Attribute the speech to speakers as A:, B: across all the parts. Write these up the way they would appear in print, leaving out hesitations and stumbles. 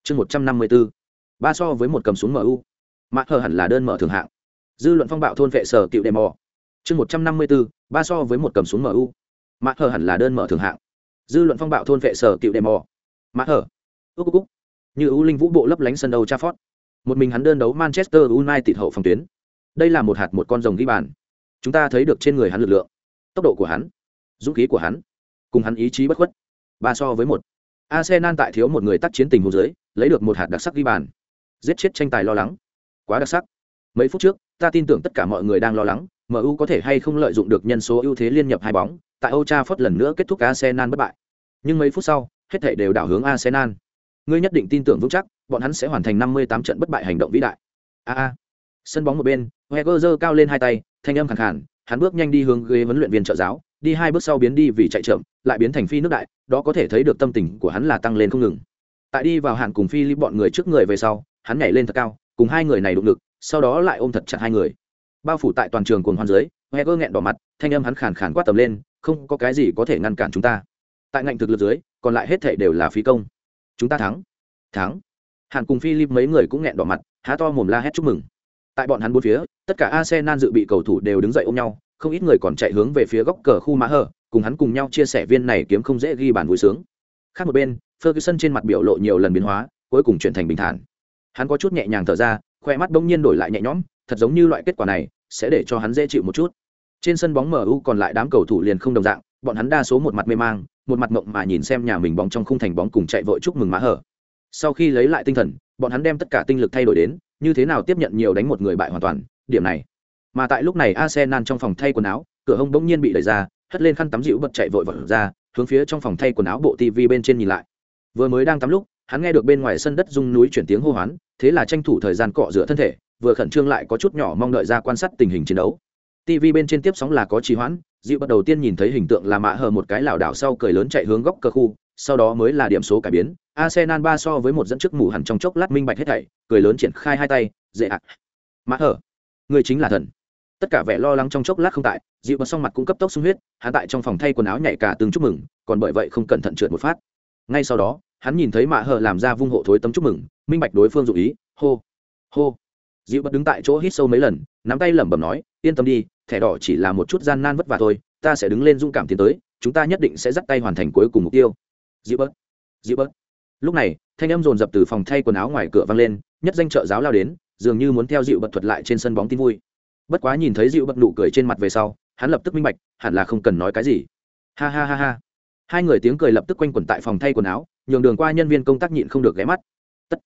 A: Chương 154. Ba so với một cầm xuống MU. Mạ hờ hẳn là đơn mở thượng hạng. Dư luận phong bạo thôn vệ sở cựu đề mò. Chương 154. Ba so với một cầm xuống MU. Mạ hờ hẳn là đơn mở thượng hạng. Dư luận phong bạo thôn vệ sở cựu đề mò. Mạ hờ. Úc. Như ưu linh vũ bộ lấp lánh sân Old Trafford. Một mình hắn đơn đấu Manchester United hậu phòng tuyến. Đây là một hạt một con rồng ghi bàn. Chúng ta thấy được trên người hắn lực lượng, tốc độ của hắn, dũng khí của hắn, cùng hắn ý chí bất khuất. Ba so với một. Arsenal tại thiếu một người tác chiến tình huống dưới, lấy được một hạt đặc sắc ghi bàn. Giết chết tranh tài lo lắng. Quá đặc sắc. Mấy phút trước, ta tin tưởng tất cả mọi người đang lo lắng, MU có thể hay không lợi dụng được nhân số ưu thế liên nhập hai bóng, tại Old Trafford lần nữa kết thúc Arsenal bất bại. Nhưng mấy phút sau, hết thảy đều đảo hướng Arsenal. Ngươi nhất định tin tưởng vững chắc, bọn hắn sẽ hoàn thành 58 trận bất bại hành động vĩ đại. Sân bóng một bên, Wenger giơ cao lên hai tay, thanh âm khàn khàn, hắn bước nhanh đi hướng ghế huấn luyện viên trợ giáo, đi hai bước sau biến đi vì chạy chậm, lại biến thành phi nước đại, đó có thể thấy được tâm tình của hắn là tăng lên không ngừng. Tại đi vào hạn cùng Philip bọn người trước người về sau, hắn nhảy lên thật cao, cùng hai người này đụng lực, sau đó lại ôm thật chặt hai người. Bao phủ tại toàn trường cuồng hoan dưới, Wenger nghẹn đỏ mặt, thanh âm hắn khàn khàn quát tầm lên, không có cái gì có thể ngăn cản chúng ta. Tại ngạnh thực lực dưới, còn lại hết thảy đều là phí công. Chúng ta thắng. Hạn cùng Philip mấy người cũng nghẹn đỏ mặt, há to mồm la hét chúc mừng. Tại bọn hắn bốn phía, tất cả Arsenal dự bị cầu thủ đều đứng dậy ôm nhau, không ít người còn chạy hướng về phía góc cờ khu Mã Hờ, cùng hắn cùng nhau chia sẻ viên này kiếm không dễ ghi bàn vui sướng. Khác một bên, Ferguson trên mặt biểu lộ nhiều lần biến hóa, cuối cùng chuyển thành bình thản. Hắn có chút nhẹ nhàng thở ra, khoe mắt bỗng nhiên đổi lại nhẹ nhõm, thật giống như loại kết quả này sẽ để cho hắn dễ chịu một chút. Trên sân bóng MU còn lại đám cầu thủ liền không đồng dạng, bọn hắn đa số một mặt mê mang, một mặt mộng mà nhìn xem nhà mình bóng trong khung thành bóng cùng chạy vội chúc mừng Mã Hờ. Sau khi lấy lại tinh thần, bọn hắn đem tất cả tinh lực thay đổi đến, như thế nào tiếp nhận nhiều đánh một người bại hoàn toàn, điểm này. Mà tại lúc này Arsenal trong phòng thay quần áo, cửa hông bỗng nhiên bị đẩy ra, hất lên khăn tắm dịu bật chạy vội vọt ra, hướng phía trong phòng thay quần áo bộ TV bên trên nhìn lại. Vừa mới đang tắm lúc, hắn nghe được bên ngoài sân đất rung núi chuyển tiếng hô hoán, thế là tranh thủ thời gian cọ rửa thân thể, vừa khẩn trương lại có chút nhỏ mong đợi ra quan sát tình hình chiến đấu. TV bên trên tiếp sóng là có trì hoãn, dịu bật đầu tiên nhìn thấy hình tượng là Mã Hờ một cái lảo đảo sau cười lớn chạy hướng góc cờ khu, sau đó mới là điểm số cải biến. Arsenal 3 so với 1 dẫn trước mù hẳn trong chốc lát minh bạch hết thảy, cười lớn triển khai hai tay, dễ ạ. Mã Hờ, người chính là thần. Tất cả vẻ lo lắng trong chốc lát không tại, dịu bật song mặt cũng cấp tốc sung huyết, hắn tại trong phòng thay quần áo nhảy cả từng chúc mừng, còn bởi vậy không cẩn thận trượt một phát. Ngay sau đó, hắn nhìn thấy Mã Hờ làm ra vung hộ thối tấm chúc mừng, minh bạch đối phương dụng ý, hô. Dịu bật đứng tại chỗ hít sâu mấy lần, nắm tay lẩm bẩm nói, yên tâm đi, thẻ đỏ chỉ là một chút gian nan vất vả thôi, ta sẽ đứng lên dũng cảm tiến tới, chúng ta nhất định sẽ dắt tay hoàn thành cuối cùng mục tiêu. Dịu bớt. Lúc này, thanh âm dồn dập từ phòng thay quần áo ngoài cửa vang lên, nhất danh trợ giáo lao đến, dường như muốn theo dịu bật thuật lại trên sân bóng tin vui. Bất quá nhìn thấy dịu bật nụ cười trên mặt về sau, hắn lập tức minh bạch, hẳn là không cần nói cái gì. Ha. Hai người tiếng cười lập tức quanh quẩn tại phòng thay quần áo, nhường đường qua nhân viên công tác nhịn không được ghé mắt. Tất.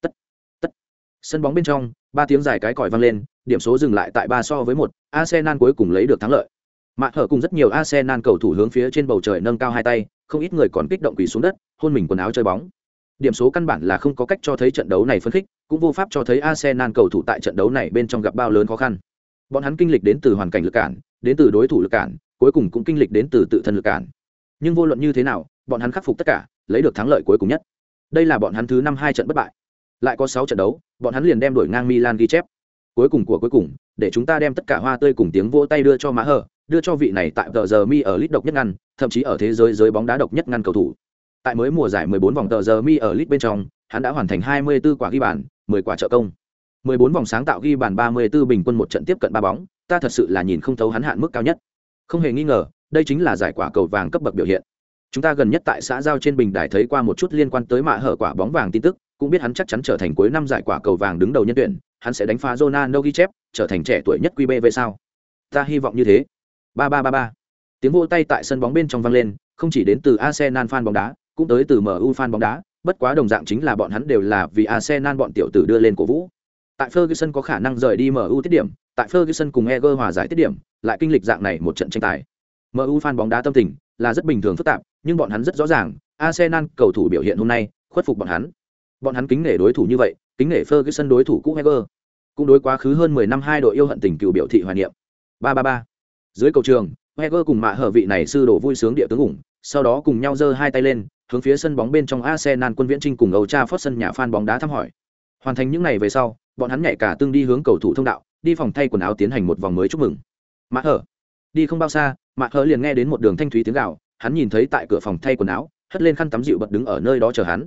A: Sân bóng bên trong, 3 tiếng dài cái còi vang lên, điểm số dừng lại tại 3 so với 1, Arsenal cuối cùng lấy được thắng lợi. Mạ Hở cùng rất nhiều Arsenal cầu thủ hướng phía trên bầu trời nâng cao hai tay, không ít người còn kích động quỳ xuống đất, hôn mình quần áo chơi bóng. Điểm số căn bản là không có cách cho thấy trận đấu này phấn khích, cũng vô pháp cho thấy Arsenal cầu thủ tại trận đấu này bên trong gặp bao lớn khó khăn. Bọn hắn kinh lịch đến từ hoàn cảnh lực cản, đến từ đối thủ lực cản, cuối cùng cũng kinh lịch đến từ tự thân lực cản. Nhưng vô luận như thế nào, bọn hắn khắc phục tất cả, lấy được thắng lợi cuối cùng nhất. Đây là bọn hắn thứ 2 trận bất bại. Lại có 6 trận đấu, bọn hắn liền đem đuổi ngang Milan ghi chép. Cuối cùng, để chúng ta đem tất cả hoa tươi cùng tiếng vỗ tay đưa cho Mã Hở, đưa cho vị này tại tờ giờ mi ở lit độc nhất ngăn, thậm chí ở thế giới giới bóng đá độc nhất ngăn cầu thủ. Tại mới mùa giải 14 vòng tờ giờ mi ở lit bên trong, hắn đã hoàn thành 24 quả ghi bàn, 10 quả trợ công. 14 vòng sáng tạo ghi bàn 34 bình quân một trận tiếp cận 3 bóng, ta thật sự là nhìn không thấu hắn hạn mức cao nhất. Không hề nghi ngờ, đây chính là giải quả cầu vàng cấp bậc biểu hiện. Chúng ta gần nhất tại xã giao trên bình đài thấy qua một chút liên quan tới Mã Hở quả bóng vàng tin tức, cũng biết hắn chắc chắn trở thành cuối năm giải quả cầu vàng đứng đầu nhân tuyển, hắn sẽ đánh phá Ronaldo ghi chép, trở thành trẻ tuổi nhất QB sao? Ta hy vọng như thế. 3. Tiếng vỗ tay tại sân bóng bên trong vang lên, không chỉ đến từ Arsenal fan bóng đá, cũng tới từ MU fan bóng đá, bất quá đồng dạng chính là bọn hắn đều là vì Arsenal bọn tiểu tử đưa lên cổ vũ. Tại Ferguson có khả năng rời đi MU tiết điểm, tại Ferguson cùng Eger hòa giải tiết điểm, lại kinh lịch dạng này một trận tranh tài. MU fan bóng đá tâm tình là rất bình thường phức tạp, nhưng bọn hắn rất rõ ràng, Arsenal cầu thủ biểu hiện hôm nay, khuất phục bọn hắn. Bọn hắn kính nể đối thủ như vậy, kính nể Ferguson đối thủ cũ Eger, cũng đối quá khứ hơn 10 năm hai đội yêu hận tình cựu biểu thị hoài niệm. 3. Dưới cầu trường, Wenger cùng Mạ Hở vị này sư đồ vui sướng địa tướng ủng, sau đó cùng nhau giơ hai tay lên, hướng phía sân bóng bên trong Arsenal quân viễn trinh cùng Old Trafford sân nhà fan bóng đá thăm hỏi. Hoàn thành những này về sau, bọn hắn nhảy cả tương đi hướng cầu thủ thông đạo, đi phòng thay quần áo tiến hành một vòng mới chúc mừng. Mạ Hở đi không bao xa, Mạ Hở liền nghe đến một đường thanh thúy tiếng gào, hắn nhìn thấy tại cửa phòng thay quần áo, hất lên khăn tắm dịu bật đứng ở nơi đó chờ hắn.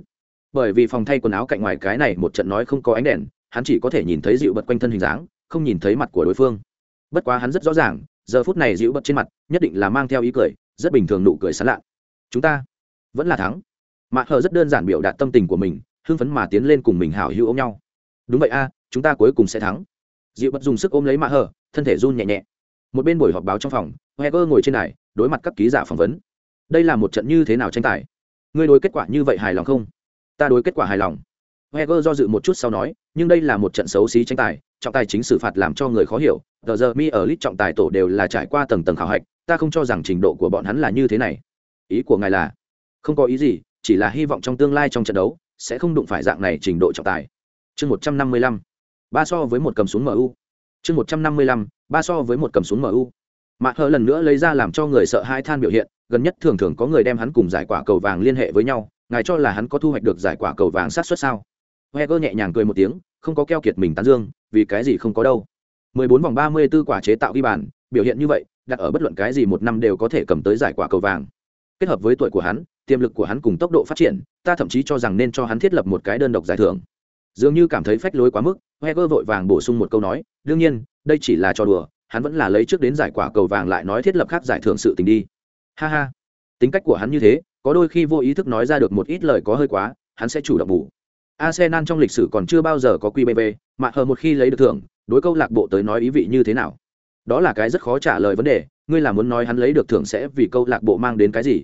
A: Bởi vì phòng thay quần áo cạnh ngoài cái này một trận nói không có ánh đèn, hắn chỉ có thể nhìn thấy dịu bật quanh thân hình dáng, không nhìn thấy mặt của đối phương. Bất quá hắn rất rõ ràng, giờ phút này dịu bật trên mặt nhất định là mang theo ý cười, rất bình thường nụ cười sán lạ. Chúng ta vẫn là thắng. Mạ hờ rất đơn giản biểu đạt tâm tình của mình, hưng phấn mà tiến lên cùng mình hảo hữu ôm nhau. Đúng vậy a, chúng ta cuối cùng sẽ thắng. Dịu bật dùng sức ôm lấy Mạ hờ, thân thể run nhẹ nhẹ. Một bên buổi họp báo trong phòng, Heger ngồi trên đài, đối mặt các ký giả phỏng vấn. Đây là một trận như thế nào tranh tài? Ngươi đối kết quả như vậy hài lòng không? Ta đối kết quả hài lòng. Heger do dự một chút sau nói, nhưng đây là một trận xấu xí tranh tài, trọng tài chính xử phạt làm cho người khó hiểu. Giờ mi ở lit trọng tài tổ đều là trải qua tầng tầng khảo hạch, ta không cho rằng trình độ của bọn hắn là như thế này. Ý của ngài là? Không có ý gì, chỉ là hy vọng trong tương lai trong trận đấu sẽ không đụng phải dạng này trình độ trọng tài. Chương 155. 3 so với 1 cầm xuống MU. Chương 155. 3 so với 1 cầm xuống MU. Mạ hờ lần nữa lấy ra làm cho người sợ hãi than biểu hiện, gần nhất thường thường có người đem hắn cùng giải quả cầu vàng liên hệ với nhau, ngài cho là hắn có thu hoạch được giải quả cầu vàng sát suất sao? Heger nhẹ nhàng cười một tiếng, không có keo kiệt mình tán dương, vì cái gì không có đâu. 14 vòng 34 quả chế tạo ghi bàn, biểu hiện như vậy, đặt ở bất luận cái gì một năm đều có thể cầm tới giải quả cầu vàng. Kết hợp với tuổi của hắn, tiềm lực của hắn cùng tốc độ phát triển, ta thậm chí cho rằng nên cho hắn thiết lập một cái đơn độc giải thưởng. Dường như cảm thấy phách lối quá mức, Heger vội vàng bổ sung một câu nói, đương nhiên, đây chỉ là trò đùa, hắn vẫn là lấy trước đến giải quả cầu vàng lại nói thiết lập khác giải thưởng sự tình đi. Ha ha, tính cách của hắn như thế, có đôi khi vô ý thức nói ra được một ít lời có hơi quá, hắn sẽ chủ động bù. Arsenal trong lịch sử còn chưa bao giờ có QBV, mà hờ một khi lấy được thưởng, đối câu lạc bộ tới nói ý vị như thế nào? Đó là cái rất khó trả lời vấn đề, ngươi là muốn nói hắn lấy được thưởng sẽ vì câu lạc bộ mang đến cái gì?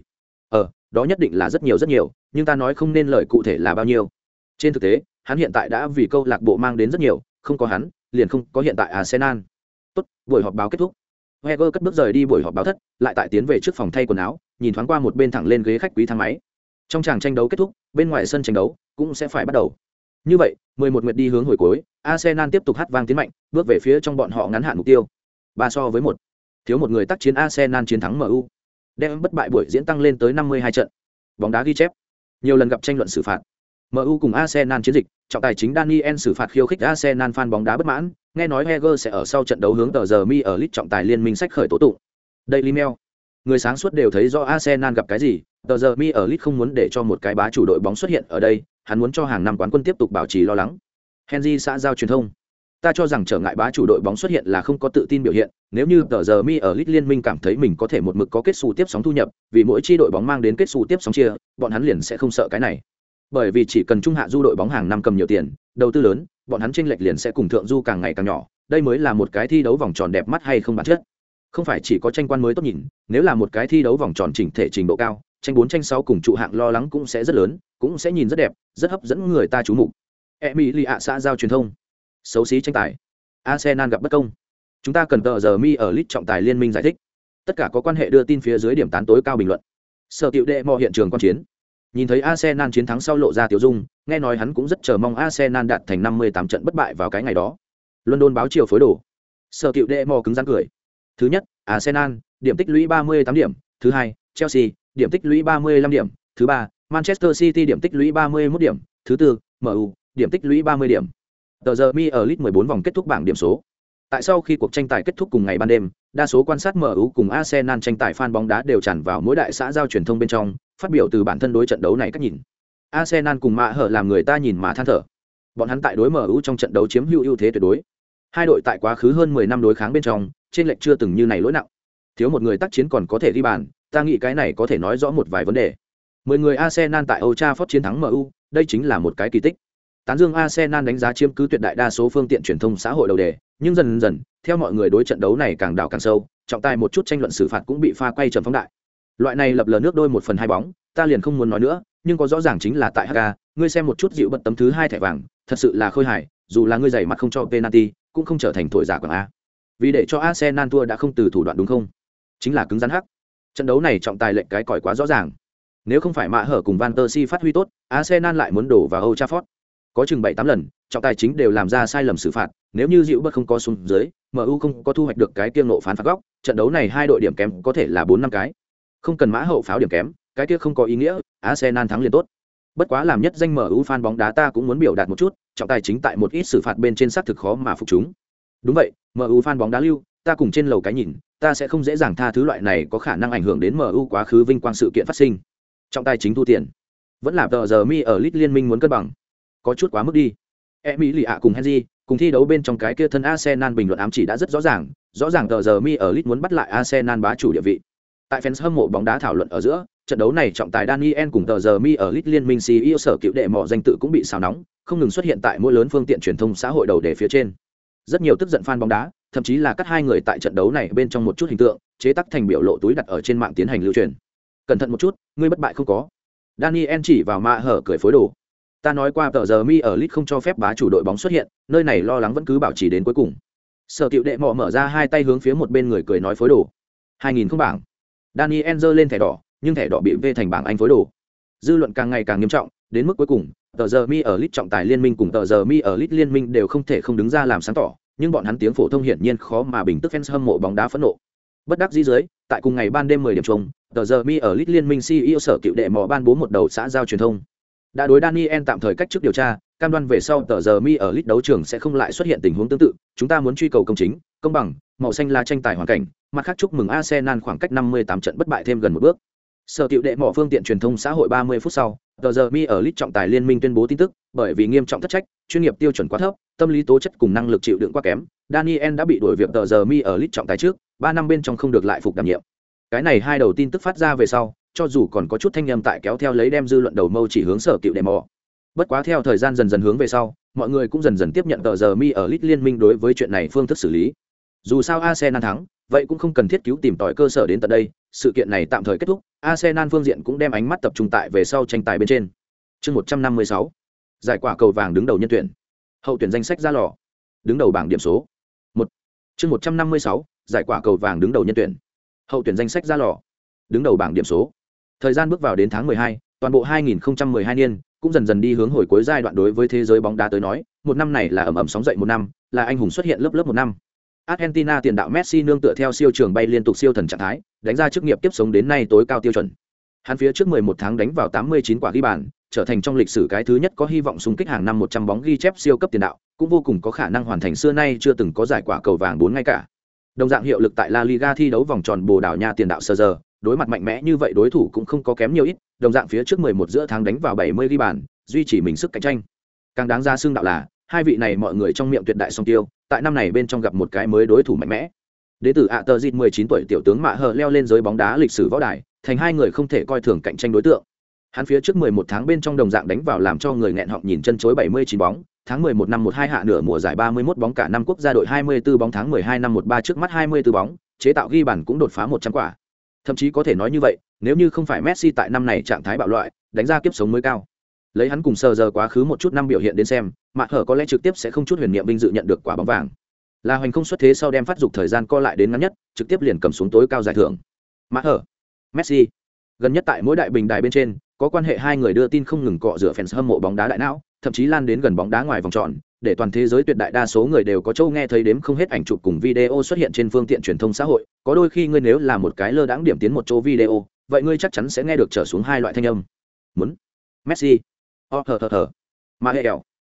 A: Đó nhất định là rất nhiều, nhưng ta nói không nên lời cụ thể là bao nhiêu. Trên thực tế, hắn hiện tại đã vì câu lạc bộ mang đến rất nhiều, không có hắn, liền không có hiện tại Arsenal. Tốt, buổi họp báo kết thúc. Heger cất bước rời đi buổi họp báo thất, lại tại tiến về trước phòng thay quần áo, nhìn thoáng qua một bên thẳng lên ghế khách quý thang máy. Trong tràng tranh đấu kết thúc, bên ngoài sân tranh đấu cũng sẽ phải bắt đầu. Như vậy, 11 nguyệt đi hướng hồi cuối, Arsenal tiếp tục hát vang tiến mạnh, bước về phía trong bọn họ ngắn hạn mục tiêu. 3 so với 1. Thiếu một người tác chiến Arsenal chiến thắng MU. Đem bất bại buổi diễn tăng lên tới 52 trận. Bóng đá ghi chép. Nhiều lần gặp tranh luận xử phạt. MU cùng Arsenal chiến dịch, trọng tài chính Daniel xử phạt khiêu khích Arsenal fan bóng đá bất mãn, nghe nói Heger sẽ ở sau trận đấu hướng tờ giờ Mi ở Leeds trọng tài liên minh sách khởi tố tụng. Daily Mail. Người sáng suốt đều thấy rõ Arsenal gặp cái gì, tờ giờ Mi ở Leeds không muốn để cho một cái bá chủ đội bóng xuất hiện ở đây, hắn muốn cho hàng năm quán quân tiếp tục bảo trì lo lắng. Henry xã giao truyền thông. Ta cho rằng trở ngại bá chủ đội bóng xuất hiện là không có tự tin biểu hiện, nếu như tờ giờ Mi ở Leeds liên minh cảm thấy mình có thể một mực có kết xu tiếp sóng thu nhập, vì mỗi chi đội bóng mang đến kết xu tiếp sóng chia, bọn hắn liền sẽ không sợ cái này. Bởi vì chỉ cần trung hạ du đội bóng hàng năm cầm nhiều tiền, đầu tư lớn, bọn hắn chênh lệch liền sẽ cùng thượng du càng ngày càng nhỏ, đây mới là một cái thi đấu vòng tròn đẹp mắt hay không bản chất. Không phải chỉ có tranh quan mới tốt nhìn, nếu là một cái thi đấu vòng tròn chỉnh thể trình độ cao, tranh 4 tranh 6 cùng trụ hạng lo lắng cũng sẽ rất lớn, cũng sẽ nhìn rất đẹp, rất hấp dẫn người ta chú mục. Emilia xã giao truyền thông. Xấu xí tranh tài. Arsenal gặp bất công. Chúng ta cần tờ giờ Mi ở Leeds trọng tài liên minh giải thích. Tất cả có quan hệ đưa tin phía dưới điểm tán tối cao bình luận. Sở Tiệu Đệ mò hiện trường quan chiến. Nhìn thấy Arsenal chiến thắng sau lộ ra tiểu dung, nghe nói hắn cũng rất chờ mong Arsenal đạt thành 58 trận bất bại vào cái ngày đó. London báo chiều phối đồ. Sở Tiệu Đệ mò cứng rắn cười. Thứ nhất, Arsenal, điểm tích lũy 38 điểm, thứ hai, Chelsea, điểm tích lũy 35 điểm, thứ ba, Manchester City điểm tích lũy 31 điểm, thứ tư, MU, điểm tích lũy 30 điểm. Tờ giờ Mi ở Leeds 14 vòng kết thúc bảng điểm số. Tại sau khi cuộc tranh tài kết thúc cùng ngày ban đêm, đa số quan sát MU cùng Arsenal tranh tài fan bóng đá đều tràn vào mỗi đại xã giao truyền thông bên trong, phát biểu từ bản thân đối trận đấu này cách nhìn. Arsenal cùng Mạ Hở làm người ta nhìn mà than thở. Bọn hắn tại đối MU trong trận đấu chiếm hữu ưu thế tuyệt đối. Hai đội tại quá khứ hơn 10 năm đối kháng bên trong, trên lệch chưa từng như này lỗi nặng. Thiếu một người tác chiến còn có thể ghi bàn, ta nghĩ cái này có thể nói rõ một vài vấn đề. 10 người Arsenal tại Old Trafford chiến thắng MU, đây chính là một cái kỳ tích. Tán dương Arsenal đánh giá chiếm cứ tuyệt đại đa số phương tiện truyền thông xã hội đầu đề, nhưng dần dần, theo mọi người đối trận đấu này càng đào càng sâu, trọng tài một chút tranh luận xử phạt cũng bị pha quay trầm phóng đại. Loại này lập lờ nước đôi 1/2 bóng, ta liền không muốn nói nữa, nhưng có rõ ràng chính là tại HK, ngươi xem một chút dịu bật tấm thứ 2 thẻ vàng, thật sự là khôi hài, dù là ngươi giày mặt không cho penalty, cũng không trở thành thổi giả quảng a. Vì để cho Arsenal thua đã không từ thủ đoạn đúng không? Chính là cứng rắn hắc. Trận đấu này trọng tài lệnh cái còi quá rõ ràng. Nếu không phải Mạ Hở cùng Van der Si phát huy tốt, Arsenal lại muốn đổ vào Old Trafford. Có chừng 7-8 lần, trọng tài chính đều làm ra sai lầm xử phạt, nếu như dịu bớt không có xuống dưới, MU không có thu hoạch được cái kia nộ phán phạt góc, trận đấu này hai đội điểm kém có thể là 4-5 cái. Không cần Mã Hậu pháo điểm kém, cái kia không có ý nghĩa, Arsenal thắng liền tốt. Bất quá làm nhất danh MU fan bóng đá ta cũng muốn biểu đạt một chút, trọng tài chính tại một ít xử phạt bên trên xác thực khó mà phục chúng. Đúng vậy, MU fan bóng đá lưu, ta cùng trên lầu cái nhìn, ta sẽ không dễ dàng tha thứ loại này có khả năng ảnh hưởng đến MU quá khứ vinh quang sự kiện phát sinh. Trọng tài chính thu tiền. Vẫn là tờ giờ mi ở lit liên minh muốn cân bằng, có chút quá mức đi. Emily ạ cùng Henry cùng thi đấu bên trong cái kia thân Arsenal bình luận ám chỉ đã rất rõ ràng tờ giờ mi ở lit muốn bắt lại Arsenal bá chủ địa vị. Tại fans hâm mộ bóng đá thảo luận ở giữa, trận đấu này trọng tài Daniel cùng tờ giờ mi ở lit liên minh CEO sở cựu đệ mọ danh tự cũng bị xào nóng, không ngừng xuất hiện tại mỗi lớn phương tiện truyền thông xã hội đầu đề phía trên. Rất nhiều tức giận fan bóng đá, thậm chí là cắt hai người tại trận đấu này bên trong một chút hình tượng, chế tác thành biểu lộ túi đặt ở trên mạng tiến hành lưu truyền. Cẩn thận một chút, ngươi bất bại không có. Daniel chỉ vào mạ hở cười phối đồ. Ta nói qua tờ giờ mi ở lit không cho phép bá chủ đội bóng xuất hiện, nơi này lo lắng vẫn cứ bảo trì đến cuối cùng. Sở cựu đệ mọ mở ra hai tay hướng phía một bên người cười nói phối đồ. 2000 không bảng. Daniel giơ lên thẻ đỏ, nhưng thẻ đỏ bị vê thành bảng Anh phối đồ. Dư luận càng ngày càng nghiêm trọng, đến mức cuối cùng, tờ giờ mi ở lit trọng tài liên minh cùng tờ giờ mi ở lit liên minh đều không thể không đứng ra làm sáng tỏ, nhưng bọn hắn tiếng phổ thông hiển nhiên khó mà bình tức fans hâm mộ bóng đá phẫn nộ. Bất đắc dĩ dưới, tại cùng ngày ban đêm 10 điểm chung, tờ giờ mi ở lit liên minh CEO sở cựu đệ mò ban bố một đầu xã giao truyền thông. Đã đối Daniel tạm thời cách chức điều tra, cam đoan về sau tờ giờ mi ở lit đấu trường sẽ không lại xuất hiện tình huống tương tự, chúng ta muốn truy cầu công chính, công bằng, màu xanh là tranh tài hoàn cảnh, mặt khác chúc mừng Arsenal khoảng cách 58 trận bất bại thêm gần một bước. Sở cựu đệ mỏ phương tiện truyền thông xã hội 30 phút sau, tờ giờ mi ở lit trọng tài liên minh tuyên bố tin tức, bởi vì nghiêm trọng thất trách, chuyên nghiệp tiêu chuẩn quá thấp, tâm lý tố chất cùng năng lực chịu đựng quá kém, Daniel đã bị đuổi việc tờ giờ mi ở lit trọng tài trước, 3 năm bên trong không được lại phục đảm nhiệm. Cái này hai đầu tin tức phát ra về sau, cho dù còn có chút thanh âm tại kéo theo lấy đem dư luận đầu mâu chỉ hướng sở cựu đệ mỏ. Bất quá theo thời gian dần dần hướng về sau, mọi người cũng dần dần tiếp nhận tờ giờ mi ở lit liên minh đối với chuyện này phương thức xử lý. Dù sao Arsenal thắng, vậy cũng không cần thiết cứu tìm tòi cơ sở đến tận đây, sự kiện này tạm thời kết thúc, Arsenal phương diện cũng đem ánh mắt tập trung tại về sau tranh tài bên trên. Chương 156. Giải quả cầu vàng đứng đầu nhân tuyển. Hậu tuyển danh sách ra lò. Đứng đầu bảng điểm số. 1. Chương 156. Giải quả cầu vàng đứng đầu nhân tuyển. Hậu tuyển danh sách ra lò. Đứng đầu bảng điểm số. Thời gian bước vào đến tháng 12, toàn bộ 2012 niên cũng dần dần đi hướng hồi cuối giai đoạn đối với thế giới bóng đá tới nói, một năm này là ầm ầm sóng dậy một năm, là anh hùng xuất hiện lớp một năm. Argentina tiền đạo Messi nương tựa theo siêu trường bay liên tục siêu thần trạng thái, đánh ra chức nghiệp tiếp sống đến nay tối cao tiêu chuẩn. Hắn phía trước 11 tháng đánh vào 89 quả ghi bàn, trở thành trong lịch sử cái thứ nhất có hy vọng xung kích hàng năm 100 bóng ghi chép siêu cấp tiền đạo, cũng vô cùng có khả năng hoàn thành xưa nay chưa từng có giải quả cầu vàng 4 ngay cả. Đồng dạng hiệu lực tại La Liga thi đấu vòng tròn Bồ Đào Nha tiền đạo Sergio, đối mặt mạnh mẽ như vậy đối thủ cũng không có kém nhiều ít, đồng dạng phía trước 11 giữa tháng đánh vào 70 ghi bàn, duy trì mình sức cạnh tranh. Càng đáng ra xưng đạo là, hai vị này mọi người trong miệng tuyệt đại song tiêu, tại năm này bên trong gặp một cái mới đối thủ mạnh mẽ. Đến từ Aterzit 19 tuổi tiểu tướng Mạ Hờ leo lên giới bóng đá lịch sử võ đài, thành hai người không thể coi thường cạnh tranh đối tượng. Hắn phía trước 11 tháng bên trong đồng dạng đánh vào làm cho người nghẹn họng nhìn chân chối 79 bóng, tháng 11 năm 12 hạ nửa mùa giải 31 bóng cả năm quốc gia đội 24 bóng tháng 12 năm 13 trước mắt 24 bóng, chế tạo ghi bàn cũng đột phá 100 quả. Thậm chí có thể nói như vậy, nếu như không phải Messi tại năm này trạng thái bạo loại, đánh ra kiếp sống mới cao. Lấy hắn cùng sờ giờ quá khứ một chút năm biểu hiện đến xem, Mạ Hở có lẽ trực tiếp sẽ không chút huyền niệm vinh dự nhận được quả bóng vàng. Là hoành không xuất thế sau đem phát dục thời gian co lại đến ngắn nhất, trực tiếp liền cầm xuống tối cao giải thưởng. Mạ Hở, Messi. Gần nhất tại mỗi đại bình đài bên trên, có quan hệ hai người đưa tin không ngừng cọ rửa fans hâm mộ bóng đá đại não, thậm chí lan đến gần bóng đá ngoài vòng tròn, để toàn thế giới tuyệt đại đa số người đều có châu nghe thấy đếm không hết ảnh chụp cùng video xuất hiện trên phương tiện truyền thông xã hội, có đôi khi ngươi nếu là một cái lơ đãng điểm tiến một chỗ video, vậy ngươi chắc chắn sẽ nghe được trở xuống hai loại thanh âm. Muốn Messi, Mahel,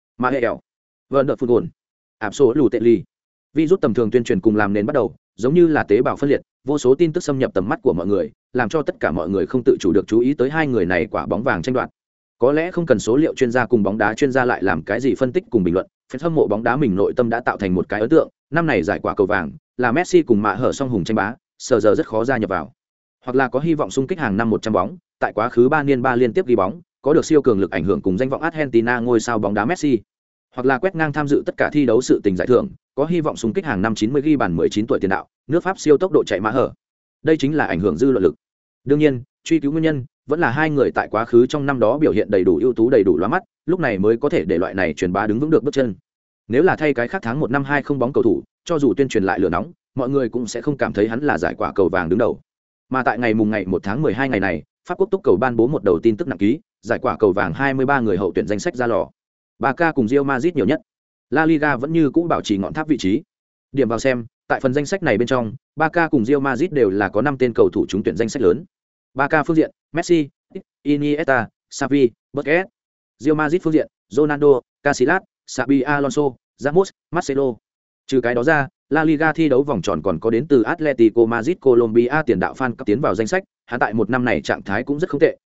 A: Wonderful, Absolutely. Virus tầm thường tuyên truyền cùng làm nền bắt đầu, giống như là tế bào phân liệt, vô số tin tức xâm nhập tầm mắt của mọi người, làm cho tất cả mọi người không tự chủ được chú ý tới hai người này quả bóng vàng tranh đoạt. Có lẽ không cần số liệu chuyên gia cùng bóng đá chuyên gia lại làm cái gì phân tích cùng bình luận, fan hâm mộ bóng đá mình nội tâm đã tạo thành một cái ấn tượng, năm này giải quả cầu vàng là Messi cùng Mạ Hở song hùng tranh bá, giờ rất khó gia nhập vào. Hoặc là có hy vọng xung kích hàng năm 100 bóng, tại quá khứ 3 niên 3 liên tiếp ghi bóng, có được siêu cường lực ảnh hưởng cùng danh vọng Argentina ngôi sao bóng đá Messi. Hoặc là quét ngang tham dự tất cả thi đấu sự tình giải thưởng, có hy vọng xung kích hàng năm 90 ghi bàn 19 tuổi tiền đạo, nước Pháp siêu tốc độ chạy Mạ Hở. Đây chính là ảnh hưởng dư luận lực. Đương nhiên, truy cứu nguyên nhân vẫn là hai người tại quá khứ trong năm đó biểu hiện đầy đủ ưu tú đầy đủ lóa mắt, lúc này mới có thể để loại này truyền bá đứng vững được bước chân. Nếu là thay cái khác tháng 1 năm 2 không bóng cầu thủ, cho dù tuyên truyền lại lửa nóng, mọi người cũng sẽ không cảm thấy hắn là giải quả cầu vàng đứng đầu. Mà tại ngày 1 tháng 12 ngày này, Pháp quốc túc cầu ban bố một đầu tin tức nặng ký, giải quả cầu vàng 23 người hậu tuyển danh sách ra lò. Barca cùng Real Madrid nhiều nhất. La Liga vẫn như cũ bảo trì ngọn tháp vị trí. Điểm vào xem, tại phần danh sách này bên trong, Barca cùng Real Madrid đều là có 5 tên cầu thủ trúng tuyển danh sách lớn. Barca phương diện, Messi, Iniesta, Xavi, Busquets. Real Madrid phương diện, Ronaldo, Casillas, Xabi Alonso, Ramos, Marcelo. Trừ cái đó ra, La Liga thi đấu vòng tròn còn có đến từ Atletico Madrid Colombia tiền đạo fan cấp tiến vào danh sách, hắn tại một năm này trạng thái cũng rất không tệ,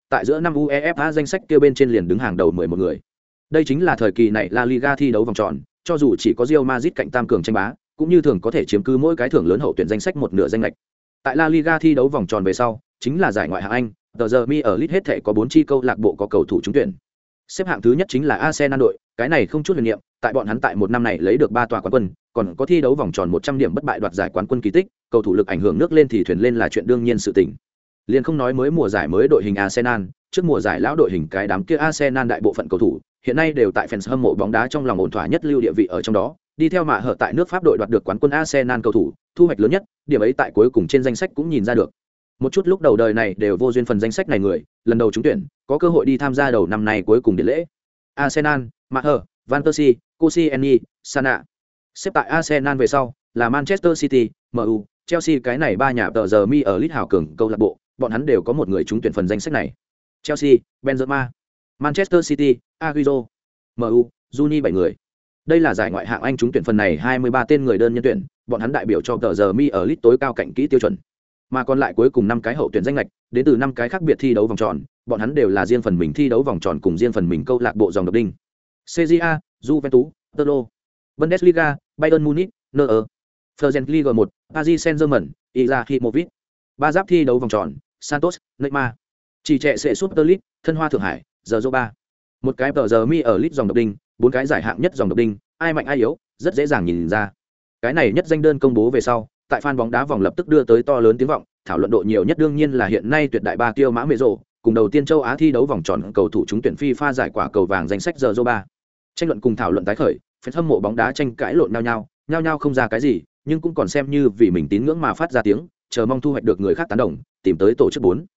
A: tại giữa năm UEFA danh sách kia bên trên liền đứng hàng đầu 11 người. Đây chính là thời kỳ này La Liga thi đấu vòng tròn, cho dù chỉ có Real Madrid cạnh tam cường tranh bá, cũng như thường có thể chiếm cứ mỗi cái thưởng lớn hậu tuyển danh sách một nửa danh lệch. Tại La Liga thi đấu vòng tròn về sau, chính là giải ngoại hạng Anh, tờ giờ mi ở Leeds hết thể có 4 chi câu lạc bộ có cầu thủ trúng tuyển. Xếp hạng thứ nhất chính là Arsenal đội, cái này không chút huyền niệm, tại bọn hắn tại một năm này lấy được 3 tòa quán quân, còn có thi đấu vòng tròn 100 điểm bất bại đoạt giải quán quân kỳ tích, cầu thủ lực ảnh hưởng nước lên thì thuyền lên là chuyện đương nhiên sự tình. Liền không nói mới mùa giải mới đội hình Arsenal, trước mùa giải lão đội hình cái đám kia Arsenal đại bộ phận cầu thủ, hiện nay đều tại fans hâm mộ bóng đá trong lòng ổn thỏa nhất lưu địa vị ở trong đó, đi theo mạ hở tại nước Pháp đội đoạt được quán quân Arsenal cầu thủ, thu hoạch lớn nhất, điểm ấy tại cuối cùng trên danh sách cũng nhìn ra được. Một chút lúc đầu đời này đều vô duyên phần danh sách này người, lần đầu trúng tuyển, có cơ hội đi tham gia đầu năm nay cuối cùng điện lễ. Arsenal, mạ hở, Van Persie, Koscielny, Sana. Xếp tại Arsenal về sau là Manchester City, MU, Chelsea, cái này ba nhà tờ giờ mi ở Leeds hào cường câu lạc bộ, bọn hắn đều có một người trúng tuyển phần danh sách này. Chelsea, Benzema, Manchester City, Agüero, MU, Juni 7 người. Đây là giải ngoại hạng Anh trúng tuyển phần này 23 tên người đơn nhân tuyển, bọn hắn đại biểu cho tờ giờ mi ở Leeds tối cao cạnh kỹ tiêu chuẩn. Mà còn lại cuối cùng 5 cái hậu tuyển danh lệch, đến từ 5 cái khác biệt thi đấu vòng tròn, bọn hắn đều là riêng phần mình thi đấu vòng tròn cùng riêng phần mình câu lạc bộ dòng độc đinh. CJA, Juventus, Tottenham, Bundesliga, Bayern Munich, NR, Fergen Liga 1, Paris Saint-Germain, Izahimovic. Ba giáp thi đấu vòng tròn, Santos, Neymar. Chỉ trẻ sẽ Super League, Thân Hoa Thượng Hải, giờ 3. Một cái tờ giờ mi ở Leeds dòng độc đinh, 4 cái giải hạng nhất dòng độc đinh, ai mạnh ai yếu, rất dễ dàng nhìn ra. Cái này nhất danh đơn công bố về sau, tại fan bóng đá vòng lập tức đưa tới to lớn tiếng vọng, thảo luận độ nhiều nhất đương nhiên là hiện nay tuyệt đại ba kiêu mã mê rộ, cùng đầu tiên châu Á thi đấu vòng tròn cầu thủ trúng tuyển FIFA giải quả cầu vàng danh sách giờ 3. Tranh luận cùng thảo luận tái khởi, fan hâm mộ bóng đá tranh cãi lộn nhau nhau không ra cái gì, nhưng cũng còn xem như vì mình tín ngưỡng mà phát ra tiếng, chờ mong thu hoạch được người khác tán đồng, tìm tới tổ chức 4.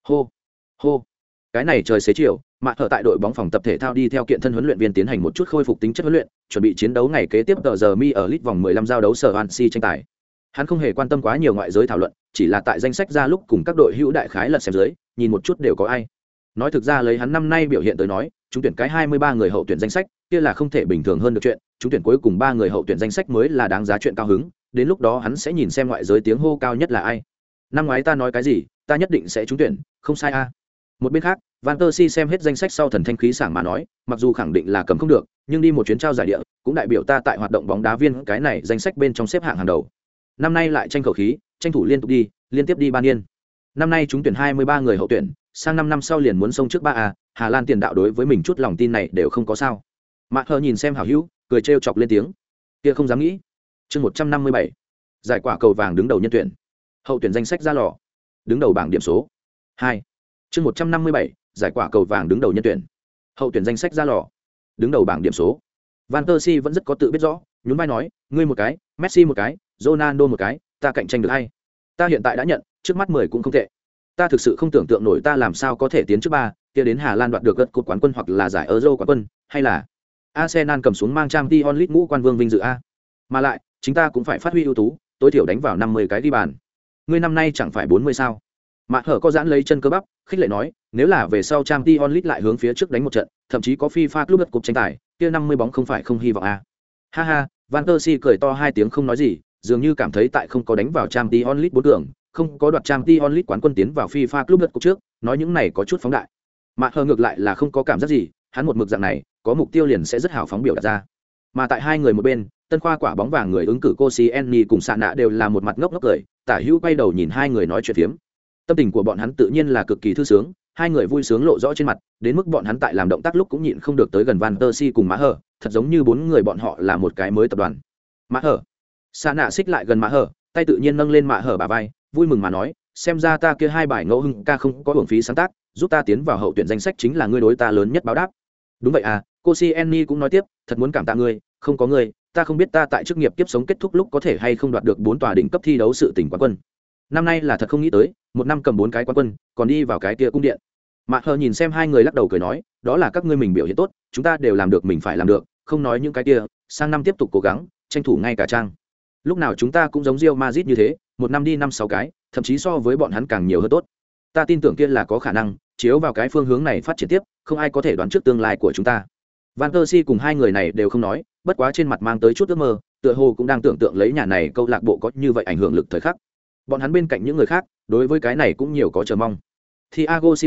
A: Hô. Cái này trời xế chiều, Mạ Hở tại đội bóng phòng tập thể thao đi theo kiện thân huấn luyện viên tiến hành một chút khôi phục tính chất huấn luyện, chuẩn bị chiến đấu ngày kế tiếp tờ giờ mi ở Leeds vòng 15 giao đấu Swansea tranh tài. Hắn không hề quan tâm quá nhiều ngoại giới thảo luận, chỉ là tại danh sách ra lúc cùng các đội hữu đại khái lật xem dưới, nhìn một chút đều có ai. Nói thực ra lấy hắn năm nay biểu hiện tới nói, chúng tuyển cái 23 người hậu tuyển danh sách, kia là không thể bình thường hơn được chuyện, chúng tuyển cuối cùng 3 người hậu tuyển danh sách mới là đáng giá chuyện cao hứng, đến lúc đó hắn sẽ nhìn xem ngoại giới tiếng hô cao nhất là ai. Năm ngoái ta nói cái gì, ta nhất định sẽ trúng tuyển, không sai a. Một bên khác, Van Persie xem hết danh sách sau thần thanh khí sảng mà nói, mặc dù khẳng định là cầm không được, nhưng đi một chuyến trao giải địa, cũng đại biểu ta tại hoạt động bóng đá viên cái này danh sách bên trong xếp hạng hàng đầu. Năm nay lại tranh khẩu khí, tranh thủ liên tục đi, liên tiếp đi 3 niên. Năm nay chúng tuyển 23 người hậu tuyển, sang 5 năm sau liền muốn xông trước 3A, Hà Lan tiền đạo đối với mình chút lòng tin này đều không có sao. Mạc Hờ nhìn xem hảo hữu, cười trêu chọc lên tiếng. Kia không dám nghĩ. Chương 157. Giải quả cầu vàng đứng đầu nhân tuyển. Hậu tuyển danh sách ra lò. Đứng đầu bảng điểm số. 2. Chương 157, giải quả cầu vàng đứng đầu nhân tuyển. Hậu tuyển danh sách ra lò. Đứng đầu bảng điểm số. Van Persie vẫn rất có tự biết rõ, nhún vai nói, ngươi một cái, Messi một cái, Ronaldo một cái, ta cạnh tranh được hay? Ta hiện tại đã nhận, trước mắt 10 cũng không tệ. Ta thực sự không tưởng tượng nổi ta làm sao có thể tiến trước 3, kia đến Hà Lan đoạt được gật cột quán quân hoặc là giải Euro quán quân, hay là Arsenal cầm xuống mang Champions League ngũ quan vương vinh dự a. Mà lại, chúng ta cũng phải phát huy ưu tú, tối thiểu đánh vào 50 cái ghi bàn. Ngươi năm nay chẳng phải 40 sao? Mạ Hở có giãn lấy chân cơ bắp, khích lệ nói, nếu là về sau Champions League lại hướng phía trước đánh một trận, thậm chí có FIFA Club Cup tranh tài, kia 50 bóng không phải không hy vọng a. Ha ha, Van Persie cười to hai tiếng không nói gì, dường như cảm thấy tại không có đánh vào Champions League 4 cường, không có đoạt Champions League quán quân tiến vào FIFA Club Cup trước, nói những này có chút phóng đại. Mạ Hở ngược lại là không có cảm giác gì, hắn một mực dạng này, có mục tiêu liền sẽ rất hào phóng biểu đạt ra. Mà tại hai người một bên, tân khoa quả bóng vàng người ứng cử Koscielny cùng Sạ Nạ đều là một mặt ngốc ngốc cười, tả hữu quay đầu nhìn hai người nói chuyện phiếm. Tâm tình của bọn hắn tự nhiên là cực kỳ thư sướng, hai người vui sướng lộ rõ trên mặt, đến mức bọn hắn tại làm động tác lúc cũng nhịn không được tới gần Van Persie cùng Mã Hở, thật giống như bốn người bọn họ là một cái mới tập đoàn. Mã Hở, Sa Nạ xích lại gần Mã Hở, tay tự nhiên nâng lên Mã Hở bả vai, vui mừng mà nói, xem ra ta kia hai bài ngẫu hưng ca không có hưởng phí sáng tác, giúp ta tiến vào hậu tuyển danh sách chính là ngươi đối ta lớn nhất báo đáp. Đúng vậy à, Koscielny cũng nói tiếp, thật muốn cảm tạ ngươi, không có ngươi, ta không biết ta tại chức nghiệp kiếp sống kết thúc lúc có thể hay không đoạt được 4 tòa đỉnh cấp thi đấu sự tỉnh quán quân. Năm nay là thật không nghĩ tới, một năm cầm 4 cái quán quân, còn đi vào cái kia cung điện. Mạ Hờ nhìn xem hai người lắc đầu cười nói, đó là các ngươi mình biểu hiện tốt, chúng ta đều làm được mình phải làm được, không nói những cái kia, sang năm tiếp tục cố gắng, tranh thủ ngay cả trang. Lúc nào chúng ta cũng giống Real Madrid như thế, một năm đi 5-6 cái, thậm chí so với bọn hắn càng nhiều hơn tốt. Ta tin tưởng kia là có khả năng, chiếu vào cái phương hướng này phát triển tiếp, không ai có thể đoán trước tương lai của chúng ta. Van Persie cùng hai người này đều không nói, bất quá trên mặt mang tới chút ước mơ, tựa hồ cũng đang tưởng tượng lấy nhà này câu lạc bộ có như vậy ảnh hưởng lực thời khắc. Bọn hắn bên cạnh những người khác, đối với cái này cũng nhiều có chờ mong. Thiago Silva,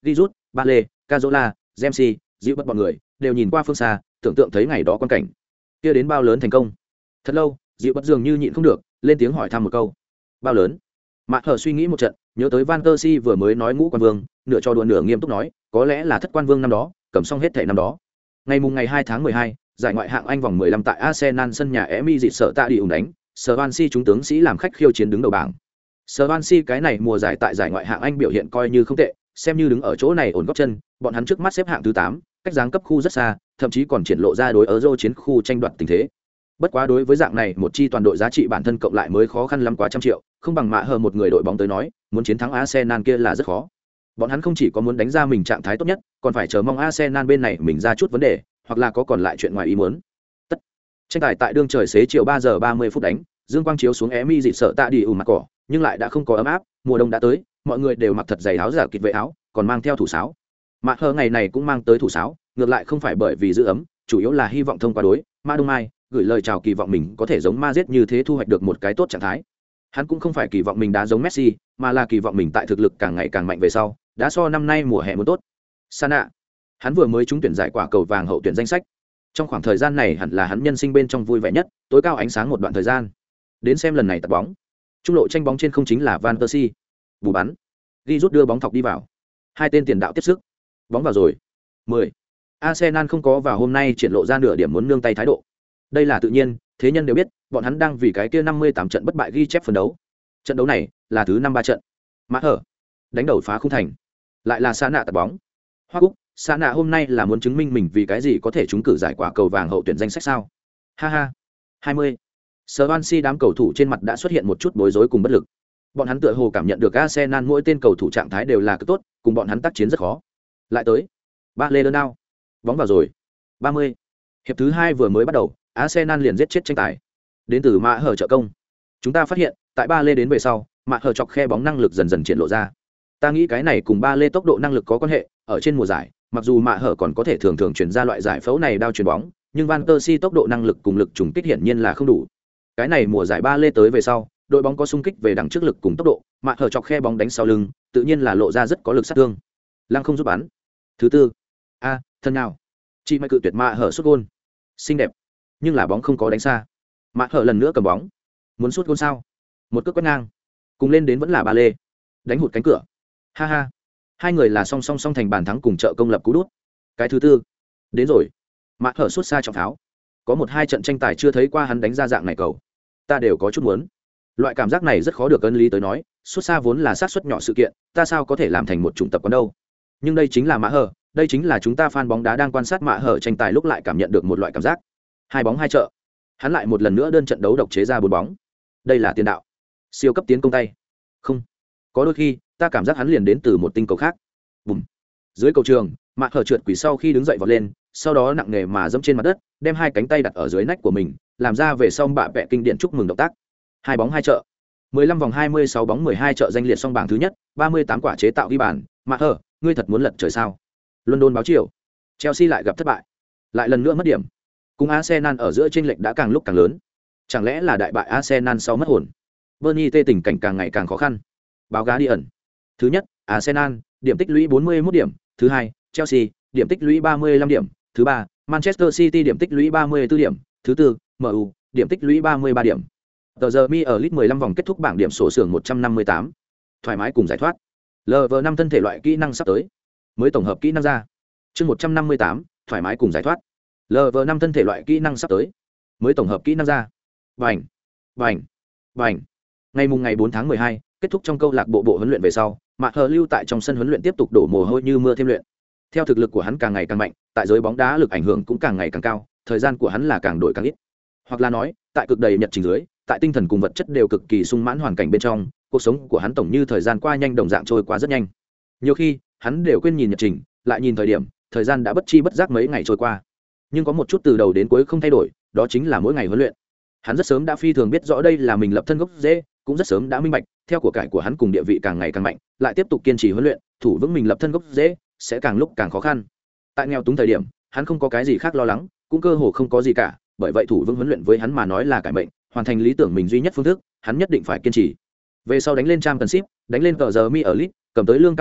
A: Giroud, Bale, Cazorla, Dempsey, dịu bất bọn người đều nhìn qua phương xa, tưởng tượng thấy ngày đó quan cảnh. Kia đến bao lớn thành công. Thật lâu, dịu bất dường như nhịn không được, lên tiếng hỏi thăm một câu. Bao lớn? Mạc Hở suy nghĩ một trận, nhớ tới Van Persie vừa mới nói ngũ quan vương, nửa cho đùa nửa nghiêm túc nói, có lẽ là thất quan vương năm đó, cầm xong hết thảy năm đó. Ngày 2 tháng 12, giải ngoại hạng Anh vòng 15 tại Arsenal sân nhà Emirates sợ tạ đi ủng đánh, Swansea chúng tướng sĩ làm khách khiêu chiến đứng đầu bảng. Swansea cái này mùa giải tại giải ngoại hạng Anh biểu hiện coi như không tệ, xem như đứng ở chỗ này ổn gót chân, bọn hắn trước mắt xếp hạng thứ 8, cách giáng cấp khu rất xa, thậm chí còn triển lộ ra đối Euro chiến khu tranh đoạt tình thế. Bất quá đối với dạng này một chi toàn đội giá trị bản thân cộng lại mới khó khăn lắm quá trăm triệu, không bằng Mạ Hờ một người đội bóng tới nói, muốn chiến thắng Arsenal kia là rất khó. Bọn hắn không chỉ có muốn đánh ra mình trạng thái tốt nhất, còn phải chờ mong Arsenal bên này mình ra chút vấn đề, hoặc là có còn lại chuyện ngoài ý muốn. Tất. Tranh tài tại đương trời xế chiều 3 giờ 30 phút đánh, dương quang chiếu xuống Emi dịt sợ tạ đi ủ mặt cỏ, nhưng lại đã không có ấm áp, mùa đông đã tới, mọi người đều mặc thật dày áo giả kịt vệ áo, còn mang theo thủ sáo. Mạ Hờ ngày này cũng mang tới thủ sáo, ngược lại không phải bởi vì giữ ấm, chủ yếu là hy vọng thông qua đối Ma Đông Mai, gửi lời chào kỳ vọng mình có thể giống Madrid như thế thu hoạch được một cái tốt trạng thái. Hắn cũng không phải kỳ vọng mình đá giống Messi, mà là kỳ vọng mình tại thực lực càng ngày càng mạnh về sau, đã so năm nay mùa hè muốn tốt. Sana, hắn vừa mới trúng tuyển giải quả cầu vàng hậu tuyển danh sách. Trong khoảng thời gian này hẳn là hắn nhân sinh bên trong vui vẻ nhất, tối cao ánh sáng một đoạn thời gian. Đến xem lần này tập bóng. Trung lộ tranh bóng trên không chính là Van Persie. Bù bắn. Ghi rút đưa bóng thọc đi vào. Hai tên tiền đạo tiếp sức. Bóng vào rồi. 10. Arsenal không có vào hôm nay triển lộ ra nửa điểm muốn nương tay thái độ. Đây là tự nhiên, thế nhân đều biết, bọn hắn đang vì cái kia 58 trận bất bại ghi chép phân đấu. Trận đấu này là thứ 53 trận. Mã Hở đánh đầu phá khung thành. Lại là Sa nạ tạt bóng. Hoa Cúc, Sa nạ hôm nay là muốn chứng minh mình vì cái gì có thể trúng cử giải quả cầu vàng hậu tuyển danh sách sao? Ha ha. 20. Swansea đám cầu thủ trên mặt đã xuất hiện một chút bối rối cùng bất lực. Bọn hắn tựa hồ cảm nhận được Arsenal mỗi tên cầu thủ trạng thái đều là cực tốt, cùng bọn hắn tác chiến rất khó. Lại tới. Ba lê đơn đao. Bóng vào rồi. 30. Hiệp thứ 2 vừa mới bắt đầu, Arsenal liền giết chết tranh tài. Đến từ Mạ Hở trợ công. Chúng ta phát hiện, tại ba lê đến về sau, Mạ Hở chọc khe bóng năng lực dần dần triển lộ ra. Ta nghĩ cái này cùng ba lê tốc độ năng lực có quan hệ, ở trên mùa giải, mặc dù Mạ Hở còn có thể thường thường chuyển ra loại giải phẫu này đao chuyền bóng, nhưng Van Persie tốc độ năng lực cùng lực trùng kích hiển nhiên là không đủ. Cái này mùa giải ba lê tới về sau, đội bóng có xung kích về đằng trước lực cùng tốc độ, Mạ Hở chọc khe bóng đánh sau lưng, tự nhiên là lộ ra rất có lực sát thương. Lăng không giúp bắn. Thứ tư. Thân nào. Chị mày cự tuyệt Mạ Hở sút gôn. Xinh đẹp, nhưng là bóng không có đánh xa. Mạ Hở lần nữa cầm bóng, muốn sút gôn sao? Một cước quét ngang, cùng lên đến vẫn là ba lê, đánh hụt cánh cửa. Ha ha, hai người là song song thành bàn thắng cùng trợ công lập cú đút. Cái thứ tư, đến rồi. Mạ Hở sút xa trọng tháo. Có một hai trận tranh tài chưa thấy qua hắn đánh ra dạng này cầu, ta đều có chút muốn. Loại cảm giác này rất khó được ân lý tới nói, sút xa vốn là xác suất nhỏ sự kiện, ta sao có thể làm thành một chủng tập quán đâu? Nhưng đây chính là Mạ Hở, đây chính là chúng ta fan bóng đá đang quan sát Mạ Hở tranh tài lúc lại cảm nhận được một loại cảm giác. Hai bóng hai trợ, hắn lại một lần nữa đơn trận đấu độc chế ra 4 bóng. Đây là tiền đạo, siêu cấp tiến công tay. Không, có đôi khi ta cảm giác hắn liền đến từ một tinh cầu khác. Bùm. Dưới cầu trường, Mạ Hở trượt quỷ sau khi đứng dậy vọt lên, sau đó nặng nề mà dẫm trên mặt đất, đem hai cánh tay đặt ở dưới nách của mình, làm ra về sau bạ vẽ kinh điển chúc mừng động tác. Hai bóng hai trợ, 15 vòng 26 bóng 12 trợ danh liệt song bảng thứ nhất, 38 quả chế tạo ghi bàn. Mạ Hở, ngươi thật muốn lật trời sao? London báo chiều, Chelsea lại gặp thất bại, lại lần nữa mất điểm. Cùng Arsenal ở giữa chênh lệch đã càng lúc càng lớn. Chẳng lẽ là đại bại Arsenal sau mất hồn? Burnley tê tình cảnh càng ngày càng khó khăn. Báo giá đi ẩn. Thứ nhất, Arsenal, điểm tích lũy 41 điểm. Thứ hai, Chelsea, điểm tích lũy 35 điểm. Thứ ba, Manchester City điểm tích lũy 34 điểm. Thứ tư, MU, điểm tích lũy 33 điểm. Tờ giờ mi ở League 15 vòng kết thúc bảng điểm sổ sưởng 158. Thoải mái cùng giải thoát. LV5 thân thể loại kỹ năng sắp tới. Mới tổng hợp kỹ năng ra. Chương 158, thoải mái cùng giải thoát. LV5 thân thể loại kỹ năng sắp tới. Mới tổng hợp kỹ năng ra. Bành, bành, bành. Ngày 4 tháng 12, kết thúc trong câu lạc bộ huấn luyện về sau, Mạ Hở lưu tại trong sân huấn luyện tiếp tục đổ mồ hôi như mưa thêm luyện. Theo thực lực của hắn càng ngày càng mạnh, tại giới bóng đá lực ảnh hưởng cũng càng ngày càng cao, thời gian của hắn là càng đổi càng ít. Hoặc là nói, tại cực đầy nhật trình dưới, tại tinh thần cùng vật chất đều cực kỳ sung mãn hoàn cảnh bên trong, cuộc sống của hắn tổng như thời gian qua nhanh đồng dạng trôi qua rất nhanh. Nhiều khi, hắn đều quên nhìn nhật trình, lại nhìn thời gian đã bất chi bất giác mấy ngày trôi qua. Nhưng có một chút từ đầu đến cuối không thay đổi, đó chính là mỗi ngày huấn luyện. Hắn rất sớm đã phi thường biết rõ đây là mình lập thân gốc rễ, cũng rất sớm đã minh bạch, theo của cải của hắn cùng địa vị càng ngày càng mạnh, lại tiếp tục kiên trì huấn luyện, thủ vững mình lập thân gốc rễ, sẽ càng lúc càng khó khăn. Tại nghèo túng thời điểm, hắn không có cái gì khác lo lắng, cũng cơ hồ không có gì cả, bởi vậy thủ vững huấn luyện với hắn mà nói là cải mệnh, hoàn thành lý tưởng mình duy nhất phương thức, hắn nhất định phải kiên trì. Về sau đánh lên Championship, đánh lên tờ giờ Mi ở League, cầm tới lương cao lúc,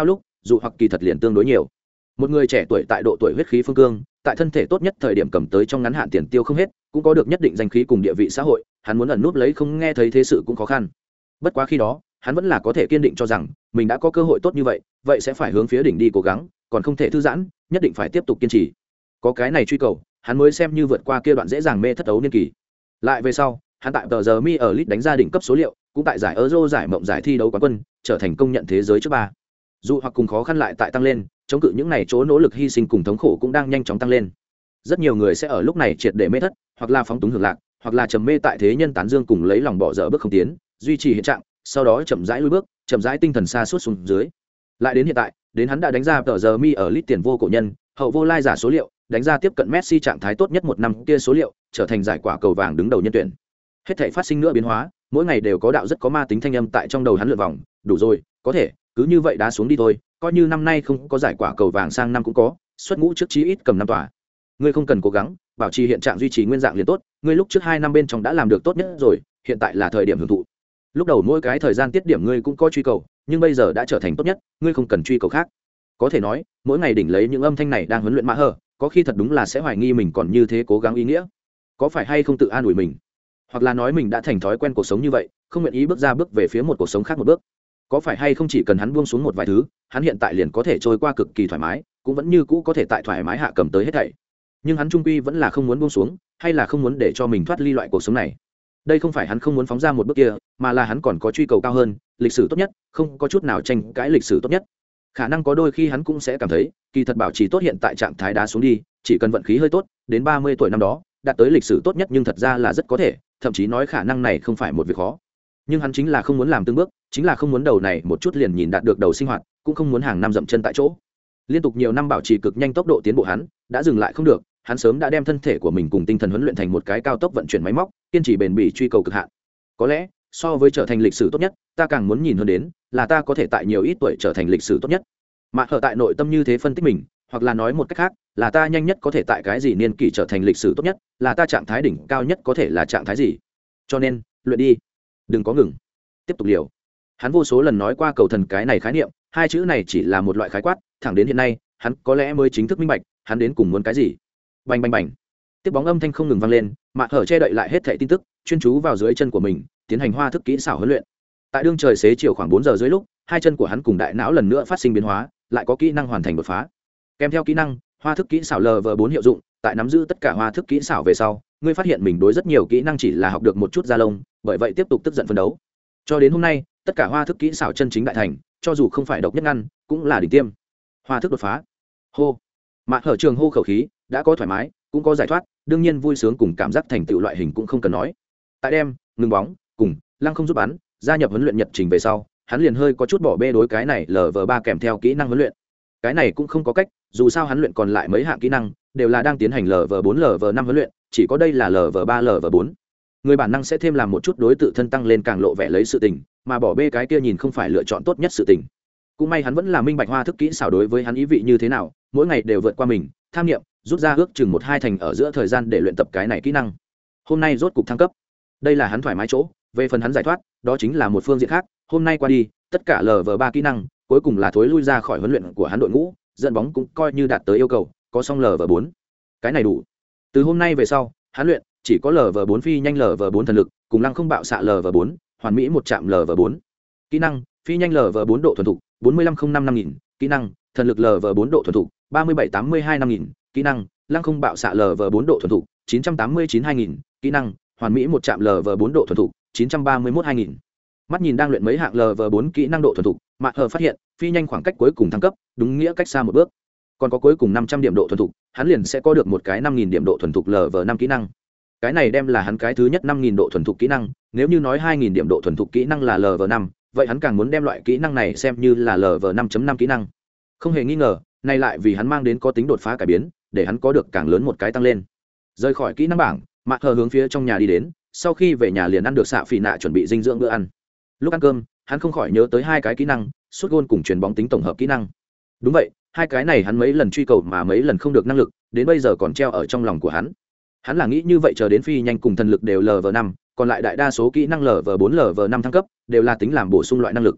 A: dụ hoặc kỳ thật liền tương đối nhiều. Một người trẻ tuổi tại độ tuổi huyết khí phương cương, tại thân thể tốt nhất thời điểm cầm tới trong ngắn hạn tiền tiêu không hết, cũng có được nhất định danh khí cùng địa vị xã hội, hắn muốn ẩn núp lấy không nghe thấy thế sự cũng khó khăn. Bất quá khi đó, hắn vẫn là có thể kiên định cho rằng mình đã có cơ hội tốt như vậy, vậy sẽ phải hướng phía đỉnh đi cố gắng, còn không thể thư giãn, nhất định phải tiếp tục kiên trì. Có cái này truy cầu, hắn mới xem như vượt qua kia đoạn dễ dàng mê thất ấu niên kỳ. Lại về sau, hắn tại tờ giờ mi ở lit đánh ra đỉnh cấp số liệu, cũng tại giải Euro giải mộng giải thi đấu quán quân, trở thành công nhận thế giới trước ba. Dù hoặc cùng khó khăn lại tại tăng lên, chống cự những này chỗ nỗ lực hy sinh cùng thống khổ cũng đang nhanh chóng tăng lên. Rất nhiều người sẽ ở lúc này triệt để mê thất, hoặc là phóng túng hưởng lạc, hoặc là trầm mê tại thế nhân tán dương cùng lấy lòng bỏ dở bước không tiến, duy trì hiện trạng, sau đó chậm rãi lùi bước, chậm rãi tinh thần xa suốt xuống dưới. Lại đến hiện tại, đến hắn đã đánh ra tờ giờ mi ở lit tiền vô cổ nhân, hậu vô lai giả số liệu, đánh ra tiếp cận Messi trạng thái tốt nhất một năm kia số liệu, trở thành giải quả cầu vàng đứng đầu nhân tuyển. Hết thảy phát sinh nữa biến hóa, mỗi ngày đều có đạo rất có ma tính thanh âm tại trong đầu hắn lượn vòng, đủ rồi, có thể, cứ như vậy đá xuống đi thôi, coi như năm nay không có giải quả cầu vàng sang năm cũng có, xuất ngũ trước chí ít cầm năm tòa. Ngươi không cần cố gắng, bảo trì hiện trạng duy trì nguyên dạng liền tốt, ngươi lúc trước 2 năm bên trong đã làm được tốt nhất rồi, hiện tại là thời điểm hưởng thụ. Lúc đầu mỗi cái thời gian tiết điểm ngươi cũng có truy cầu, nhưng bây giờ đã trở thành tốt nhất, ngươi không cần truy cầu khác. Có thể nói, mỗi ngày đỉnh lấy những âm thanh này đang huấn luyện mã hở, có khi thật đúng là sẽ hoài nghi mình còn như thế cố gắng ý nghĩa. Có phải hay không tự an ủi mình? Hoặc là nói mình đã thành thói quen cuộc sống như vậy, không nguyện ý bước ra bước về phía một cuộc sống khác một bước. Có phải hay không chỉ cần hắn buông xuống một vài thứ, hắn hiện tại liền có thể trôi qua cực kỳ thoải mái, cũng vẫn như cũ có thể tại thoải mái hạ cầm tới hết thảy. Nhưng hắn trung quy vẫn là không muốn buông xuống, hay là không muốn để cho mình thoát ly loại cuộc sống này. Đây không phải hắn không muốn phóng ra một bước kia, mà là hắn còn có truy cầu cao hơn, lịch sử tốt nhất, không có chút nào tranh cãi lịch sử tốt nhất. Khả năng có đôi khi hắn cũng sẽ cảm thấy, kỳ thật bảo trì tốt hiện tại trạng thái đá xuống đi, chỉ cần vận khí hơi tốt, đến 30 tuổi năm đó, đạt tới lịch sử tốt nhất, nhưng thật ra là rất có thể, thậm chí nói khả năng này không phải một việc khó. Nhưng hắn chính là không muốn làm từng bước, chính là không muốn đầu này một chút liền nhìn đạt được đầu sinh hoạt, cũng không muốn hàng năm dậm chân tại chỗ. Liên tục nhiều năm bảo trì cực nhanh tốc độ tiến bộ hắn, đã dừng lại không được, hắn sớm đã đem thân thể của mình cùng tinh thần huấn luyện thành một cái cao tốc vận chuyển máy móc, kiên trì bền bỉ truy cầu cực hạn. Có lẽ, so với trở thành lịch sử tốt nhất, ta càng muốn nhìn hơn đến là ta có thể tại nhiều ít tuổi trở thành lịch sử tốt nhất. Mà ở tại nội tâm như thế phân tích mình, hoặc là nói một cách khác, là ta nhanh nhất có thể tại cái gì niên kỷ trở thành lịch sử tốt nhất, là ta trạng thái đỉnh cao nhất có thể là trạng thái gì. Cho nên, luyện đi, đừng có ngừng, tiếp tục liều. Hắn vô số lần nói qua cầu thần cái này khái niệm, hai chữ này chỉ là một loại khái quát, thẳng đến hiện nay, hắn có lẽ mới chính thức minh bạch, hắn đến cùng muốn cái gì. Bành bành bành. Tiếp bóng âm thanh không ngừng vang lên, Mạc Hở che đậy lại hết thảy tin tức, chuyên chú vào dưới chân của mình, tiến hành hoa thức kỹ xảo huấn luyện. Tại đương trời xế chiều khoảng 4 giờ dưới lúc, hai chân của hắn cùng đại não lần nữa phát sinh biến hóa, lại có kỹ năng hoàn thành đột phá. Kèm theo kỹ năng, hoa thức kỹ xảo LV4 hiệu dụng, tại nắm giữ tất cả hoa thức kỹ xảo về sau, ngươi phát hiện mình đối rất nhiều kỹ năng chỉ là học được một chút da lông, bởi vậy tiếp tục tức giận phấn đấu. Cho đến hôm nay, tất cả hoa thức kỹ xảo chân chính đại thành, cho dù không phải độc nhất ngăn, cũng là đỉnh tiêm. Hoa thức đột phá. Hô. Mạc Hở trường hô khẩu khí, đã có thoải mái, cũng có giải thoát, đương nhiên vui sướng cùng cảm giác thành tựu loại hình cũng không cần nói. Tại đem ngừng bóng cùng lăng không giúp bắn gia nhập huấn luyện nhật trình về sau, hắn liền hơi có chút bỏ bê đối cái này LV3 kèm theo kỹ năng huấn luyện. Cái này cũng không có cách, dù sao hắn luyện còn lại mấy hạng kỹ năng đều là đang tiến hành LV4 LV5 huấn luyện, chỉ có đây là LV3 LV4. Người bản năng sẽ thêm làm một chút đối tự thân tăng lên càng lộ vẻ lấy sự tình, mà bỏ bê cái kia nhìn không phải lựa chọn tốt nhất sự tình. Cũng may hắn vẫn là minh bạch hoa thức kỹ xảo đối với hắn ý vị như thế nào, mỗi ngày đều vượt qua mình, tham nghiệm, rút ra ước chừng 1-2 thành ở giữa thời gian để luyện tập cái này kỹ năng. Hôm nay rốt cục thăng cấp. Đây là hắn thoải mái chỗ, về phần hắn giải thoát, đó chính là một phương diện khác, hôm nay qua đi, tất cả LV3 kỹ năng, cuối cùng là thối lui ra khỏi huấn luyện của hắn đội ngũ, dẫn bóng cũng coi như đạt tới yêu cầu, có xong LV4. Cái này đủ. Từ hôm nay về sau, hắn luyện chỉ có LV4 phi nhanh LV4 thần lực, cùng lăng không bạo xạ LV4, hoàn mỹ một chạm LV4. Kỹ năng, phi nhanh LV4 độ thuần thục, 45055.000, kỹ năng, thần lực LV4 độ thuần thục, 3782.000, kỹ năng, lăng không bạo xạ LV4 độ thuần thục, 989.000, kỹ năng, hoàn mỹ một chạm LV4 độ thuần thục, 931.000. Mắt nhìn đang luyện mấy hạng LV4 kỹ năng độ thuần thục, Mạc Hở phát hiện, phi nhanh khoảng cách cuối cùng thăng cấp, đúng nghĩa cách xa một bước. Còn có cuối cùng 500 điểm độ thuần thục, hắn liền sẽ có được một cái 5000 điểm độ thuần thục LV5 kỹ năng. Cái này đem là hắn cái thứ nhất 5000 độ thuần thục kỹ năng, nếu như nói 2000 điểm độ thuần thục kỹ năng là LV5, vậy hắn càng muốn đem loại kỹ năng này xem như là LV5.5 kỹ năng. Không hề nghi ngờ, này lại vì hắn mang đến có tính đột phá cải biến, để hắn có được càng lớn một cái tăng lên. Rời khỏi kỹ năng bảng, Mạc Hở hướng phía trong nhà đi đến, sau khi về nhà liền ăn được xạ phỉ nạ chuẩn bị dinh dưỡng bữa ăn. Lúc ăn cơm, hắn không khỏi nhớ tới hai cái kỹ năng, sút gôn cùng chuyền bóng tính tổng hợp kỹ năng. Đúng vậy, hai cái này hắn mấy lần truy cầu mà mấy lần không được năng lực, đến bây giờ còn treo ở trong lòng của hắn. Hắn là nghĩ như vậy chờ đến phi nhanh cùng thần lực đều LV5, còn lại đại đa số kỹ năng LV4 LV5 thăng cấp đều là tính làm bổ sung loại năng lực.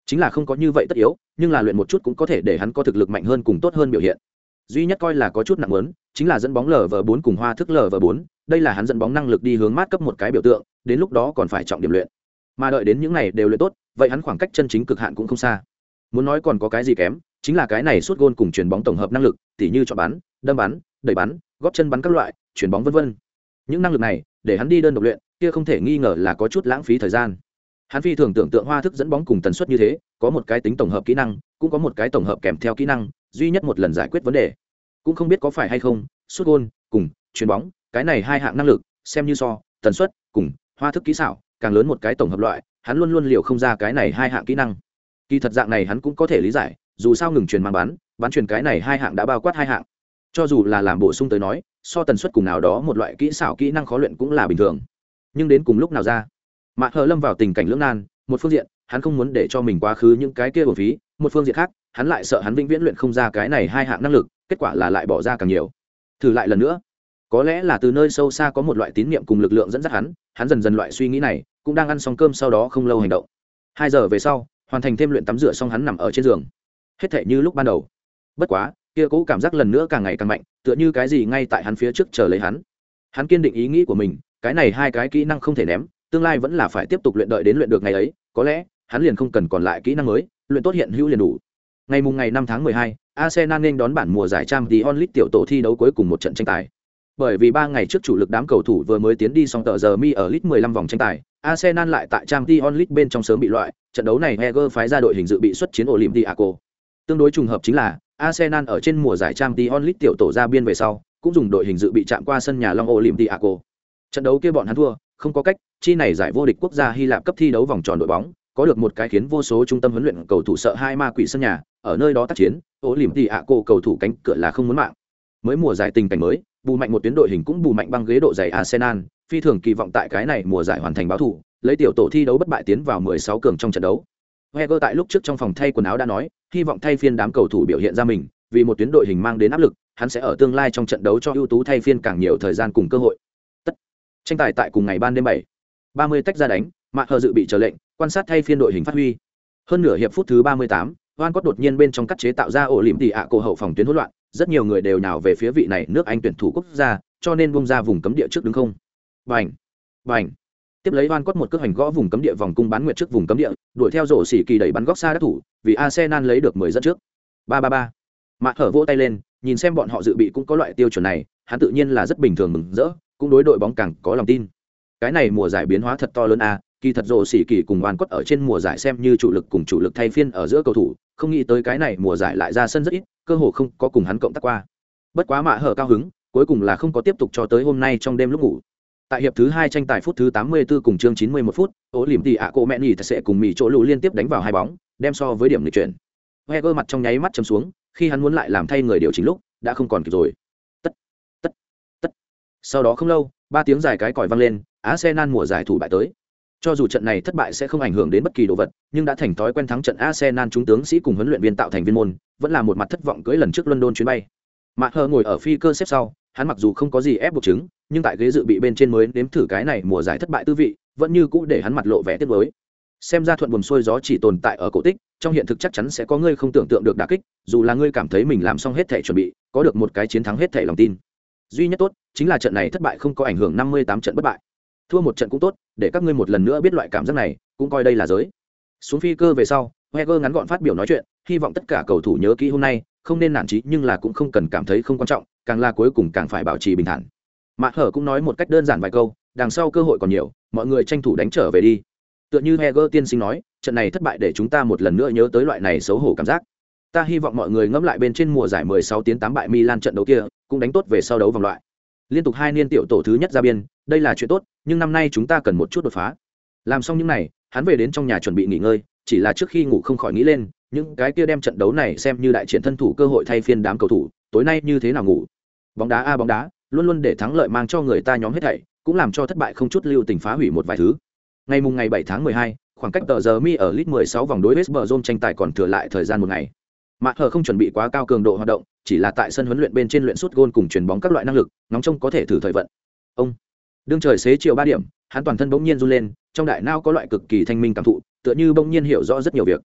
A: chính là không có như vậy tất yếu, nhưng là luyện một chút cũng có thể để hắn có thực lực mạnh hơn cùng tốt hơn biểu hiện. Duy nhất coi là có chút nặng muốn, chính là dẫn bóng LV4 cùng hoa thức LV4, đây là hắn dẫn bóng năng lực đi hướng mát cấp một cái biểu tượng, đến lúc đó còn phải trọng điểm luyện. Mà đợi đến những này đều luyện tốt, vậy hắn khoảng cách chân chính cực hạn cũng không xa. Muốn nói còn có cái gì kém, chính là cái này sút gôn cùng chuyền bóng tổng hợp năng lực, tỉ như chọn bắn, đâm bắn, đẩy bắn, góp chân bắn các loại, chuyền bóng vân vân. Những năng lực này, để hắn đi đơn độc luyện, kia không thể nghi ngờ là có chút lãng phí thời gian. Hắn phi thường tưởng tượng hoa thức dẫn bóng cùng tần suất như thế, có một cái tính tổng hợp kỹ năng, cũng có một cái tổng hợp kèm theo kỹ năng, duy nhất một lần giải quyết vấn đề. Cũng không biết có phải hay không, sút gôn cùng chuyền bóng, cái này hai hạng năng lực, xem như so, tần suất cùng hoa thức kỹ xảo, càng lớn một cái tổng hợp loại, hắn luôn luôn liều không ra cái này hai hạng kỹ năng. Kỳ thật dạng này hắn cũng có thể lý giải, dù sao ngừng truyền mang bắn truyền cái này hai hạng đã bao quát hai hạng. Cho dù là làm bổ sung tới nói, so tần suất cùng nào đó một loại kỹ xảo kỹ năng khó luyện cũng là bình thường. Nhưng đến cùng lúc nào ra, Mạ Hờ lâm vào tình cảnh lưỡng nan, một phương diện, hắn không muốn để cho mình quá khứ những cái kia uổng phí, một phương diện khác, hắn lại sợ hắn vĩnh viễn luyện không ra cái này hai hạng năng lực, kết quả là lại bỏ ra càng nhiều. Thử lại lần nữa. Có lẽ là từ nơi sâu xa có một loại tín niệm cùng lực lượng dẫn dắt hắn dần dần loại suy nghĩ này, cũng đang ăn xong cơm sau đó không lâu hành động. 2 giờ về sau, hoàn thành thêm luyện tắm rửa xong hắn nằm ở trên giường. Hết thảy như lúc ban đầu. Bất quá, kia cố cảm giác lần nữa càng ngày càng mạnh, tựa như cái gì ngay tại hắn phía trước chờ lấy hắn. Hắn kiên định ý nghĩ của mình, cái này hai cái kỹ năng không thể ném, tương lai vẫn là phải tiếp tục luyện đợi đến luyện được ngày ấy, có lẽ hắn liền không cần còn lại kỹ năng mới, luyện tốt hiện hữu liền đủ. Ngày 5 tháng 12, Arsenal nên đón bản mùa giải Champions League tiểu tổ thi đấu cuối cùng một trận tranh tài. Bởi vì 3 ngày trước chủ lực đám cầu thủ vừa mới tiến đi xong tờ giờ mi ở League 15 vòng tranh tài, Arsenal lại tại Champions League bên trong sớm bị loại, trận đấu này Heger phái ra đội hình dự bị xuất chiến Olympiacos. Tương đối trùng hợp chính là Arsenal ở trên mùa giải Champions League tiểu tổ ra biên về sau, cũng dùng đội hình dự bị chạm qua sân nhà Long Olympiacos. Trận đấu kia bọn hắn thua, không có cách, chi này giải vô địch quốc gia Hy Lạp cấp thi đấu vòng tròn đội bóng, có được một cái khiến vô số trung tâm huấn luyện cầu thủ sợ hai ma quỷ sân nhà, ở nơi đó tác chiến, Olympiacos cầu thủ cánh cửa là không muốn mạng. Mới mùa giải tình cảnh mới, bù mạnh một tuyến đội hình cũng bù mạnh băng ghế độ dày Arsenal, phi thường kỳ vọng tại cái này mùa giải hoàn thành báo thủ, lấy tiểu tổ thi đấu bất bại tiến vào 16 cường trong trận đấu. Wenger tại lúc trước trong phòng thay quần áo đã nói, hy vọng thay phiên đám cầu thủ biểu hiện ra mình, vì một tuyến đội hình mang đến áp lực, hắn sẽ ở tương lai trong trận đấu cho ưu tú thay phiên càng nhiều thời gian cùng cơ hội. Tất. Tranh tài tại cùng ngày ban đêm 7:30 tách ra đánh, Mạc Hờ dự bị chờ lệnh, quan sát thay phiên đội hình phát huy. Hơn nửa hiệp phút thứ 38, Van Cott đột nhiên bên trong cắt chế tạo ra ổ liễm tỷ ạ cổ hậu phòng tuyến hỗn loạn, rất nhiều người đều nhào về phía vị này nước Anh tuyển thủ quốc gia, cho nên bung ra vùng cấm địa trước đứng không. Bành, bành. Tiếp lấy Van Cott một cước hành gõ vùng cấm địa vòng cung bán nguyệt trước vùng cấm địa, đuổi theo rổ xỉ kỳ đẩy bắn góc xa đắc thủ, vì Arsenal lấy được 10 dẫn trước. 3-3-3. Mạc Hở vỗ tay lên, nhìn xem bọn họ dự bị cũng có loại tiêu chuẩn này, hắn tự nhiên là rất bình thường mừng rỡ, cũng đối đội bóng càng có lòng tin. Cái này mùa giải biến hóa thật to lớn a, kỳ thật rổ xỉ kỳ cùng Van Cott ở trên mùa giải xem như chủ lực cùng chủ lực thay phiên ở giữa cầu thủ, không nghĩ tới cái này mùa giải lại ra sân rất ít, cơ hồ không có cùng hắn cộng tác qua. Bất quá Mạc Hở cao hứng, cuối cùng là không có tiếp tục cho tới hôm nay trong đêm lúc ngủ. Tại hiệp thứ 2 tranh tài phút thứ 84 cùng chương 91 phút, Olympiacos mẹ nhỉ sẽ cùng Mỹ chỗ lù liên tiếp đánh vào hai bóng, đem so với điểm nghịch chuyển. Wenger mặt trong nháy mắt chầm xuống, khi hắn muốn lại làm thay người điều chỉnh lúc, đã không còn kịp rồi. Tất, tất, tất. Sau đó không lâu, 3 tiếng dài cái còi vang lên, Arsenal mùa giải thủ bại tới. Cho dù trận này thất bại sẽ không ảnh hưởng đến bất kỳ đồ vật, nhưng đã thành thói quen thắng trận Arsenal chúng tướng sĩ cùng huấn luyện viên tạo thành viên môn, vẫn là một mặt thất vọng cưỡi lần trước London chuyến bay. Mạc Hờ ngồi ở phi cơ xếp sau, hắn mặc dù không có gì ép buộc chứng, nhưng tại ghế dự bị bên trên mới nếm thử cái này mùa giải thất bại tư vị, vẫn như cũ để hắn mặt lộ vẻ tiếc nuối. Xem ra thuận buồm xuôi gió chỉ tồn tại ở cổ tích, trong hiện thực chắc chắn sẽ có ngươi không tưởng tượng được đả kích, dù là ngươi cảm thấy mình làm xong hết thể chuẩn bị, có được một cái chiến thắng hết thể lòng tin. Duy nhất tốt, chính là trận này thất bại không có ảnh hưởng 58 trận bất bại. Thua một trận cũng tốt, để các ngươi một lần nữa biết loại cảm giác này, cũng coi đây là giới. Xuống phi cơ về sau, Wenger ngắn gọn phát biểu nói chuyện, hy vọng tất cả cầu thủ nhớ kỹ hôm nay, không nên nản chí nhưng là cũng không cần cảm thấy không quan trọng, càng là cuối cùng càng phải bảo trì bình thản. Mạc Hở cũng nói một cách đơn giản vài câu, đằng sau cơ hội còn nhiều, mọi người tranh thủ đánh trở về đi. Tựa như Wenger tiên sinh nói, trận này thất bại để chúng ta một lần nữa nhớ tới loại này xấu hổ cảm giác. Ta hy vọng mọi người ngẫm lại bên trên mùa giải 16 tiến 8 bại Milan trận đấu kia, cũng đánh tốt về sau đấu vòng loại. Liên tục 2 niên tiểu tổ thứ nhất ra biên, đây là chuyện tốt, nhưng năm nay chúng ta cần một chút đột phá. Làm xong những này, hắn về đến trong nhà chuẩn bị nghỉ ngơi, chỉ là trước khi ngủ không khỏi nghĩ lên, những cái kia đem trận đấu này xem như đại triển thân thủ cơ hội thay phiên đám cầu thủ, tối nay như thế nào ngủ. Bóng đá a bóng đá, luôn luôn để thắng lợi mang cho người ta nhóm hết thảy, cũng làm cho thất bại không chút lưu tình phá hủy một vài thứ. Ngày 7 tháng 12, khoảng cách tờ giờ mi ở League 16 vòng đối West Brom tranh tài còn thừa lại thời gian một ngày. Mạc Hở không chuẩn bị quá cao cường độ hoạt động, chỉ là tại sân huấn luyện bên trên luyện sút gôn cùng chuyền bóng các loại năng lực, ngóng trông có thể thử thời vận. Ông đương trời xế chiều 3 điểm, hắn toàn thân bỗng nhiên run lên, trong đại não có loại cực kỳ thanh minh cảm thụ, tựa như bỗng nhiên hiểu rõ rất nhiều việc.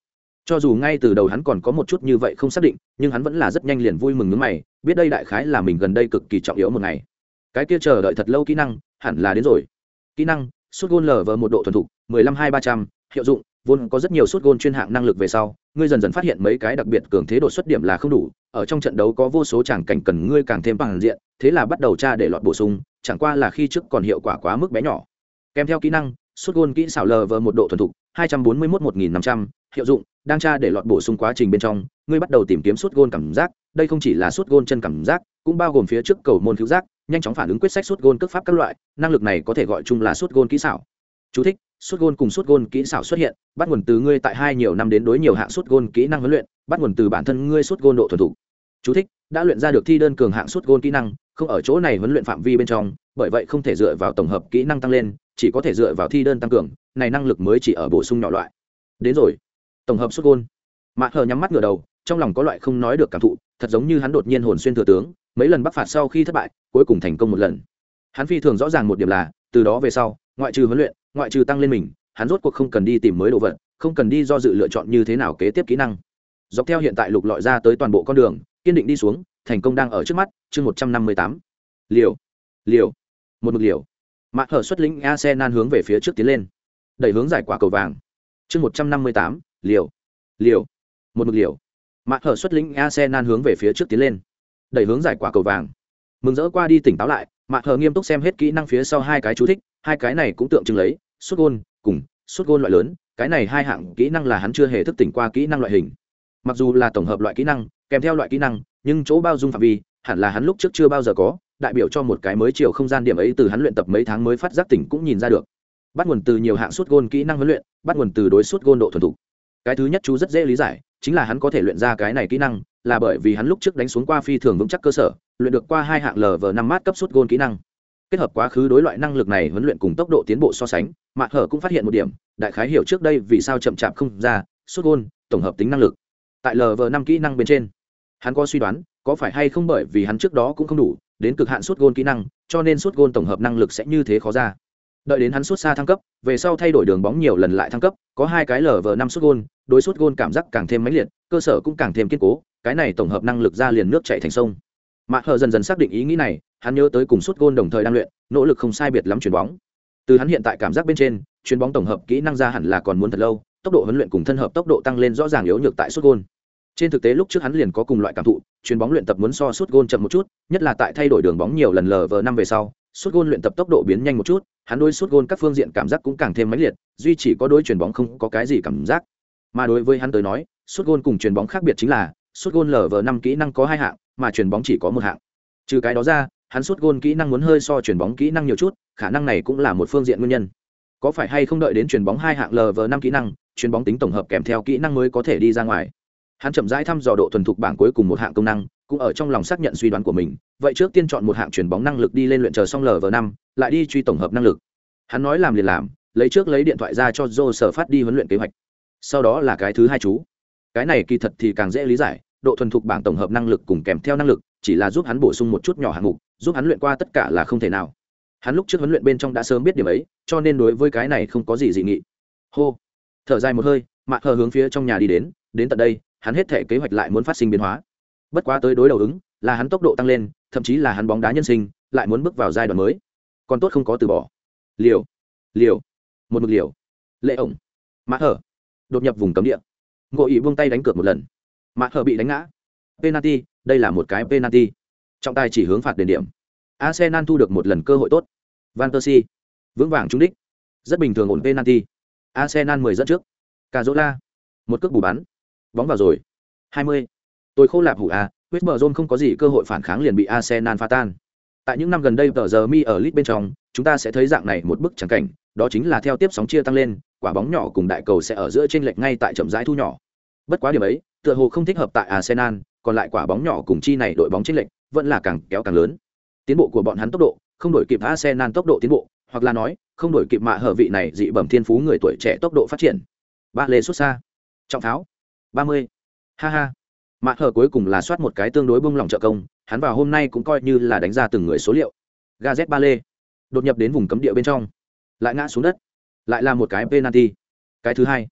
A: Cho dù ngay từ đầu hắn còn có một chút như vậy không xác định, nhưng hắn vẫn là rất nhanh liền vui mừng nhướng mày, biết đây đại khái là mình gần đây cực kỳ trọng yếu một ngày. Cái kia chờ đợi thật lâu kỹ năng, hẳn là đến rồi. Kỹ năng, sút gôn lờ vờ một độ thuần thục, 15-2-300, hiệu dụng, vốn có rất nhiều sút gôn chuyên hạng năng lực về sau, ngươi dần dần phát hiện mấy cái đặc biệt cường thế đột xuất điểm là không đủ, ở trong trận đấu có vô số tràng cảnh cần ngươi càng thêm bằng diện, thế là bắt đầu tra để lọt bổ sung, chẳng qua là khi trước còn hiệu quả quá mức bé nhỏ. Kèm theo kỹ năng, sút gôn kỹ xảo lờ vờ một độ thuần thục, 241-1500, hiệu dụng, đang tra để lọt bổ sung quá trình bên trong, ngươi bắt đầu tìm kiếm sút gôn cảm giác, đây không chỉ là sút gôn chân cảm giác, cũng bao gồm phía trước cầu môn cứu giác, nhanh chóng phản ứng quyết sách sút gôn cước pháp các loại, năng lực này có thể gọi chung là sút gôn kỹ xảo. Chú thích: sút gôn cùng sút gôn kỹ xảo xuất hiện, bắt nguồn từ ngươi tại hai nhiều năm đến đối nhiều hạng sút gôn kỹ năng huấn luyện, bắt nguồn từ bản thân ngươi sút gôn độ thuần thục. Chú thích: đã luyện ra được thi đơn cường hạng sút gôn kỹ năng, không ở chỗ này huấn luyện phạm vi bên trong, bởi vậy không thể dựa vào tổng hợp kỹ năng tăng lên, chỉ có thể dựa vào thi đơn tăng cường, này năng lực mới chỉ ở bổ sung nhỏ loại. Đến rồi, tổng hợp sút gôn. Mạc Hờ nhắm mắt ngửa đầu, trong lòng có loại không nói được cảm thụ, thật giống như hắn đột nhiên hồn xuyên thừa tướng, mấy lần bắc phạt sau khi thất bại, cuối cùng thành công một lần. Hắn phi thường rõ ràng một điểm là, từ đó về sau, ngoại trừ huấn luyện, ngoại trừ tăng lên mình, hắn rốt cuộc không cần đi tìm mới đồ vật, không cần đi do dự lựa chọn như thế nào kế tiếp kỹ năng. Dọc theo hiện tại lục lọi ra tới toàn bộ con đường, kiên định đi xuống, thành công đang ở trước mắt. Chương 158. Liều, liều, một mực liều. Mạc Hờ xuất lĩnh Arsenal hướng về phía trước tiến lên, đẩy hướng giải quả cầu vàng. Chương 158. Liều, liều, một mực liều. Mạc Hờ xuất lĩnh Arsenal hướng về phía trước tiến lên, đẩy hướng giải quả cầu vàng. Mừng rỡ qua đi tỉnh táo lại, Mạc Hờ nghiêm túc xem hết kỹ năng phía sau hai cái chú thích, hai cái này cũng tượng trưng lấy sút gôn cùng sút gôn loại lớn, cái này hai hạng kỹ năng là hắn chưa hề thức tỉnh qua kỹ năng loại hình. Mặc dù là tổng hợp loại kỹ năng, kèm theo loại kỹ năng, nhưng chỗ bao dung phạm vi hẳn là hắn lúc trước chưa bao giờ có, đại biểu cho một cái mới chiều không gian điểm ấy từ hắn luyện tập mấy tháng mới phát giác tỉnh cũng nhìn ra được. Bắt nguồn từ nhiều hạng sút gôn kỹ năng huấn luyện, bắt nguồn từ đối sút gôn độ thuần thục. Cái thứ nhất chú rất dễ lý giải, chính là hắn có thể luyện ra cái này kỹ năng, là bởi vì hắn lúc trước đánh xuống qua phi thường vững chắc cơ sở, luyện được qua hai hạng LV5 mát cấp sút gôn kỹ năng. Kết hợp quá khứ đối loại năng lực này huấn luyện cùng tốc độ tiến bộ so sánh, Mạc Hở cũng phát hiện một điểm, đại khái hiểu trước đây vì sao chậm chạp không ra sút gôn tổng hợp tính năng lực. Tại LV5 kỹ năng bên trên, hắn có suy đoán, có phải hay không bởi vì hắn trước đó cũng không đủ, đến cực hạn sút gôn kỹ năng, cho nên sút gôn tổng hợp năng lực sẽ như thế khó ra. Đợi đến hắn sút xa thăng cấp, về sau thay đổi đường bóng nhiều lần lại thăng cấp, có hai cái LV5 sút gôn, đối sút gôn cảm giác càng thêm mãnh liệt, cơ sở cũng càng thêm kiên cố, cái này tổng hợp năng lực ra liền nước chảy thành sông. Mạc Hở dần dần xác định ý nghĩ này, hắn nhớ tới cùng sút gôn đồng thời đang luyện, nỗ lực không sai biệt lắm chuyền bóng. Từ hắn hiện tại cảm giác bên trên, chuyền bóng tổng hợp kỹ năng ra hẳn là còn muốn thật lâu, tốc độ huấn luyện cùng thân hợp tốc độ tăng lên rõ ràng yếu nhược tại sút gôn. Trên thực tế lúc trước hắn liền có cùng loại cảm thụ, chuyền bóng luyện tập muốn so sút gôn chậm một chút, nhất là tại thay đổi đường bóng nhiều lần LV5 về sau, sút gôn luyện tập tốc độ biến nhanh một chút, hắn đối sút gôn các phương diện cảm giác cũng càng thêm mãnh liệt, duy chỉ có đối chuyền bóng không có cái gì cảm giác. Mà đối với hắn tới nói, sút gôn cùng chuyền bóng khác biệt chính là, sút gôn LV5 kỹ năng có hai hạng, mà chuyền bóng chỉ có một hạng. Trừ cái đó ra, hắn sút gôn kỹ năng muốn hơi so chuyền bóng kỹ năng nhiều chút, khả năng này cũng là một phương diện nguyên nhân. Có phải hay không đợi đến chuyền bóng hai hạng LV5 kỹ năng, chuyền bóng tính tổng hợp kèm theo kỹ năng mới có thể đi ra ngoài. Hắn chậm rãi thăm dò độ thuần thục bảng cuối cùng một hạng công năng, cũng ở trong lòng xác nhận suy đoán của mình, vậy trước tiên chọn một hạng chuyền bóng năng lực đi lên luyện chờ xong LV5, lại đi truy tổng hợp năng lực. Hắn nói làm liền làm, lấy điện thoại ra cho Joe sở phát đi huấn luyện kế hoạch. Sau đó là cái thứ hai chú. Cái này kỳ thật thì càng dễ lý giải, độ thuần thục bảng tổng hợp năng lực cùng kèm theo năng lực, chỉ là giúp hắn bổ sung một chút nhỏ hạng mục, giúp hắn luyện qua tất cả là không thể nào. Hắn lúc trước huấn luyện bên trong đã sớm biết điểm ấy, cho nên đối với cái này không có gì dị nghị. Hô, thở dài một hơi, Mạc Hờ hướng phía trong nhà đi đến tận đây, hắn hết thể kế hoạch lại muốn phát sinh biến hóa. Bất quá tới đối đầu ứng, là hắn tốc độ tăng lên, thậm chí là hắn bóng đá nhân sinh, lại muốn bước vào giai đoạn mới. Còn tốt không có từ bỏ. Liều, liều, một mực liều. Lệ ổng, Mạc Hờ đột nhập vùng cấm địa. Ngộ ý buông tay đánh cược một lần. Mạc Hờ bị đánh ngã. Penalty, đây là một cái penalty. Trọng tài chỉ hướng phạt đền điểm. Arsenal thu được một lần cơ hội tốt. Van Persie vững vàng trúng đích. Rất bình thường ổn penalty. Arsenal 10 dẫn trước. Cazorla một cước bù bắn. Bóng vào rồi. 20. Tôi khô lạp hủ à, West Brom không có gì cơ hội phản kháng liền bị Arsenal phá tan. Tại những năm gần đây tờ giờ mi ở Leeds bên trong, chúng ta sẽ thấy dạng này một bức trắng cảnh, đó chính là theo tiếp sóng chia tăng lên, quả bóng nhỏ cùng đại cầu sẽ ở giữa chênh lệch ngay tại chậm rãi thu nhỏ. Bất quá điểm ấy, tựa hồ không thích hợp tại Arsenal, còn lại quả bóng nhỏ cùng chi này đội bóng chênh lệch vẫn là càng kéo càng lớn. Tiến bộ của bọn hắn tốc độ không đổi kịp Arsenal tốc độ tiến bộ, hoặc là nói, không đổi kịp Mạ Hở vị này dị bẩm thiên phú người tuổi trẻ tốc độ phát triển. Ba lê xuất xa. Trọng pháo. 30. Ha ha. Mạ Hở cuối cùng là soát một cái tương đối bung lỏng trợ công, hắn vào hôm nay cũng coi như là đánh ra từng người số liệu. Gazet ba lê đột nhập đến vùng cấm địa bên trong, lại ngã xuống đất, lại là một cái penalty. Cái thứ hai.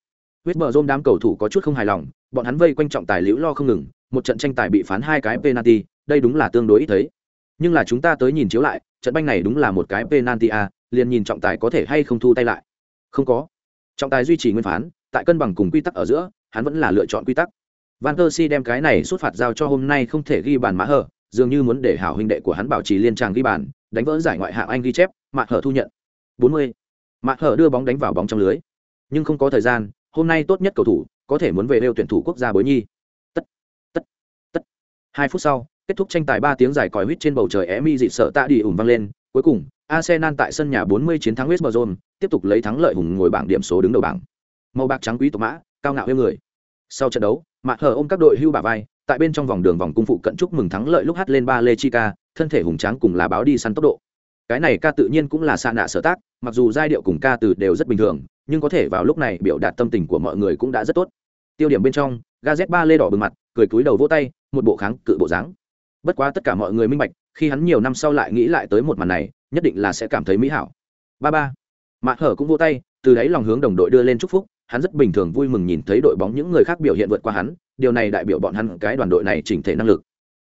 A: West Brom đám cầu thủ có chút không hài lòng, bọn hắn vây quanh trọng tài liễu lo không ngừng, một trận tranh tài bị phán 2 cái penalty, đây đúng là tương đối ít thấy. Nhưng là chúng ta tới nhìn chiếu lại, trận banh này đúng là một cái penalty a, liền nhìn trọng tài có thể hay không thu tay lại. Không có. Trọng tài duy trì nguyên phán, tại cân bằng cùng quy tắc ở giữa, hắn vẫn là lựa chọn quy tắc. Van Persie đem cái này sút phạt giao cho hôm nay không thể ghi bàn Mã Hở, dường như muốn để hảo huynh đệ của hắn bảo trì liên tràng ghi bàn, đánh vỡ giải ngoại hạng Anh ghi chép, Mã Hở thu nhận. 40. Mã Hở đưa bóng đánh vào bóng trong lưới. Nhưng không có thời gian, hôm nay tốt nhất cầu thủ, có thể muốn về đeo tuyển thủ quốc gia bối nhi. Tất. 2 phút sau, kết thúc tranh tài 3 tiếng giải còi huýt trên bầu trời Emi dị sợ tạ đi ủng vang lên, cuối cùng, Arsenal tại sân nhà 40 chiến thắng West Brom, tiếp tục lấy thắng lợi hùng ngồi bảng điểm số đứng đầu bảng. Màu bạc trắng quý tộc mã, cao ngạo yêu người. Sau trận đấu, Mã Hở ôm các đội hưu bả vai, tại bên trong vòng đường vòng cung phụ cận chúc mừng thắng lợi lúc hát lên ba lê chi ca, thân thể hùng tráng cùng là báo đi săn tốc độ. Cái này ca tự nhiên cũng là xa nạ sở tác, mặc dù giai điệu cùng ca từ đều rất bình thường, nhưng có thể vào lúc này biểu đạt tâm tình của mọi người cũng đã rất tốt. Tiêu điểm bên trong, Gazet ba lê đỏ bừng mặt, cười cúi đầu vỗ tay, một bộ kháng cự bộ dáng. Bất quá tất cả mọi người minh bạch, khi hắn nhiều năm sau lại nghĩ lại tới một màn này, nhất định là sẽ cảm thấy mỹ hảo. Ba. Mã Hở cũng vỗ tay, từ đáy lòng hướng đồng đội đưa lên chúc phúc, hắn rất bình thường vui mừng nhìn thấy đội bóng những người khác biểu hiện vượt qua hắn, điều này đại biểu bọn hắn cái đoàn đội này chỉnh thể năng lực.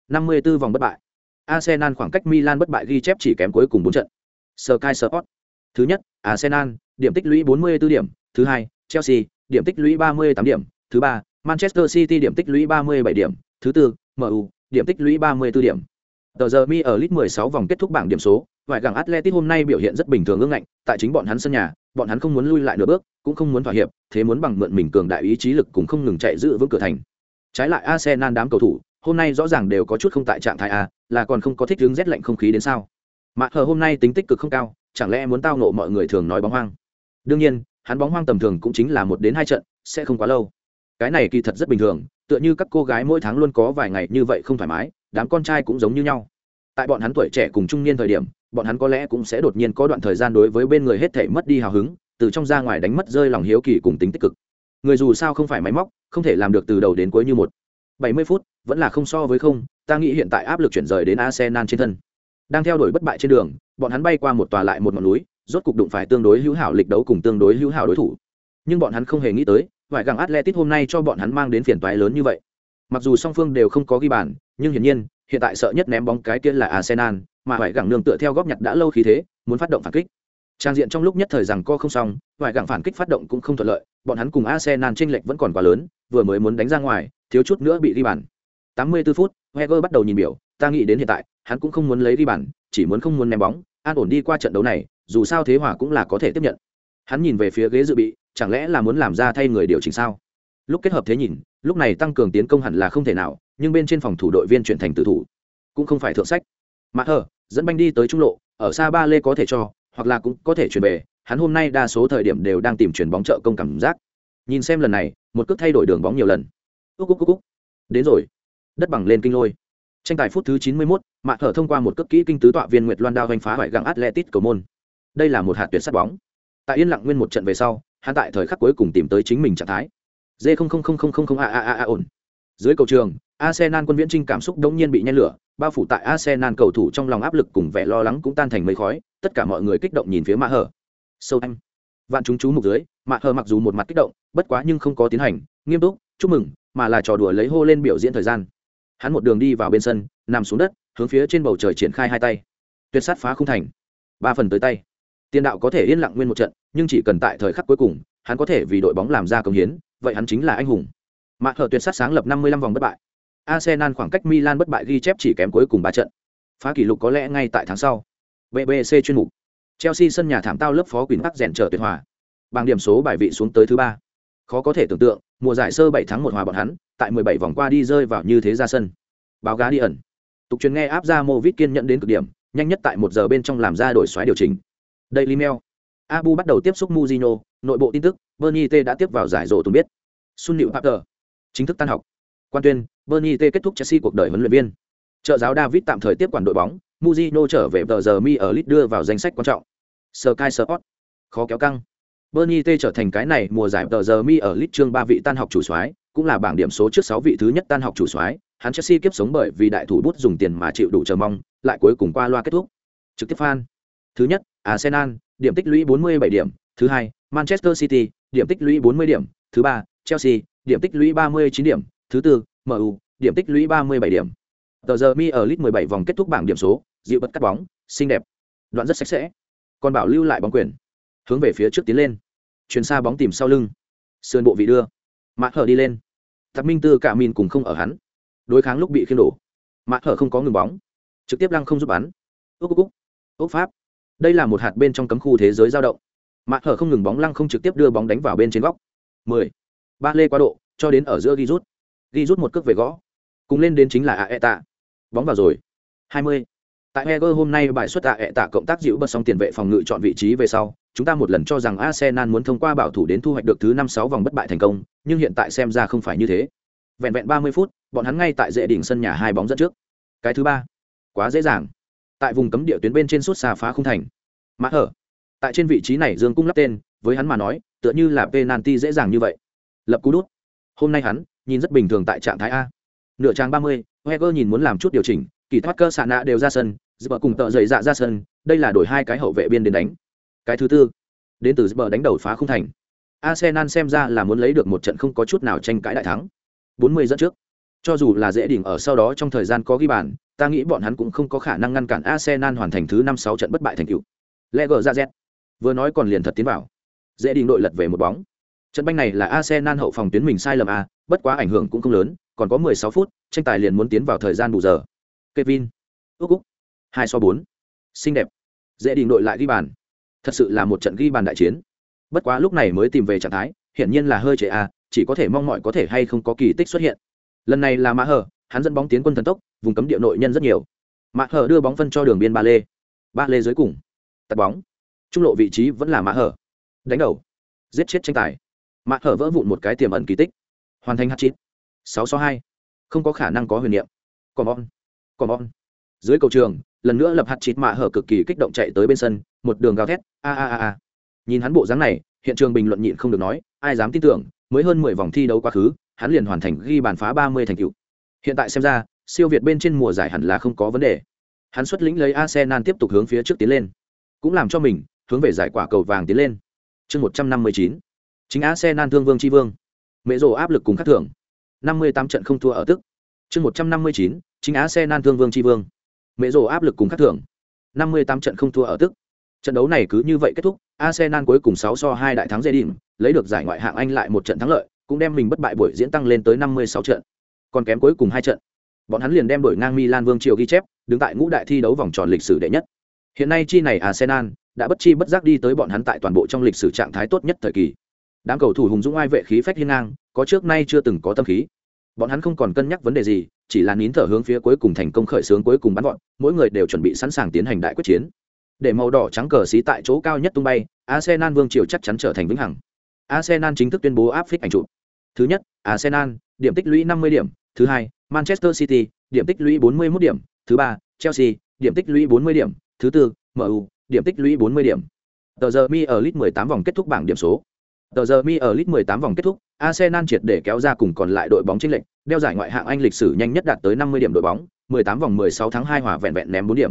A: 54 vòng bất bại. Arsenal khoảng cách Milan bất bại ghi chép chỉ kém cuối cùng 4 trận. Sky Sport. Thứ nhất, Arsenal, điểm tích lũy 44 điểm, thứ hai, Chelsea, điểm tích lũy 38 điểm, thứ ba, Manchester City điểm tích lũy 37 điểm, thứ tư, MU, điểm tích lũy 34 điểm. Tờ giờ Mi ở League 16 vòng kết thúc bảng điểm số, vài gặng Atletico hôm nay biểu hiện rất bình thường ương ngạnh, tại chính bọn hắn sân nhà, bọn hắn không muốn lui lại nửa bước, cũng không muốn thỏa hiệp, thế muốn bằng mượn mình cường đại ý chí lực cùng không ngừng chạy giữ vững cửa thành. Trái lại Arsenal đám cầu thủ, hôm nay rõ ràng đều có chút không tại trạng thái a, là còn không có thích ứng rét lạnh không khí đến sao? Mã Hở hôm nay tính tích cực không cao, chẳng lẽ muốn tao ngộ mọi người thường nói bóng hoang? Đương nhiên, hắn bóng hoang tầm thường cũng chính là 1 đến 2 trận, sẽ không quá lâu. Cái này kỳ thật rất bình thường, tựa như các cô gái mỗi tháng luôn có vài ngày như vậy không thoải mái, đám con trai cũng giống như nhau. Tại bọn hắn tuổi trẻ cùng trung niên thời điểm, bọn hắn có lẽ cũng sẽ đột nhiên có đoạn thời gian đối với bên người hết thảy mất đi hào hứng, từ trong ra ngoài đánh mất rơi lòng hiếu kỳ cùng tính tích cực. Người dù sao không phải máy móc, không thể làm được từ đầu đến cuối như một. 70 phút, vẫn là không so với không, ta nghĩ hiện tại áp lực chuyển rời đến Arsenal trên thân. Đang theo đuổi bất bại trên đường, bọn hắn bay qua một tòa lại một ngọn núi, rốt cục đụng phải tương đối hữu hảo lịch đấu cùng tương đối hữu hảo đối thủ. Nhưng bọn hắn không hề nghĩ tới, vài gặng Atletico hôm nay cho bọn hắn mang đến phiền toái lớn như vậy. Mặc dù song phương đều không có ghi bàn, nhưng hiển nhiên, hiện tại sợ nhất ném bóng cái kia là Arsenal, mà vài gặng nương tựa theo góp nhặt đã lâu khí thế, muốn phát động phản kích. Trang diện trong lúc nhất thời rằng co không xong, vài gặng phản kích phát động cũng không thuận lợi, bọn hắn cùng Arsenal chênh lệch vẫn còn quá lớn, vừa mới muốn đánh ra ngoài, thiếu chút nữa bị ghi bàn. 84 phút, Wenger bắt đầu nhìn biểu, ta nghĩ đến hiện tại, hắn cũng không muốn lấy ghi bàn, chỉ muốn không muốn ném bóng, an ổn đi qua trận đấu này, dù sao thế hòa cũng là có thể tiếp nhận. Hắn nhìn về phía ghế dự bị, chẳng lẽ là muốn làm ra thay người điều chỉnh sao? Lúc kết hợp thế nhìn, lúc này tăng cường tiến công hẳn là không thể nào, nhưng bên trên phòng thủ đội viên chuyển thành tử thủ, cũng không phải thượng sách. Mã Hở dẫn banh đi tới trung lộ, ở xa ba lê có thể cho, hoặc là cũng có thể chuyển về, hắn hôm nay đa số thời điểm đều đang tìm chuyển bóng trợ công cảm giác. Nhìn xem lần này, một cước thay đổi đường bóng nhiều lần. Cúc. Đến rồi. Đất bằng lên kinh lôi. Tranh tài phút thứ 91, Mã Hở thông qua một cước kỹ kinh tứ tọa viên Nguyệt Loan đao vành phá hoại gặng Atletico cầu môn. Đây là một hạt tuyệt sát bóng. Tại yên lặng nguyên một trận về sau, hắn tại thời khắc cuối cùng tìm tới chính mình trạng thái. J000000 a ổn. Dưới cầu trường, Arsenal quân viễn trinh cảm xúc đống nhiên bị nhen lửa, bao phủ tại Arsenal cầu thủ trong lòng áp lực cùng vẻ lo lắng cũng tan thành mây khói, tất cả mọi người kích động nhìn phía Mã Hở. Sâu anh. Vạn chúng chú mục dưới, Mã Hở mặc dù một mặt kích động, bất quá nhưng không có tiến hành nghiêm túc chúc mừng, mà là trò đùa lấy hô lên biểu diễn thời gian. Hắn một đường đi vào bên sân, nằm xuống đất, hướng phía trên bầu trời triển khai hai tay. Tuyệt sát phá khung thành. 3 phần tới tay. Tiền đạo có thể yên lặng nguyên một trận, nhưng chỉ cần tại thời khắc cuối cùng, hắn có thể vì đội bóng làm ra công hiến, vậy hắn chính là anh hùng. Mã Hở tuyệt sát sáng lập 55 vòng bất bại. Arsenal khoảng cách Milan bất bại ghi chép chỉ kém cuối cùng 3 trận. Phá kỷ lục có lẽ ngay tại tháng sau. BBC chuyên mục. Chelsea sân nhà thảm tao lớp phó Queen Park rèn trở tuyệt hòa. Bảng điểm số bài vị xuống tới thứ 3. Khó có thể tưởng tượng, mùa giải sơ 7 thắng 1 hòa bọn hắn, tại 17 vòng qua đi rơi vào như thế ra sân. Báo giá đi ẩn. Tục truyền nghe áp ra Movit kiên nhận đến cực điểm, nhanh nhất tại 1 giờ bên trong làm ra đổi xoáy điều chỉnh. Daily Mail. Abu bắt đầu tiếp xúc Mourinho, nội bộ tin tức, Bernie T đã tiếp vào giải rổ tùng biết. Sun Liễu Papter. Chính thức tan học. Quan tuyên, Bernie T kết thúc Chelsea cuộc đời huấn luyện viên. Trợ giáo David tạm thời tiếp quản đội bóng, Mourinho trở về tờ giờ Mi ở Leeds đưa vào danh sách quan trọng. Sky Sport. Khó kéo căng. Bernie T trở thành cái này mùa giải tờ giờ Mi ở Leeds chương 3 vị tan học chủ soái, cũng là bảng điểm số trước 6 vị thứ nhất tan học chủ soái. Hắn Chelsea kiếp sống bởi vì đại thủ bút dùng tiền mà chịu đủ chờ mong, lại cuối cùng qua loa kết thúc. Trực tiếp fan. Thứ nhất, Arsenal, điểm tích lũy 47 điểm, thứ hai, Manchester City, điểm tích lũy 40 điểm, thứ ba, Chelsea, điểm tích lũy 39 điểm, thứ tư, MU, điểm tích lũy 37 điểm. Tờ giờ Mi ở League 17 vòng kết thúc bảng điểm số, dịu bật cắt bóng, xinh đẹp. Đoạn rất sạch sẽ. Còn bảo lưu lại bóng quyền, hướng về phía trước tiến lên. Chuyền xa bóng tìm sau lưng. Sườn bộ vị đưa. Mã Hở đi lên. Tạp Minh Tư cả Min cùng không ở hắn. Đối kháng lúc bị khiêng đổ. Mã Hở không có ngừng bóng, trực tiếp lăng không giúp bắn. Úc Pháp. Đây là một hạt bên trong cấm khu thế giới dao động. Mã Hở không ngừng bóng lăng không trực tiếp đưa bóng đánh vào bên trên góc. 10. Ba lê quá độ, cho đến ở giữa ghi rút một cước về gõ. Cùng lên đến chính là Aeta. Bóng vào rồi. 20. Tại Heger hôm nay bài xuất Aeta cộng tác dịu bật xong tiền vệ phòng ngự chọn vị trí về sau, chúng ta một lần cho rằng Arsenal muốn thông qua bảo thủ đến thu hoạch được thứ 5-6 vòng bất bại thành công, nhưng hiện tại xem ra không phải như thế. Vẹn vẹn 30 phút, bọn hắn ngay tại dễ đỉnh sân nhà 2 bóng dẫn trước. Cái thứ ba, quá dễ dàng. Tại vùng cấm địa tuyến bên trên suốt xa phá khung thành. Mã Hở. Tại trên vị trí này Dương cung lắp tên, với hắn mà nói, tựa như là penalty dễ dàng như vậy. Lập cú đút. Hôm nay hắn nhìn rất bình thường tại trạng thái A. Nửa trang 30, Heger nhìn muốn làm chút điều chỉnh, kỳ thoát cơ xạ nạ đều ra sân, Zber cùng tợ dậy dạ ra sân, đây là đổi hai cái hậu vệ biên đến đánh. Cái thứ tư, đến từ Zber đánh đầu phá khung thành. Arsenal xem ra là muốn lấy được một trận không có chút nào tranh cãi đại thắng. 40 dẫn trước. Cho dù là dễ đỉnh ở sau đó trong thời gian có ghi bàn, ta nghĩ bọn hắn cũng không có khả năng ngăn cản Arsenal hoàn thành thứ 5-6 trận bất bại thành tựu. Leger ra Z. Vừa nói còn liền thật tiến vào. Dễ đỉnh đội lật về một bóng. Trận banh này là Arsenal hậu phòng tuyến mình sai lầm a, bất quá ảnh hưởng cũng không lớn, còn có 16 phút, tranh tài liền muốn tiến vào thời gian bù giờ. Kevin, Úc, 2-4, xinh đẹp. Dễ đỉnh đội lại ghi bàn. Thật sự là một trận ghi bàn đại chiến. Bất quá lúc này mới tìm về trạng thái, hiển nhiên là hơi trễ a, chỉ có thể mong mọi có thể hay không có kỳ tích xuất hiện. Lần này là Mã Hở, hắn dẫn bóng tiến quân thần tốc, vùng cấm địa nội nhân rất nhiều. Mã Hở đưa bóng phân cho đường biên Ba Lê dưới cùng. Tạt bóng. Trung lộ vị trí vẫn là Mã Hở. Đánh đầu. Giết chết tranh tài. Mã Hở vỡ vụn một cái tiềm ẩn kỳ tích. Hoàn thành hat-trick. 6-2. Không có khả năng có huyền niệm. Còn on. Dưới cầu trường, lần nữa lập hat-trick Mã Hở cực kỳ kích động chạy tới bên sân, một đường gào thét, a. Nhìn hắn bộ dáng này, hiện trường bình luận nhịn không được nói, ai dám tin tưởng, mới hơn 10 vòng thi đấu quá khứ, hắn liền hoàn thành ghi bàn phá 30 thành tựu. Hiện tại xem ra, siêu việt bên trên mùa giải hẳn là không có vấn đề. Hắn xuất lĩnh lấy Arsenal tiếp tục hướng phía trước tiến lên, cũng làm cho mình hướng về giải quả cầu vàng tiến lên. Chương 159. Chính Arsenal thương vương chi vương. Mẹ rồ áp lực cùng khắc thưởng. 58 trận không thua ở tức. Chương 159. Chính Arsenal thương vương chi vương. Mẹ rồ áp lực cùng khắc thưởng. 58 trận không thua ở tức. Trận đấu này cứ như vậy kết thúc, Arsenal cuối cùng 6-2 đại thắng Reading, lấy được giải ngoại hạng Anh lại một trận thắng lợi, cũng đem mình bất bại buổi diễn tăng lên tới 56 trận. Còn kém cuối cùng 2 trận, bọn hắn liền đem đổi ngang Milan vương triều ghi chép, đứng tại ngũ đại thi đấu vòng tròn lịch sử đệ nhất. Hiện nay chi này Arsenal đã bất chi bất giác đi tới bọn hắn tại toàn bộ trong lịch sử trạng thái tốt nhất thời kỳ. Đám cầu thủ hùng dũng oai vệ khí phách hiên ngang, có trước nay chưa từng có tâm khí. Bọn hắn không còn cân nhắc vấn đề gì, chỉ là nín thở hướng phía cuối cùng thành công khởi xướng cuối cùng bắn gọn, mỗi người đều chuẩn bị sẵn sàng tiến hành đại quyết chiến. Để màu đỏ trắng cờ xí tại chỗ cao nhất tung bay, Arsenal vương triều chắc chắn trở thành vĩnh hằng. Arsenal chính thức tuyên bố áp phích ảnh chụp. Thứ nhất, Arsenal, điểm tích lũy 50 điểm, thứ hai, Manchester City, điểm tích lũy 41 điểm, thứ ba, Chelsea, điểm tích lũy 40 điểm, thứ tư, MU, điểm tích lũy 40 điểm. Tờ giờ Mi ở League 18 vòng kết thúc bảng điểm số. Tờ giờ Mi ở League 18 vòng kết thúc, Arsenal triệt để kéo ra cùng còn lại đội bóng chênh lệch, đeo giải ngoại hạng Anh lịch sử nhanh nhất đạt tới 50 điểm đội bóng, 18 vòng 16 tháng 2 hòa vẹn vẹn ném 4 điểm.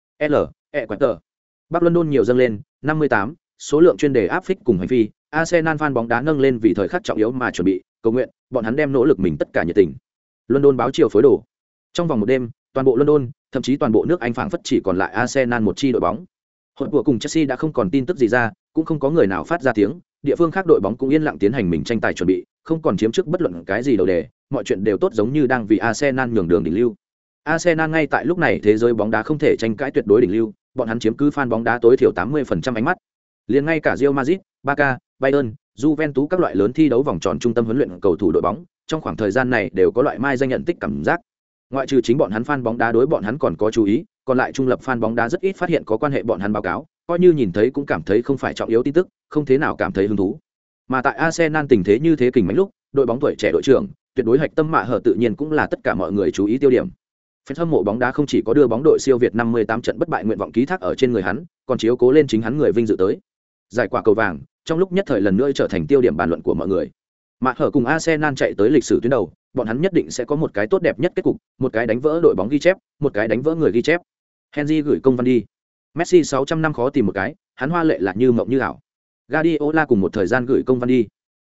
A: Equator. Bắc London nhiều dâng lên, 58, số lượng chuyên đề áp phích cùng hành phi, Arsenal fan bóng đá nâng lên vì thời khắc trọng yếu mà chuẩn bị, cầu nguyện, bọn hắn đem nỗ lực mình tất cả nhiệt tình. London báo chiều phối đồ. Trong vòng một đêm, toàn bộ London, thậm chí toàn bộ nước Anh phảng phất chỉ còn lại Arsenal một chi đội bóng. Hội của cùng Chelsea đã không còn tin tức gì ra, cũng không có người nào phát ra tiếng, địa phương khác đội bóng cũng yên lặng tiến hành mình tranh tài chuẩn bị, không còn chiếm trước bất luận cái gì đầu đề, mọi chuyện đều tốt giống như đang vì Arsenal nhường đường đỉnh lưu. Arsenal ngay tại lúc này thế giới bóng đá không thể tranh cãi tuyệt đối đỉnh lưu, bọn hắn chiếm cứ fan bóng đá tối thiểu 80% ánh mắt. Liền ngay cả Real Madrid, Barca, Bayern, Juventus các loại lớn thi đấu vòng tròn trung tâm huấn luyện cầu thủ đội bóng, trong khoảng thời gian này đều có loại mai danh nhận tích cảm giác. Ngoại trừ chính bọn hắn fan bóng đá đối bọn hắn còn có chú ý, còn lại trung lập fan bóng đá rất ít phát hiện có quan hệ bọn hắn báo cáo, coi như nhìn thấy cũng cảm thấy không phải trọng yếu tin tức, không thế nào cảm thấy hứng thú. Mà tại Arsenal tình thế như thế kình mãnh lúc, đội bóng tuổi trẻ đội trưởng, tuyệt đối hạch tâm mạ hở tự nhiên cũng là tất cả mọi người chú ý tiêu điểm. Fan hâm mộ bóng đá không chỉ có đưa bóng đội siêu Việt 58 trận bất bại nguyện vọng ký thác ở trên người hắn, còn chiếu cố lên chính hắn người vinh dự tới. Giải quả cầu vàng, trong lúc nhất thời lần nữa trở thành tiêu điểm bàn luận của mọi người. Mạ hở cùng Arsenal chạy tới lịch sử tuyến đầu, bọn hắn nhất định sẽ có một cái tốt đẹp nhất kết cục, một cái đánh vỡ đội bóng ghi chép, một cái đánh vỡ người ghi chép. Henry gửi công văn đi. Messi 600 năm khó tìm một cái, hắn hoa lệ là như mộng như ảo. Guardiola cùng một thời gian gửi công văn đi.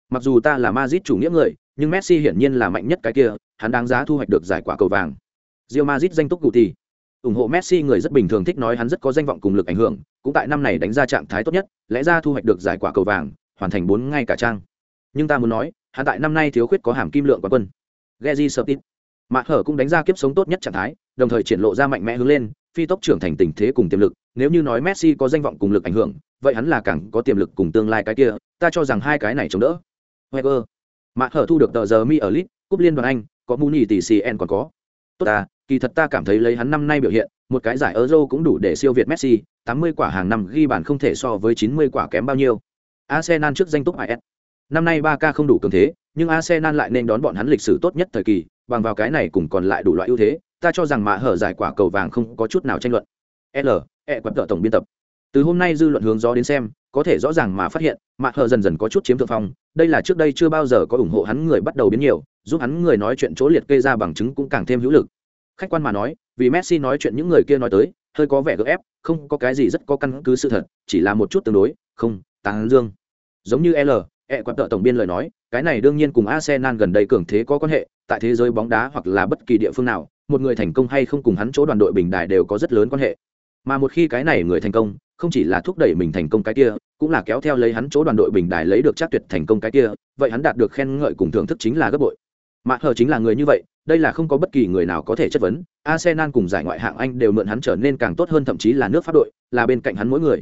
A: Mặc dù ta là Madrid chủ nghĩa người, nhưng Messi hiển nhiên là mạnh nhất cái kia, hắn đáng giá thu hoạch được giải quả cầu vàng. Real Madrid danh túc cụ tỷ. Ủng hộ Messi người rất bình thường thích nói hắn rất có danh vọng cùng lực ảnh hưởng, cũng tại năm này đánh ra trạng thái tốt nhất, lẽ ra thu hoạch được giải quả cầu vàng, hoàn thành 4 ngay cả trang. Nhưng ta muốn nói, hắn tại năm nay thiếu khuyết có hàm kim lượng quán quân. Gezi Sertin. Mạ Hở cũng đánh ra kiếp sống tốt nhất trạng thái, đồng thời triển lộ ra mạnh mẽ hướng lên, phi tốc trưởng thành tình thế cùng tiềm lực. Nếu như nói Messi có danh vọng cùng lực ảnh hưởng, vậy hắn là càng có tiềm lực cùng tương lai cái kia, ta cho rằng hai cái này chống đỡ. Wenger. Mạ Hở thu được tờ giờ Mi ở League, cúp liên đoàn Anh, có Muni tỷ CN còn có. Tốt ta, kỳ thật ta cảm thấy lấy hắn năm nay biểu hiện, một cái giải Euro cũng đủ để siêu việt Messi, 80 quả hàng năm ghi bàn không thể so với 90 quả kém bao nhiêu. Arsenal trước danh túc IS. Năm nay Barca không đủ cường thế, nhưng Arsenal lại nên đón bọn hắn lịch sử tốt nhất thời kỳ, bằng vào cái này cùng còn lại đủ loại ưu thế, ta cho rằng Mạ Hở giải quả cầu vàng không có chút nào tranh luận. Quận tợ tổng biên tập. Từ hôm nay dư luận hướng gió đến xem, có thể rõ ràng mà phát hiện, Mạ Hở dần dần có chút chiếm thượng phong, đây là trước đây chưa bao giờ có ủng hộ hắn người bắt đầu biến nhiều, giúp hắn người nói chuyện chỗ liệt kê ra bằng chứng cũng càng thêm hữu lực. Khách quan mà nói, vì Messi nói chuyện những người kia nói tới, hơi có vẻ gượng ép, không có cái gì rất có căn cứ sự thật, chỉ là một chút tương đối, không, tán dương. Giống như Quận tợ tổng biên lời nói, cái này đương nhiên cùng Arsenal gần đây cường thế có quan hệ, tại thế giới bóng đá hoặc là bất kỳ địa phương nào, một người thành công hay không cùng hắn chỗ đoàn đội bình đài đều có rất lớn quan hệ. Mà một khi cái này người thành công, không chỉ là thúc đẩy mình thành công cái kia, cũng là kéo theo lấy hắn chỗ đoàn đội bình đài lấy được chắc tuyệt thành công cái kia, vậy hắn đạt được khen ngợi cùng thưởng thức chính là gấp bội. Mạ Hở chính là người như vậy, đây là không có bất kỳ người nào có thể chất vấn. Arsenal cùng giải ngoại hạng Anh đều mượn hắn trở nên càng tốt hơn, thậm chí là nước Pháp đội, là bên cạnh hắn mỗi người.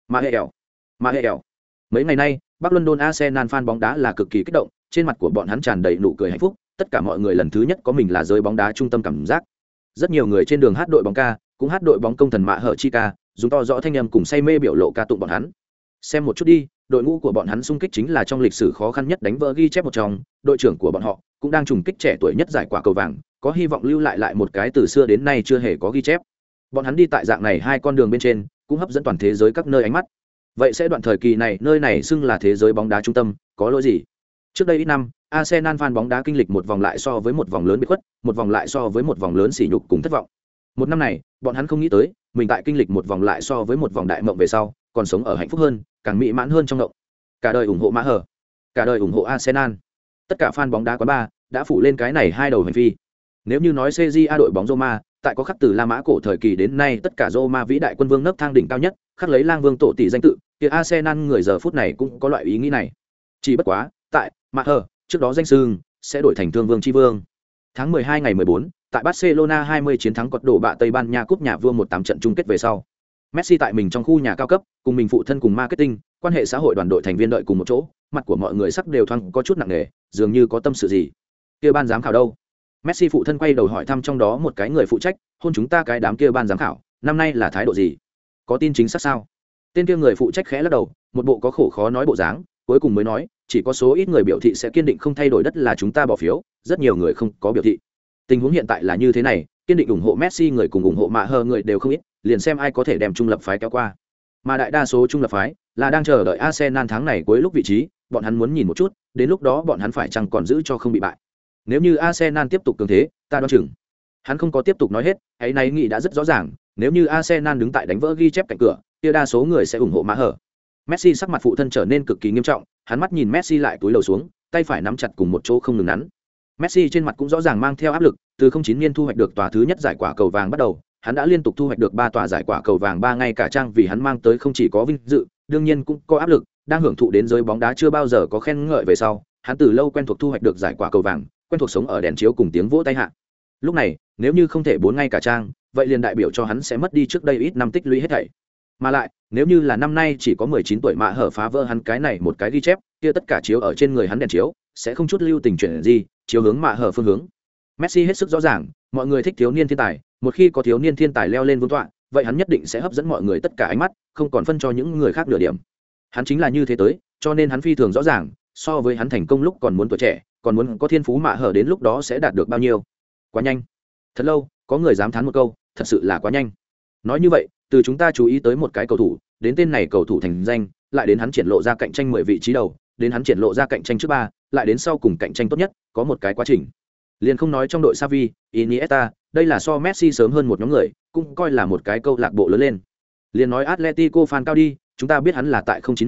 A: Mà hẹo. Mấy ngày nay, Bắc London Arsenal fan bóng đá là cực kỳ kích động, trên mặt của bọn hắn tràn đầy nụ cười hạnh phúc, tất cả mọi người lần thứ nhất có mình là giới bóng đá trung tâm cảm giác. Rất nhiều người trên đường hát đội bóng ca, cũng hát đội bóng công thần Mạ Hở chi ca, dùng to rõ thanh âm cùng say mê biểu lộ ca tụng bọn hắn. Xem một chút đi, đội ngũ của bọn hắn xung kích chính là trong lịch sử khó khăn nhất đánh vỡ ghi chép một trong, đội trưởng của bọn họ cũng đang trùng kích trẻ tuổi nhất giải quả cầu vàng, có hy vọng lưu lại một cái từ xưa đến nay chưa hề có ghi chép. Bọn hắn đi tại dạng này hai con đường bên trên, cũng hấp dẫn toàn thế giới các nơi ánh mắt. Vậy sẽ đoạn thời kỳ này, nơi này xưng là thế giới bóng đá trung tâm, có lỗi gì? Trước đây ít năm, Arsenal fan bóng đá kinh lịch một vòng lại so với một vòng lớn bị khuất, một vòng lại so với một vòng lớn sỉ nhục cùng thất vọng. Một năm này, bọn hắn không nghĩ tới, mình tại kinh lịch một vòng lại so với một vòng đại mộng về sau, còn sống ở hạnh phúc hơn, càng mỹ mãn hơn trong mộng. Cả đời ủng hộ Mạ Hở, cả đời ủng hộ Arsenal. Tất cả fan bóng đá quán bar đã phủ lên cái này hai đầu hành phi. Nếu như nói CJA đội bóng Roma, tại có khắc từ La Mã cổ thời kỳ đến nay tất cả Roma vĩ đại quân vương nấc thang đỉnh cao nhất, khắc lấy lang vương tổ tỷ danh tự, thì Arsenal người giờ phút này cũng có loại ý nghĩ này. Chỉ bất quá, tại Mạ Hở, trước đó danh xưng sẽ đổi thành thương vương chi vương. Tháng 12 ngày 14, tại Barcelona 20 chiến thắng cột đổ bạ Tây Ban Nha cúp nhà vua 1-8 trận chung kết về sau. Messi tại mình trong khu nhà cao cấp, cùng mình phụ thân cùng marketing, quan hệ xã hội đoàn đội thành viên đợi cùng một chỗ, mặt của mọi người sắc đều thoáng có chút nặng nề, dường như có tâm sự gì. Kia ban giám khảo đâu? Messi phụ thân quay đầu hỏi thăm trong đó một cái người phụ trách, hôn chúng ta cái đám kia ban giám khảo, năm nay là thái độ gì? Có tin chính xác sao? Tên kia người phụ trách khẽ lắc đầu, một bộ có khổ khó nói bộ dáng, cuối cùng mới nói, chỉ có số ít người biểu thị sẽ kiên định không thay đổi đất là chúng ta bỏ phiếu, rất nhiều người không có biểu thị. Tình huống hiện tại là như thế này, kiên định ủng hộ Messi người cùng ủng hộ Mạ Hở người đều không ít, liền xem ai có thể đem trung lập phái kéo qua. Mà đại đa số trung lập phái là đang chờ đợi Arsenal tháng này cuối lúc vị trí, bọn hắn muốn nhìn một chút, đến lúc đó bọn hắn phải chăng còn giữ cho không bị bại. Nếu như Arsenal tiếp tục cường thế, ta đoán chừng. Hắn không có tiếp tục nói hết, ấy nay nghĩ đã rất rõ ràng, nếu như Arsenal đứng tại đánh vỡ ghi chép cạnh cửa, kia đa số người sẽ ủng hộ Mạ Hở. Messi sắc mặt phụ thân trở nên cực kỳ nghiêm trọng, hắn mắt nhìn Messi lại cúi đầu xuống, tay phải nắm chặt cùng một chỗ không ngừng nắn. Messi trên mặt cũng rõ ràng mang theo áp lực, từ 09 niên thu hoạch được tòa thứ nhất giải quả cầu vàng bắt đầu, hắn đã liên tục thu hoạch được 3 tòa giải quả cầu vàng 3 ngay cả trang, vì hắn mang tới không chỉ có vinh dự, đương nhiên cũng có áp lực, đang hưởng thụ đến giới bóng đá chưa bao giờ có khen ngợi về sau, hắn từ lâu quen thuộc thu hoạch được giải quả cầu vàng, quen thuộc sống ở đèn chiếu cùng tiếng vỗ tay hạ. Lúc này, nếu như không thể 4 ngay cả trang, vậy liền đại biểu cho hắn sẽ mất đi trước đây ít năm tích lũy hết thảy. Mà lại, nếu như là năm nay chỉ có 19 tuổi Mạ Hở phá vỡ hắn cái này một cái ghi chép, kia tất cả chiếu ở trên người hắn đèn chiếu sẽ không chút lưu tình chuyển gì, chiếu hướng Mạ Hở phương hướng. Messi hết sức rõ ràng, mọi người thích thiếu niên thiên tài, một khi có thiếu niên thiên tài leo lên vương tọa, vậy hắn nhất định sẽ hấp dẫn mọi người tất cả ánh mắt, không còn phân cho những người khác nửa điểm. Hắn chính là như thế tới, cho nên hắn phi thường rõ ràng, so với hắn thành công lúc còn muốn tuổi trẻ, còn muốn có thiên phú Mạ Hở đến lúc đó sẽ đạt được bao nhiêu. Quá nhanh. Thật lâu, có người dám thán một câu, thật sự là quá nhanh. Nói như vậy, từ chúng ta chú ý tới một cái cầu thủ, đến tên này cầu thủ thành danh, lại đến hắn triển lộ ra cạnh tranh 10 vị trí đầu, đến hắn triển lộ ra cạnh tranh trước 3, lại đến sau cùng cạnh tranh tốt nhất, có một cái quá trình. Liền không nói trong đội Xavi, Iniesta, đây là so Messi sớm hơn một nhóm người, cũng coi là một cái câu lạc bộ lớn lên. Liền nói Atletico fan cao đi, chúng ta biết hắn là tại 09 niên,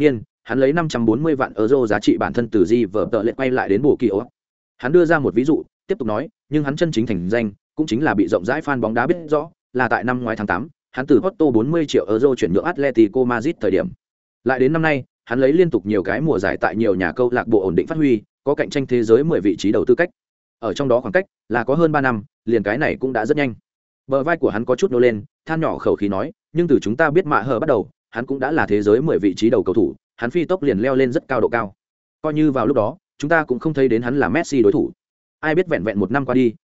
A: hắn lấy 540 vạn euro giá trị bản thân từ vở tợ lệ quay lại đến bù kỳ ổ. Hắn đưa ra một ví dụ, tiếp tục nói, nhưng hắn chân chính thành danh, cũng chính là bị rộng rãi fan bóng đá biết rõ, là tại năm ngoái tháng 8, hắn từ Porto 40 triệu euro chuyển nhượng Atletico Madrid thời điểm. Lại đến năm nay, hắn lấy liên tục nhiều cái mùa giải tại nhiều nhà câu lạc bộ ổn định phát huy, có cạnh tranh thế giới 10 vị trí đầu tư cách. Ở trong đó khoảng cách là có hơn 3 năm, liền cái này cũng đã rất nhanh. Bờ vai của hắn có chút nô lên, than nhỏ khẩu khí nói, nhưng từ chúng ta biết mạ hở bắt đầu, hắn cũng đã là thế giới 10 vị trí đầu cầu thủ, hắn phi tốc liền leo lên rất cao độ cao. Coi như vào lúc đó, chúng ta cũng không thấy đến hắn là Messi đối thủ. Ai biết vẹn vẹn một năm qua đi,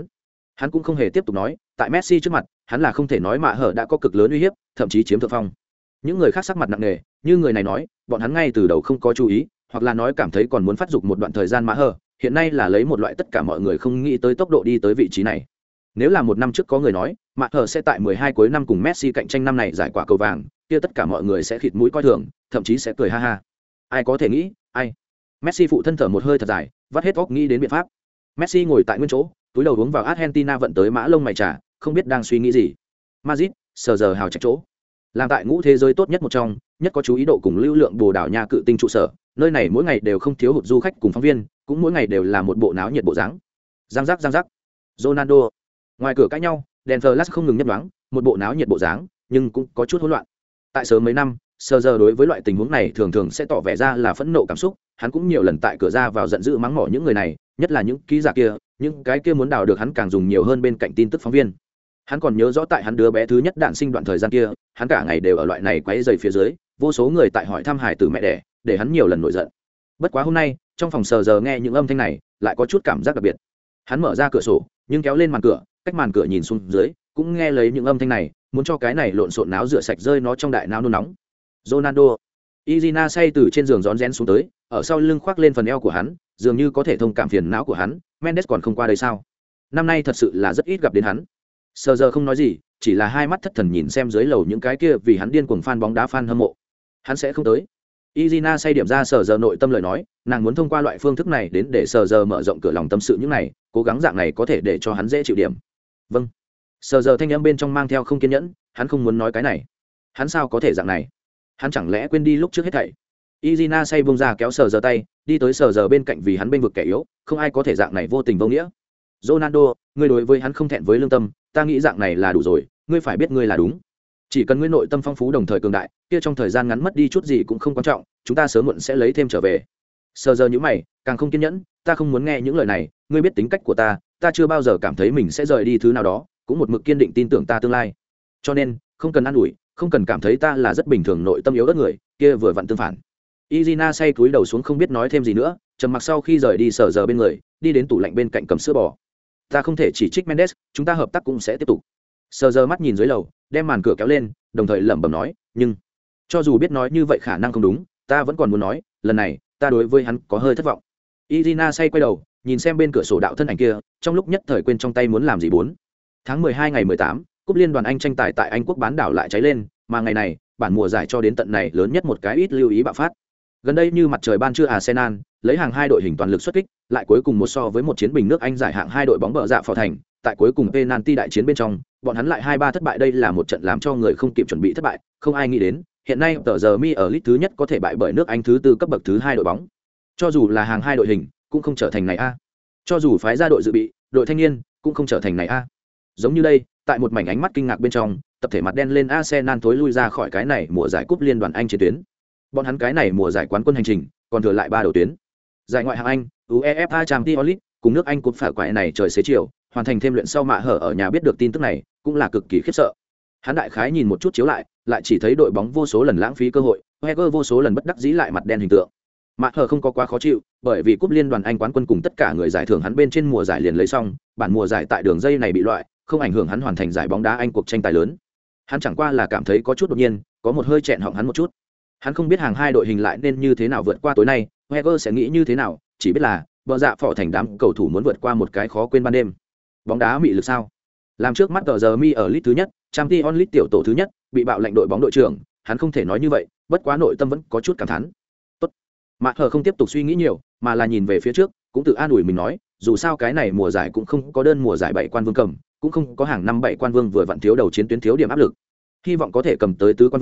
A: hắn cũng không hề tiếp tục nói, tại Messi trước mặt, hắn là không thể nói mạ hở đã có cực lớn uy hiếp, thậm chí chiếm thượng phong. Những người khác sắc mặt nặng nề, như người này nói, bọn hắn ngay từ đầu không có chú ý, hoặc là nói cảm thấy còn muốn phát dục một đoạn thời gian mạ hở, hiện nay là lấy một loại tất cả mọi người không nghĩ tới tốc độ đi tới vị trí này. Nếu là một năm trước có người nói, mạ hở sẽ tại 12 cuối năm cùng Messi cạnh tranh năm này giải quả cầu vàng, kia tất cả mọi người sẽ khịt mũi coi thường, thậm chí sẽ cười ha ha. Ai có thể nghĩ, ai? Messi phụ thân thở một hơi thật dài, vắt hết óc nghĩ đến biện pháp. Messi ngồi tại nguyên chỗ, túi đầu uống vào Argentina vận tới mã lông mày trà, không biết đang suy nghĩ gì. Madrid, sờ giờ hào trạch chỗ. Làm tại ngũ thế giới tốt nhất một trong, nhất có chú ý độ cùng lưu lượng Bồ Đào Nha cự tinh trụ sở, nơi này mỗi ngày đều không thiếu hụt du khách cùng phóng viên, cũng mỗi ngày đều là một bộ náo nhiệt bộ dáng. Giang giác. Ronaldo. Ngoài cửa cãi nhau, đèn flash không ngừng nhấp nhoáng, một bộ náo nhiệt bộ dáng, nhưng cũng có chút hỗn loạn. Tại sớm mấy năm, sờ giờ đối với loại tình huống này thường sẽ tỏ vẻ ra là phẫn nộ cảm xúc, hắn cũng nhiều lần tại cửa ra vào giận dữ mắng mỏ những người này, nhất là những ký giả kia, những cái kia muốn đào được hắn càng dùng nhiều hơn bên cạnh tin tức phóng viên. Hắn còn nhớ rõ tại hắn đứa bé thứ nhất đản sinh đoạn thời gian kia, hắn cả ngày đều ở loại này quấy rầy phía dưới, vô số người tại hỏi thăm hải tử mẹ đẻ, để hắn nhiều lần nổi giận. Bất quá hôm nay, trong phòng sờ giờ nghe những âm thanh này, lại có chút cảm giác đặc biệt. Hắn mở ra cửa sổ, nhưng kéo lên màn cửa, cách màn cửa nhìn xuống dưới, cũng nghe lấy những âm thanh này, muốn cho cái này lộn xộn náo rửa sạch rơi nó trong đại não nôn nóng. Ronaldo, Izina say từ trên giường rón rén xuống tới, ở sau lưng khoác lên phần eo của hắn, dường như có thể thông cảm phiền não của hắn. Mendes còn không qua đây sao? Năm nay thật sự là rất ít gặp đến hắn. Sờ giờ không nói gì, chỉ là hai mắt thất thần nhìn xem dưới lầu những cái kia vì hắn điên cuồng fan bóng đá fan hâm mộ. Hắn sẽ không tới. Izina say điểm ra sờ giờ nội tâm lời nói, nàng muốn thông qua loại phương thức này đến để sờ giờ mở rộng cửa lòng tâm sự những này, cố gắng dạng này có thể để cho hắn dễ chịu điểm. Vâng. Sờ giờ thanh âm bên trong mang theo không kiên nhẫn, hắn không muốn nói cái này. Hắn sao có thể dạng này? Hắn chẳng lẽ quên đi lúc trước hết thảy? Izina say buông ra kéo sờ giờ tay, đi tới sờ giờ bên cạnh vì hắn bên vực kẻ yếu, không ai có thể dạng này vô tình vô nghĩa. Ronaldo, ngươi đối với hắn không thẹn với lương tâm, ta nghĩ dạng này là đủ rồi, ngươi phải biết ngươi là đúng. Chỉ cần ngươi nội tâm phong phú đồng thời cường đại, kia trong thời gian ngắn mất đi chút gì cũng không quan trọng, chúng ta sớm muộn sẽ lấy thêm trở về. Sờ giờ nhíu mày, càng không kiên nhẫn, ta không muốn nghe những lời này, ngươi biết tính cách của ta chưa bao giờ cảm thấy mình sẽ rời đi thứ nào đó, cũng một mực kiên định tin tưởng ta tương lai. Cho nên, không cần an ủi, không cần cảm thấy ta là rất bình thường nội tâm yếu ớt người, kia vừa vặn tương phản. Izina say cúi đầu xuống không biết nói thêm gì nữa, trầm mặc sau khi rời đi sờ giờ bên người, đi đến tủ lạnh bên cạnh cầm sữa bò. Ta không thể chỉ trích Mendes, chúng ta hợp tác cũng sẽ tiếp tục. Sờ giờ mắt nhìn dưới lầu, đem màn cửa kéo lên, đồng thời lẩm bẩm nói, nhưng cho dù biết nói như vậy khả năng không đúng, ta vẫn còn muốn nói, lần này, ta đối với hắn có hơi thất vọng. Irina say quay đầu, nhìn xem bên cửa sổ đạo thân ảnh kia, trong lúc nhất thời quên trong tay muốn làm gì. Tháng 12 ngày 18, cúp liên đoàn Anh tranh tài tại Anh quốc bán đảo lại cháy lên, mà ngày này, bản mùa giải cho đến tận này lớn nhất một cái ít lưu ý bạo phát. Gần đây như mặt trời ban trưa Arsenal, lấy hàng hai đội hình toàn lực xuất kích, lại cuối cùng một so với một chiến bình nước Anh giải hạng hai đội bóng bờ dạ phò thành, tại cuối cùng penalty đại chiến bên trong, bọn hắn lại 2-3 thất bại, đây là một trận làm cho người không kịp chuẩn bị thất bại, không ai nghĩ đến, hiện nay tờ giờ mi ở League thứ nhất có thể bại bởi nước Anh thứ tư cấp bậc thứ hai đội bóng. Cho dù là hàng hai đội hình, cũng không trở thành này a. Cho dù phái ra đội dự bị, đội thanh niên, cũng không trở thành này a. Giống như đây, tại một mảnh ánh mắt kinh ngạc bên trong, tập thể mặt đen lên Arsenal thối lui ra khỏi cái này mùa giải cúp liên đoàn Anh chiến tuyến. Bọn hắn cái này mùa giải quán quân hành trình, còn thừa lại 3 đầu tuyến. Giải ngoại hạng Anh, UEFA Champions League, cùng nước Anh cúp phải quại này trời xế chiều, hoàn thành thêm luyện sau mạ hở ở nhà biết được tin tức này, cũng là cực kỳ khiếp sợ. Hắn đại khái nhìn một chút chiếu lại chỉ thấy đội bóng vô số lần lãng phí cơ hội, Wenger vô số lần bất đắc dĩ lại mặt đen hình tượng. Mạ hở không có quá khó chịu, bởi vì cúp liên đoàn Anh quán quân cùng tất cả người giải thưởng hắn bên trên mùa giải liền lấy xong, bản mùa giải tại đường dây này bị loại, không ảnh hưởng hắn hoàn thành giải bóng đá Anh cuộc tranh tài lớn. Hắn chẳng qua là cảm thấy có chút đột nhiên, có một hơi chẹn họng hắn một chút. Hắn không biết hàng hai đội hình lại nên như thế nào vượt qua tối nay, Wenger sẽ nghĩ như thế nào, chỉ biết là bờ dạ phò thành đám cầu thủ muốn vượt qua một cái khó quên ban đêm. Bóng đá mị lực sao? Làm trước mắt tờ giờ mi ở League thứ nhất, Champions League tiểu tổ thứ nhất, bị bạo lệnh đội bóng đội trưởng, hắn không thể nói như vậy, bất quá nội tâm vẫn có chút cảm thán. Tốt. Mạ hở không tiếp tục suy nghĩ nhiều, mà là nhìn về phía trước, cũng tự an ủi mình nói, dù sao cái này mùa giải cũng không có đơn mùa giải 7 quan vương cầm, cũng không có hàng năm 7 quan vương vừa vặn thiếu đầu chiến tuyến thiếu điểm áp lực. Hy vọng có thể cầm tới tứ quan vương,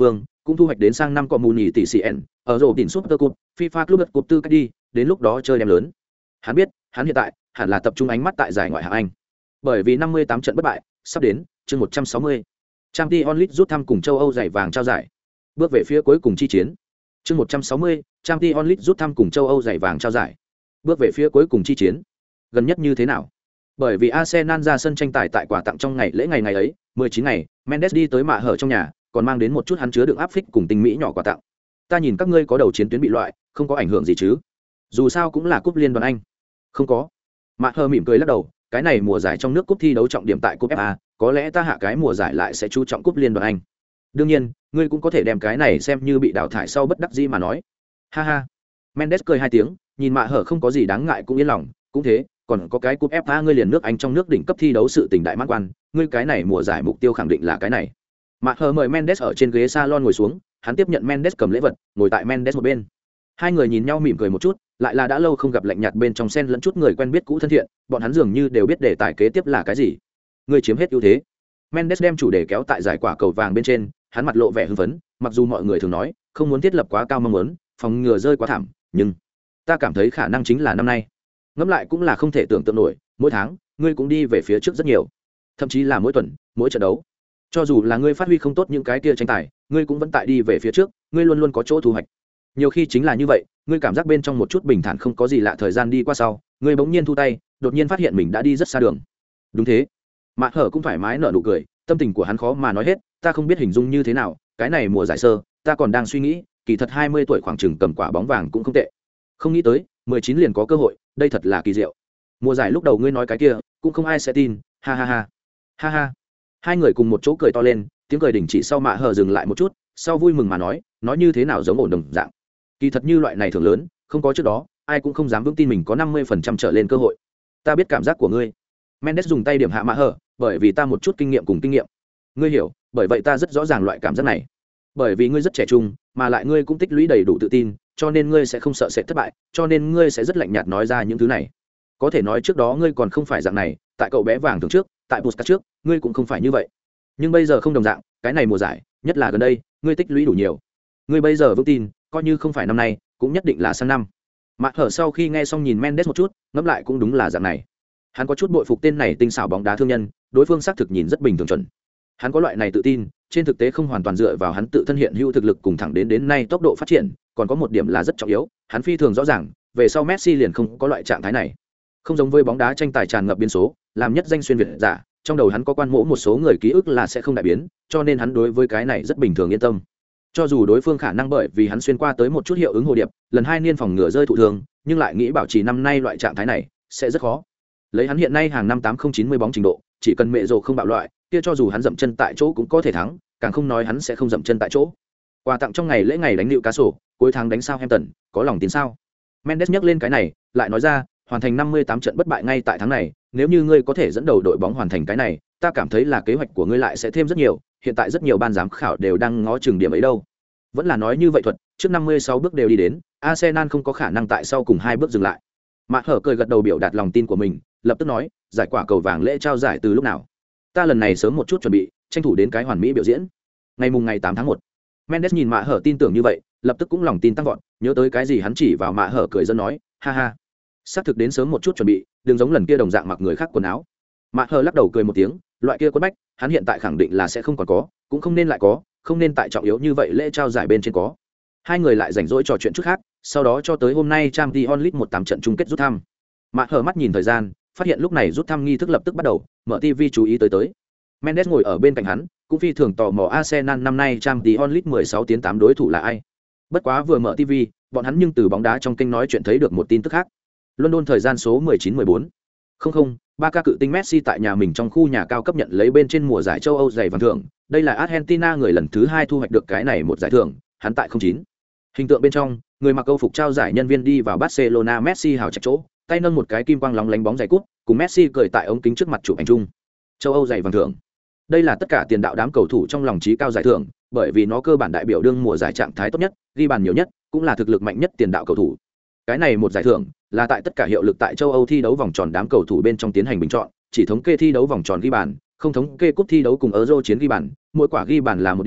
A: cũng thu hoạch đến sang năm Communi tỷ CN, ở rổ đỉnh Super Cup, FIFA Club Cup tư cách đi, đến lúc đó chơi đem lớn. Hắn biết, hắn hiện tại hẳn là tập trung ánh mắt tại giải ngoại hạng Anh. Bởi vì 58 trận bất bại, sắp đến, chương 160. Champions League rút thăm cùng châu Âu giải vàng trao giải. Bước về phía cuối cùng chi chiến. Chương 160, Champions League rút thăm cùng châu Âu giải vàng trao giải. Bước về phía cuối cùng chi chiến. Gần nhất như thế nào? Bởi vì Arsenal ra sân tranh tài tại quà tặng trong ngày lễ ngày ấy, 19 ngày, Mendes đi tới mạ hở trong nhà, còn mang đến một chút hắn chứa đựng áp phích cùng tinh mỹ nhỏ quà tặng. Ta nhìn các ngươi có đầu chiến tuyến bị loại, không có ảnh hưởng gì chứ? Dù sao cũng là cúp liên đoàn Anh. Không có. Mạ hở mỉm cười lắc đầu, cái này mùa giải trong nước cúp thi đấu trọng điểm tại cúp FA, có lẽ ta hạ cái mùa giải lại sẽ chú trọng cúp liên đoàn Anh. Đương nhiên, ngươi cũng có thể đem cái này xem như bị đào thải sau bất đắc dĩ mà nói. Ha ha. Mendes cười hai tiếng, nhìn mạ hở không có gì đáng ngại cũng yên lòng, cũng thế, còn có cái cúp FA ngươi liền nước Anh trong nước đỉnh cấp thi đấu sự tình đại mãn quan, ngươi cái này mùa giải mục tiêu khẳng định là cái này. Mạ hở mời Mendes ở trên ghế salon ngồi xuống, hắn tiếp nhận Mendes cầm lễ vật, ngồi tại Mendes một bên. Hai người nhìn nhau mỉm cười một chút, lại là đã lâu không gặp lạnh nhạt bên trong xen lẫn chút người quen biết cũ thân thiện, bọn hắn dường như đều biết đề tài kế tiếp là cái gì. Ngươi chiếm hết ưu thế. Mendes đem chủ đề kéo tại giải quả cầu vàng bên trên, hắn mặt lộ vẻ hưng phấn, mặc dù mọi người thường nói, không muốn thiết lập quá cao mong muốn, phòng ngừa rơi quá thảm, nhưng ta cảm thấy khả năng chính là năm nay. Ngẫm lại cũng là không thể tưởng tượng nổi, mỗi tháng, ngươi cũng đi về phía trước rất nhiều. Thậm chí là mỗi tuần, mỗi trận đấu. Cho dù là ngươi phát huy không tốt những cái kia tranh tài, ngươi cũng vẫn tại đi về phía trước, ngươi luôn luôn có chỗ thu hoạch. Nhiều khi chính là như vậy, ngươi cảm giác bên trong một chút bình thản không có gì lạ, thời gian đi qua sau, ngươi bỗng nhiên thu tay, đột nhiên phát hiện mình đã đi rất xa đường. Đúng thế. Mạ hở cũng thoải mái nở nụ cười, tâm tình của hắn khó mà nói hết, ta không biết hình dung như thế nào, cái này mùa giải sơ, ta còn đang suy nghĩ, kỳ thật 20 tuổi khoảng chừng cầm quả bóng vàng cũng không tệ. Không nghĩ tới, 19 liền có cơ hội, đây thật là kỳ diệu. Mùa giải lúc đầu ngươi nói cái kia, cũng không ai sẽ tin, ha ha ha. Ha ha. Hai người cùng một chỗ cười to lên, tiếng cười đình chỉ sau mạ hở dừng lại một chút, sau vui mừng mà nói như thế nào giống ổn đồng dạng. Kỳ thật như loại này thường lớn, không có trước đó, ai cũng không dám vững tin mình có 50% trở lên cơ hội. Ta biết cảm giác của ngươi. Mendes dùng tay điểm hạ mạ hở, bởi vì ta một chút kinh nghiệm cùng kinh nghiệm. Ngươi hiểu, bởi vậy ta rất rõ ràng loại cảm giác này. Bởi vì ngươi rất trẻ trung, mà lại ngươi cũng tích lũy đầy đủ tự tin, cho nên ngươi sẽ không sợ sẽ thất bại, cho nên ngươi sẽ rất lạnh nhạt nói ra những thứ này. Có thể nói trước đó ngươi còn không phải dạng này, tại cậu bé vàng thường trước, tại Puskas trước, ngươi cũng không phải như vậy. Nhưng bây giờ không đồng dạng, cái này mùa giải, nhất là gần đây, ngươi tích lũy đủ nhiều. Ngươi bây giờ vững tin, coi như không phải năm nay, cũng nhất định là sang năm. Mạ hở sau khi nghe xong nhìn Mendes một chút, ngẫm lại cũng đúng là dạng này. Hắn có chút bội phục tên này tinh xảo bóng đá thương nhân, đối phương xác thực nhìn rất bình thường chuẩn. Hắn có loại này tự tin, trên thực tế không hoàn toàn dựa vào hắn tự thân hiện hữu thực lực cùng thẳng đến nay tốc độ phát triển, còn có một điểm là rất trọng yếu, hắn phi thường rõ ràng, về sau Messi liền không có loại trạng thái này. Không giống với bóng đá tranh tài tràn ngập biến số, làm nhất danh xuyên việt giả, trong đầu hắn có quan mỗ một số người ký ức là sẽ không đại biến, cho nên hắn đối với cái này rất bình thường yên tâm. Cho dù đối phương khả năng bởi vì hắn xuyên qua tới một chút hiệu ứng hồ điệp, lần hai niên phòng ngừa rơi thụ thường, nhưng lại nghĩ bảo trì năm nay loại trạng thái này sẽ rất khó. Lấy hắn hiện nay hàng năm 80-90 bóng trình độ, chỉ cần mẹ rồ không bạo loại, kia cho dù hắn dậm chân tại chỗ cũng có thể thắng, càng không nói hắn sẽ không dậm chân tại chỗ. Quà tặng trong ngày lễ ngày đánh Newcastle, cuối tháng đánh Southampton, có lòng tin sao? Mendes nhắc lên cái này, lại nói ra, hoàn thành 58 trận bất bại ngay tại tháng này, nếu như ngươi có thể dẫn đầu đội bóng hoàn thành cái này, ta cảm thấy là kế hoạch của ngươi lại sẽ thêm rất nhiều, hiện tại rất nhiều ban giám khảo đều đang ngó chừng điểm ấy đâu. Vẫn là nói như vậy thuật, trước 56 bước đều đi đến, Arsenal không có khả năng tại sau cùng 2 bước dừng lại. Mạ hở cười gật đầu biểu đạt lòng tin của mình, lập tức nói, giải quả cầu vàng lễ trao giải từ lúc nào? Ta lần này sớm một chút chuẩn bị, tranh thủ đến cái hoàn mỹ biểu diễn. Ngày 8 tháng 1. Mendes nhìn Mạ hở tin tưởng như vậy, lập tức cũng lòng tin tăng vọt, nhớ tới cái gì hắn chỉ vào Mạ hở cười dân nói, ha ha. Xác thực đến sớm một chút chuẩn bị, đừng giống lần kia đồng dạng mặc người khác quần áo. Mạ hở lắc đầu cười một tiếng, loại kia quất bách, hắn hiện tại khẳng định là sẽ không còn có, cũng không nên lại có, không nên tại trọng yếu như vậy lễ trao giải bên trên có. Hai người lại rảnh rỗi trò chuyện chút khác, sau đó cho tới hôm nay Champions League 18 trận chung kết rút thăm. Mạ hở mắt nhìn thời gian, phát hiện lúc này rút thăm nghi thức lập tức bắt đầu, mở TV chú ý tới. Mendes ngồi ở bên cạnh hắn, cũng phi thường tò mò Arsenal năm nay Champions League 16 tiến 8 đối thủ là ai. Bất quá vừa mở TV, bọn hắn nhưng từ bóng đá trong kênh nói chuyện thấy được một tin tức khác. London thời gian số 19-14. 00, Barca cự tinh Messi tại nhà mình trong khu nhà cao cấp nhận lấy bên trên mùa giải châu Âu giày vàng thưởng, đây là Argentina người lần thứ 2 thu hoạch được cái này một giải thưởng, hắn tại 09. Hình tượng bên trong, người mặc câu phục trao giải nhân viên đi vào Barcelona Messi hào chạy chỗ, tay nâng một cái kim quang lóng lánh bóng giày cút, cùng Messi cười tại ống kính trước mặt chụp ảnh chung. Châu Âu giày vàng thưởng. Đây là tất cả tiền đạo đám cầu thủ trong lòng trí cao giải thưởng, bởi vì nó cơ bản đại biểu đương mùa giải trạng thái tốt nhất, ghi bàn nhiều nhất, cũng là thực lực mạnh nhất tiền đạo cầu thủ. Cái này một giải thưởng là tại tất cả hiệu lực tại châu Âu thi đấu vòng tròn đám cầu thủ bên trong tiến hành bình chọn, chỉ thống kê thi đấu vòng tròn ghi bàn, không thống kê cúp thi đấu cùng Euro chiến ghi bàn, mỗi quả ghi bàn là 1 điểm,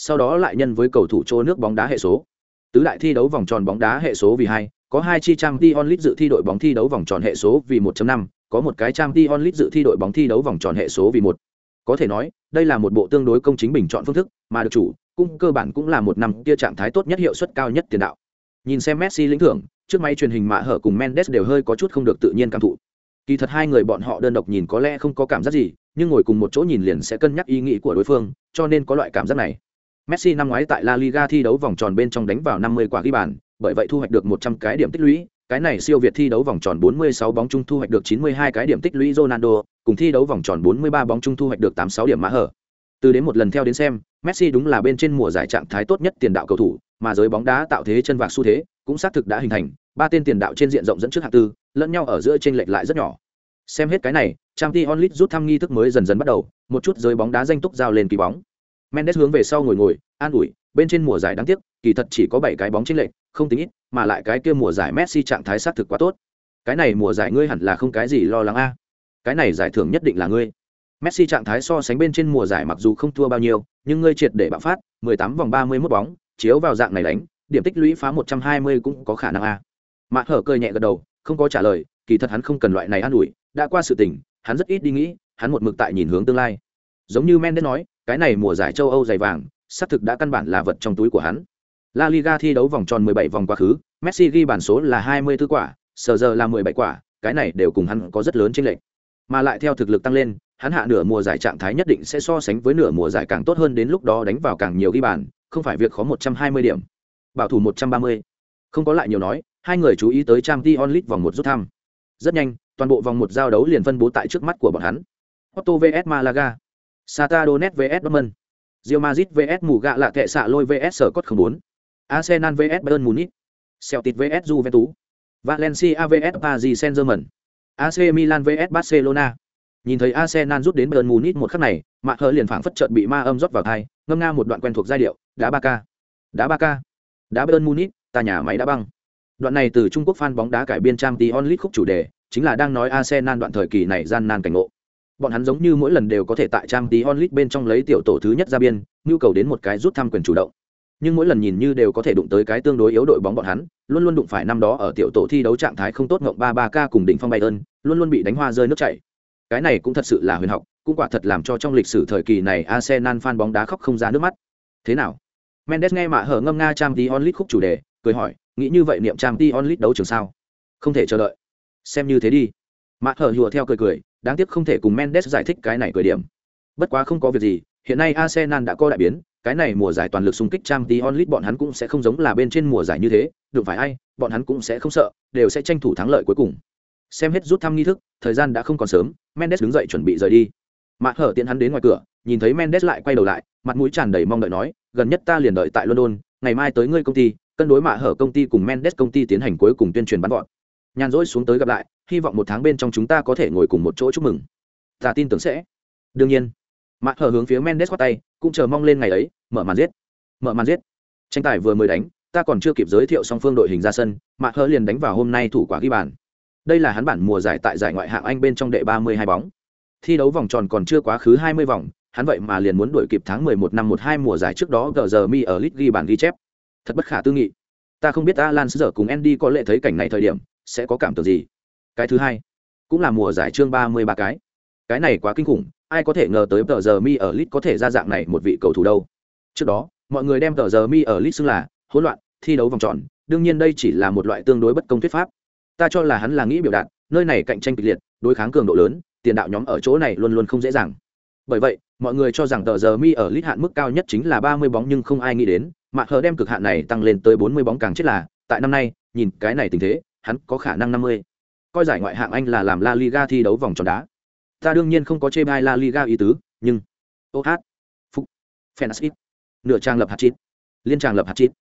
A: sau đó lại nhân với cầu thủ chỗ nước bóng đá hệ số. Tứ đại thi đấu vòng tròn bóng đá hệ số vì 2, có 2 chi Champions League dự thi đội bóng thi đấu vòng tròn hệ số vì 1.5, có một cái Champions League dự thi đội bóng thi đấu vòng tròn hệ số vì 1. Có thể nói, đây là một bộ tương đối công chính bình chọn phương thức, mà được chủ, cũng cơ bản cũng là một năm kia trạng thái tốt nhất hiệu suất cao nhất tiền đạo. Nhìn xem Messi lĩnh thưởng, trước máy truyền hình Mạ Hở cùng Mendes đều hơi có chút không được tự nhiên cảm thụ. Kỳ thật hai người bọn họ đơn độc nhìn có lẽ không có cảm giác gì, nhưng ngồi cùng một chỗ nhìn liền sẽ cân nhắc ý nghĩ của đối phương, cho nên có loại cảm giác này. Messi năm ngoái tại La Liga thi đấu vòng tròn bên trong đánh vào 50 quả ghi bàn, bởi vậy thu hoạch được 100 cái điểm tích lũy, cái này siêu việt thi đấu vòng tròn 46 bóng chung thu hoạch được 92 cái điểm tích lũy Ronaldo, cùng thi đấu vòng tròn 43 bóng chung thu hoạch được 86 điểm Mạ Hở. Từ đến một lần theo đến xem, Messi đúng là bên trên mùa giải trạng thái tốt nhất tiền đạo cầu thủ, mà giới bóng đá tạo thế chân vạc xu thế, cũng xác thực đã hình thành, ba tên tiền đạo trên diện rộng dẫn trước hạng tư, lẫn nhau ở giữa chênh lệch lại rất nhỏ. Xem hết cái này, Champions League rút thăm nghi thức mới dần dần bắt đầu, một chút giới bóng đá danh túc giao lên kỳ bóng. Mendes hướng về sau ngồi, an ủi, bên trên mùa giải đáng tiếc, kỳ thật chỉ có 7 cái bóng chênh lệch, không tính ít, mà lại cái kia mùa giải Messi trạng thái xác thực quá tốt. Cái này mùa giải ngươi hẳn là không cái gì lo lắng a. Cái này giải thưởng nhất định là ngươi. Messi trạng thái so sánh bên trên mùa giải mặc dù không thua bao nhiêu, nhưng ngươi triệt để bạo phát, 18 vòng 31 bóng, chiếu vào dạng này đánh, điểm tích lũy phá 120 cũng có khả năng a. Mạ Hở cười nhẹ gật đầu, không có trả lời, kỳ thật hắn không cần loại này an ủi, đã qua sự tình, hắn rất ít đi nghĩ, hắn một mực tại nhìn hướng tương lai. Giống như Mendes nói, cái này mùa giải châu Âu dày vàng, xác thực đã căn bản là vật trong túi của hắn. La Liga thi đấu vòng tròn 17 vòng quá khứ, Messi ghi bàn số là 24 quả, sở giờ là 17 quả, cái này đều cùng hắn có rất lớn chênh lệch. Mà lại theo thực lực tăng lên, hắn hạ nửa mùa giải trạng thái nhất định sẽ so sánh với nửa mùa giải càng tốt hơn, đến lúc đó đánh vào càng nhiều ghi bàn, không phải việc khó 120 điểm. Bảo thủ 130. Không có lại nhiều nói, hai người chú ý tới Champions League vòng 1 rút thăm. Rất nhanh, toàn bộ vòng 1 giao đấu liền phân bố tại trước mắt của bọn hắn. Porto vs Malaga, Shakhtar Donetsk vs Dortmund, Real Madrid vs Muga lạ kệ xạ lôi vs Scott 04, Arsenal vs Bayern Munich, Celtic vs Juventus, Valencia vs Paris Saint-Germain, AC Milan vs Barcelona. Nhìn thấy Arsenal rút đến Bayern Munich một khắc này, Mạ Hở liền phảng phất chợt bị ma âm rót vào tai, ngâm nga một đoạn quen thuộc giai điệu, đá Barca, đá Barca, đá Bayern Munich, ta nhà máy đã băng. Đoạn này từ Trung Quốc fan bóng đá cải biên Champions League khúc chủ đề, chính là đang nói Arsenal đoạn thời kỳ này gian nan cảnh ngộ. Bọn hắn giống như mỗi lần đều có thể tại Champions League bên trong lấy tiểu tổ thứ nhất ra biên, nhu cầu đến một cái rút thăm quyền chủ động. Nhưng mỗi lần nhìn như đều có thể đụng tới cái tương đối yếu đội bóng bọn hắn, luôn luôn đụng phải năm đó ở tiểu tổ thi đấu trạng thái không tốt ngộng 3-3K cùng đỉnh phong Bayern, luôn luôn bị đánh hoa rơi nước chảy. Cái này cũng thật sự là huyền học, cũng quả thật làm cho trong lịch sử thời kỳ này Arsenal fan bóng đá khóc không ra nước mắt. Thế nào? Mendes nghe Mạ Hở ngâm nga Champions League khúc chủ đề, cười hỏi, nghĩ như vậy niệm Champions League đấu trường sao? Không thể chờ đợi. Xem như thế đi. Mạ Hở hùa theo cười, đáng tiếc không thể cùng Mendes giải thích cái này cười điểm. Bất quá không có việc gì, hiện nay Arsenal đã có đại biến, cái này mùa giải toàn lực xung kích Champions League bọn hắn cũng sẽ không giống là bên trên mùa giải như thế, đụng phải ai, bọn hắn cũng sẽ không sợ, đều sẽ tranh thủ thắng lợi cuối cùng. Xem hết rút thăm nghi thức, thời gian đã không còn sớm, Mendes đứng dậy chuẩn bị rời đi. Mạ Hở tiễn hắn đến ngoài cửa, nhìn thấy Mendes lại quay đầu lại, mặt mũi tràn đầy mong đợi nói, gần nhất ta liền đợi tại London, ngày mai tới ngươi công ty, cân đối Mạ Hở công ty cùng Mendes công ty tiến hành cuối cùng tuyên truyền bắn gọn. Nhàn rỗi xuống tới gặp lại, hy vọng một tháng bên trong chúng ta có thể ngồi cùng một chỗ chúc mừng. Ta tin tưởng sẽ. Đương nhiên. Mạ Hở hướng phía Mendes quát tay, cũng chờ mong lên ngày ấy, mở màn giết. Mở màn giết. Tranh tài vừa mới đánh, ta còn chưa kịp giới thiệu song phương đội hình ra sân, Mạ Hở liền đánh vào hôm nay thủ quả ghi bàn. Đây là hắn bản mùa giải tại giải ngoại hạng Anh bên trong đệ 32 bóng. Thi đấu vòng tròn còn chưa quá khứ 20 vòng, hắn vậy mà liền muốn đuổi kịp tháng 11 năm 12 mùa giải trước đó giờ mi ở League ghi bàn ghi chép. Thật bất khả tư nghị. Ta không biết Alan giờ cùng Andy có lệ thấy cảnh này thời điểm sẽ có cảm tưởng gì. Cái thứ hai, cũng là mùa giải chương 33 cái. Cái này quá kinh khủng, ai có thể ngờ tới giờ mi ở League có thể ra dạng này một vị cầu thủ đâu. Trước đó, mọi người đem giờ mi ở League xưng là hỗn loạn, thi đấu vòng tròn, đương nhiên đây chỉ là một loại tương đối bất công thuyết pháp. Ta cho là hắn là nghĩ biểu đạt, nơi này cạnh tranh kịch liệt, đối kháng cường độ lớn, tiền đạo nhóm ở chỗ này luôn luôn không dễ dàng. Bởi vậy, mọi người cho rằng giờ mi ở League hạn mức cao nhất chính là 30 bóng, nhưng không ai nghĩ đến, Mạ Hở đem cực hạn này tăng lên tới 40 bóng, càng chết là, tại năm nay, nhìn cái này tình thế, hắn có khả năng 50. Coi giải ngoại hạng Anh là làm La Liga thi đấu vòng tròn đá. Ta đương nhiên không có chê bai La Liga ý tứ, nhưng OH, Phúc, Fenasip, nửa trang lập hat-trick, liên trang lập hat-trick.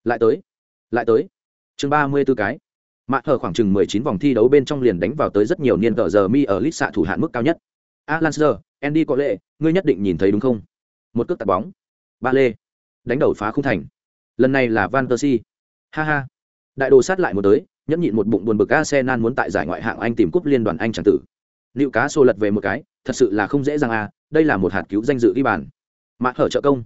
A: Lại tới. Chương 34 cái. Mạ Hở khoảng chừng 19 vòng thi đấu bên trong liền đánh vào tới rất nhiều niên giờ mi ở League xạ thủ hạn mức cao nhất. Alan Shearer, Andy có lệ, ngươi nhất định nhìn thấy đúng không? Một cước tạt bóng. Ba lê. Đánh đầu phá khung thành. Lần này là Van Persie. Ha ha. Đại đồ sát lại một tới, nhẫn nhịn một bụng buồn bực. Arsenal muốn tại giải ngoại hạng Anh tìm cúp liên đoàn Anh chẳng tử. Liệu cá xô lật về một cái, thật sự là không dễ dàng à, đây là một hạt cứu danh dự ghi bàn. Mạ Hở trợ công.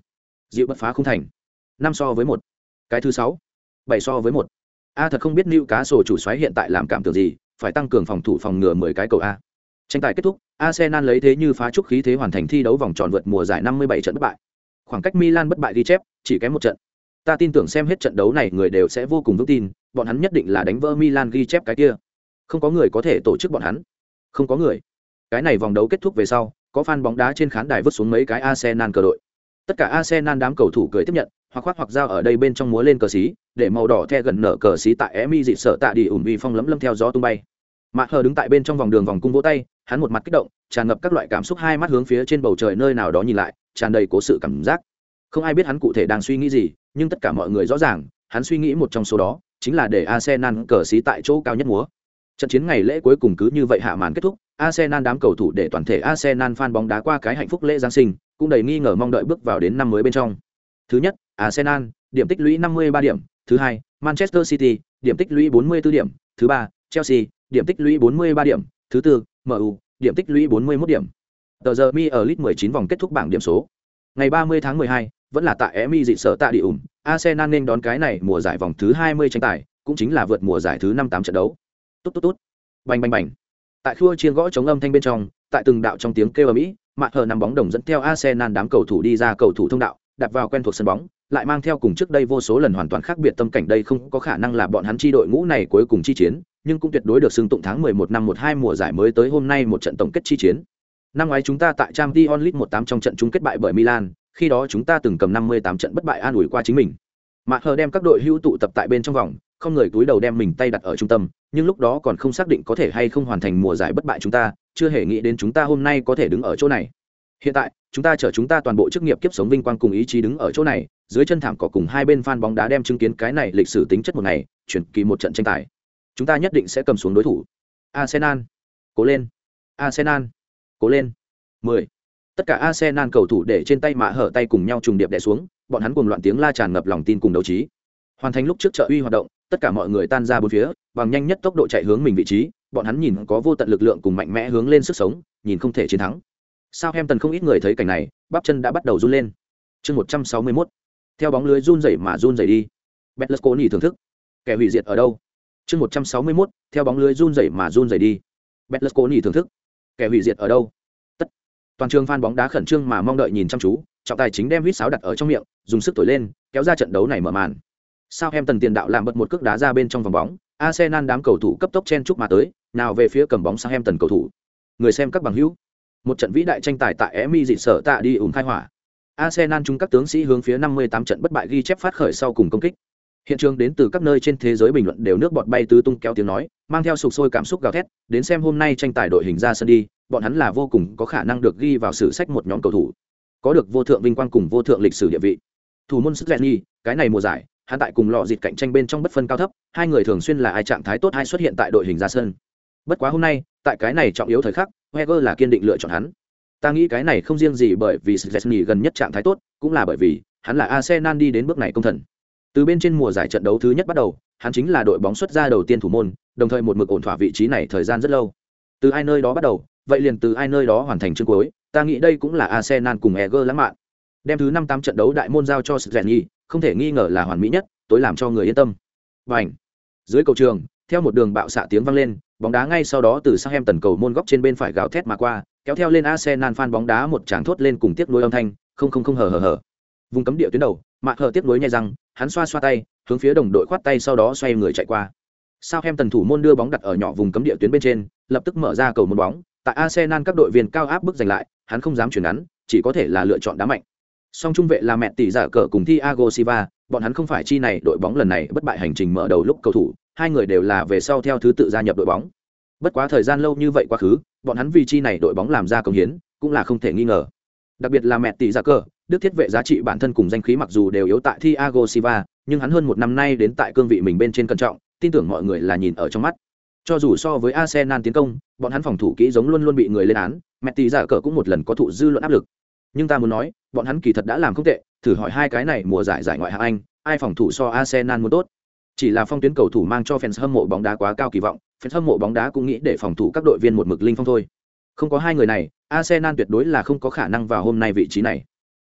A: dịu bật phá khung thành. 5-1. Cái thứ 6. 7-1. Thật không biết Newcastle chủ soái hiện tại làm cảm tưởng gì, phải tăng cường phòng thủ phòng ngừa 10 cái cầu a. Tranh tài kết thúc, Arsenal lấy thế như phá trúc khí thế hoàn thành thi đấu vòng tròn vượt mùa giải 57 trận bất bại. Khoảng cách Milan bất bại ghi chép, chỉ kém một trận. Ta tin tưởng xem hết trận đấu này người đều sẽ vô cùng vững tin, bọn hắn nhất định là đánh vỡ Milan ghi chép cái kia. Không có người có thể tổ chức bọn hắn. Không có người. Cái này vòng đấu kết thúc về sau, có fan bóng đá trên khán đài vứt xuống mấy cái Arsenal cờ đội. Tất cả Arsenal đám cầu thủ cười tiếp nhận, hoặc khoác hoặc dao ở đây bên trong múa lên cờ xí, để màu đỏ the gần nở cờ xí tại Emi dị sợ tạ đi ủn vi phong lấm theo gió tung bay. Mạ Hờ đứng tại bên trong vòng đường vòng cung vỗ tay, hắn một mặt kích động, tràn ngập các loại cảm xúc, hai mắt hướng phía trên bầu trời nơi nào đó nhìn lại, tràn đầy cố sự cảm giác. Không ai biết hắn cụ thể đang suy nghĩ gì, nhưng tất cả mọi người rõ ràng, hắn suy nghĩ một trong số đó, chính là để Arsenal cờ xí tại chỗ cao nhất múa. Trận chiến ngày lễ cuối cùng cứ như vậy hạ màn kết thúc, Arsenal đám cầu thủ để toàn thể Arsenal fan bóng đá qua cái hạnh phúc lễ Giáng sinh, cũng đầy nghi ngờ mong đợi bước vào đến năm mới bên trong. Thứ nhất, Arsenal, điểm tích lũy 53 điểm, thứ hai, Manchester City, điểm tích lũy 44 điểm, thứ ba, Chelsea, điểm tích lũy 43 điểm, thứ tư, MU, điểm tích lũy 41 điểm. Tờ giờ Mi ở League 19 vòng kết thúc bảng điểm số. Ngày 30 tháng 12, vẫn là tại Emi dị sở tạ đi ủng, Arsenal nên đón cái này mùa giải vòng thứ 20 tranh tài, cũng chính là vượt mùa giải thứ 58 trận đấu. Tốt. Bành bành bành. Tại khua chiên gõ chống âm thanh bên trong, tại từng đạo trong tiếng kêu ầm ĩ, Mạ Hờ nằm bóng đồng dẫn theo Arsenal đám cầu thủ đi ra cầu thủ thông đạo, đặt vào quen thuộc sân bóng, lại mang theo cùng trước đây vô số lần hoàn toàn khác biệt tâm cảnh, đây không có khả năng là bọn hắn chi đội ngũ này cuối cùng chi chiến, nhưng cũng tuyệt đối được xưng tụng tháng 11 năm 12 mùa giải mới tới hôm nay một trận tổng kết chi chiến. Năm ngoái chúng ta tại Champions League 18 trong trận chung kết bại bởi Milan, khi đó chúng ta từng cầm 58 trận bất bại an ủi qua chính mình. Mạ Hờ đem các đội hữu tụ tập tại bên trong vòng, không người túi đầu đem mình tay đặt ở trung tâm, nhưng lúc đó còn không xác định có thể hay không hoàn thành mùa giải bất bại chúng ta, chưa hề nghĩ đến chúng ta hôm nay có thể đứng ở chỗ này. Hiện tại, chúng ta toàn bộ chức nghiệp kiếp sống vinh quang cùng ý chí đứng ở chỗ này, dưới chân thảm cỏ cùng hai bên fan bóng đá đem chứng kiến cái này lịch sử tính chất một ngày, chuyển kỳ một trận tranh tài. Chúng ta nhất định sẽ cầm xuống đối thủ. Arsenal, cố lên. Arsenal, cố lên. 10. Tất cả Arsenal cầu thủ để trên tay Mạ Hở tay cùng nhau trùng điệp đè xuống, bọn hắn cuồng loạn tiếng la tràn ngập lòng tin cùng đấu trí. Hoàn thành lúc trước trợ uy hoạt động, tất cả mọi người tan ra bốn phía, bằng nhanh nhất tốc độ chạy hướng mình vị trí, bọn hắn nhìn có vô tận lực lượng cùng mạnh mẽ hướng lên sức sống, nhìn không thể chiến thắng. Southampton không ít người thấy cảnh này, bắp chân đã bắt đầu run lên. Chương 161. Theo bóng lưới run rẩy mà run rẩy đi. Berlusconi thưởng thức. Kẻ hủy diệt ở đâu? Chương 161. Theo bóng lưới run rẩy mà run rẩy đi. Berlusconi thưởng thức. Kẻ hủy diệt ở đâu? Tất. Toàn trường fan bóng đá khẩn trương mà mong đợi nhìn chăm chú, trọng tài chính đem huýt sáo đặt ở trong miệng, dùng sức thổi lên, kéo ra trận đấu này mở màn. Southampton tiền đạo làm bật một cước đá ra bên trong vòng bóng, Arsenal đám cầu thủ cấp tốc chen chúc mà tới, nào về phía cầm bóng Southampton cầu thủ. Người xem các bằng hữu, một trận vĩ đại tranh tài tại Emi dị sở tạ đi ủng khai hỏa. Arsenal chung các tướng sĩ hướng phía 58 trận bất bại ghi chép phát khởi sau cùng công kích. Hiện trường đến từ các nơi trên thế giới bình luận đều nước bọt bay tứ tung kéo tiếng nói, mang theo sục sôi cảm xúc gào thét, đến xem hôm nay tranh tài đội hình ra sân đi, bọn hắn là vô cùng có khả năng được ghi vào sử sách một nhóm cầu thủ, có được vô thượng vinh quang cùng vô thượng lịch sử địa vị. Thủ môn Szczesny, cái này mùa giải, hắn tại cùng lọ dịt cạnh tranh bên trong bất phân cao thấp, hai người thường xuyên là ai trạng thái tốt hay xuất hiện tại đội hình ra sân. Bất quá hôm nay, tại cái này trọng yếu thời khắc, Wenger là kiên định lựa chọn hắn. Ta nghĩ cái này không riêng gì bởi vì Szczesny gần nhất trạng thái tốt, cũng là bởi vì hắn là Arsenal đi đến bước này công thần. Từ bên trên mùa giải trận đấu thứ nhất bắt đầu, hắn chính là đội bóng xuất ra đầu tiên thủ môn, đồng thời một mực ổn thỏa vị trí này thời gian rất lâu. Từ ai nơi đó bắt đầu, vậy liền từ ai nơi đó hoàn thành chương cuối, ta nghĩ đây cũng là Arsenal cùng Wenger lãng mạn. Đem thứ 58 trận đấu đại môn giao cho Szczesny, không thể nghi ngờ là hoàn mỹ nhất, tối làm cho người yên tâm. Bành! Dưới cầu trường, theo một đường bạo xạ tiếng vang lên, bóng đá ngay sau đó từ Southampton cầu môn góc trên bên phải gào thét mà qua, kéo theo lên Arsenal fan bóng đá một tràng thốt lên cùng tiếp nối âm thanh, không hờ. Vùng cấm địa tuyến đầu, Mạ Hờ tiếp nối nhai răng, hắn xoa tay, hướng phía đồng đội khoát tay sau đó xoay người chạy qua. Southampton thủ môn đưa bóng đặt ở nhỏ vùng cấm địa tuyến bên trên, lập tức mở ra cầu môn bóng, tại Arsenal các đội viên cao áp bức giành lại, hắn không dám chuyển ngắn, chỉ có thể là lựa chọn đá mạnh. Song trung vệ là mẹ tỷ giả cờ cùng Thiago Silva, bọn hắn không phải chi này đội bóng lần này bất bại hành trình mở đầu lúc cầu thủ, hai người đều là về sau theo thứ tự gia nhập đội bóng. Bất quá thời gian lâu như vậy quá khứ, bọn hắn vì chi này đội bóng làm ra công hiến, cũng là không thể nghi ngờ. Đặc biệt là mẹ tỷ giả cờ, đức thiết vệ giá trị bản thân cùng danh khí mặc dù đều yếu tại Thiago Silva, nhưng hắn hơn một năm nay đến tại cương vị mình bên trên cẩn trọng, tin tưởng mọi người là nhìn ở trong mắt. Cho dù so với Arsenal tiến công, bọn hắn phòng thủ kỹ giống luôn luôn bị người lên án, mẹ tỷ giả cờ cũng một lần có thụ dư luận áp lực. Nhưng ta muốn nói, bọn hắn kỳ thật đã làm không tệ, thử hỏi hai cái này mùa giải ngoại hạng Anh, ai phòng thủ so Arsenal muốn tốt. Chỉ là phong tuyến cầu thủ mang cho fans hâm mộ bóng đá quá cao kỳ vọng, fans hâm mộ bóng đá cũng nghĩ để phòng thủ các đội viên một mực linh phong thôi. Không có hai người này, Arsenal tuyệt đối là không có khả năng vào hôm nay vị trí này.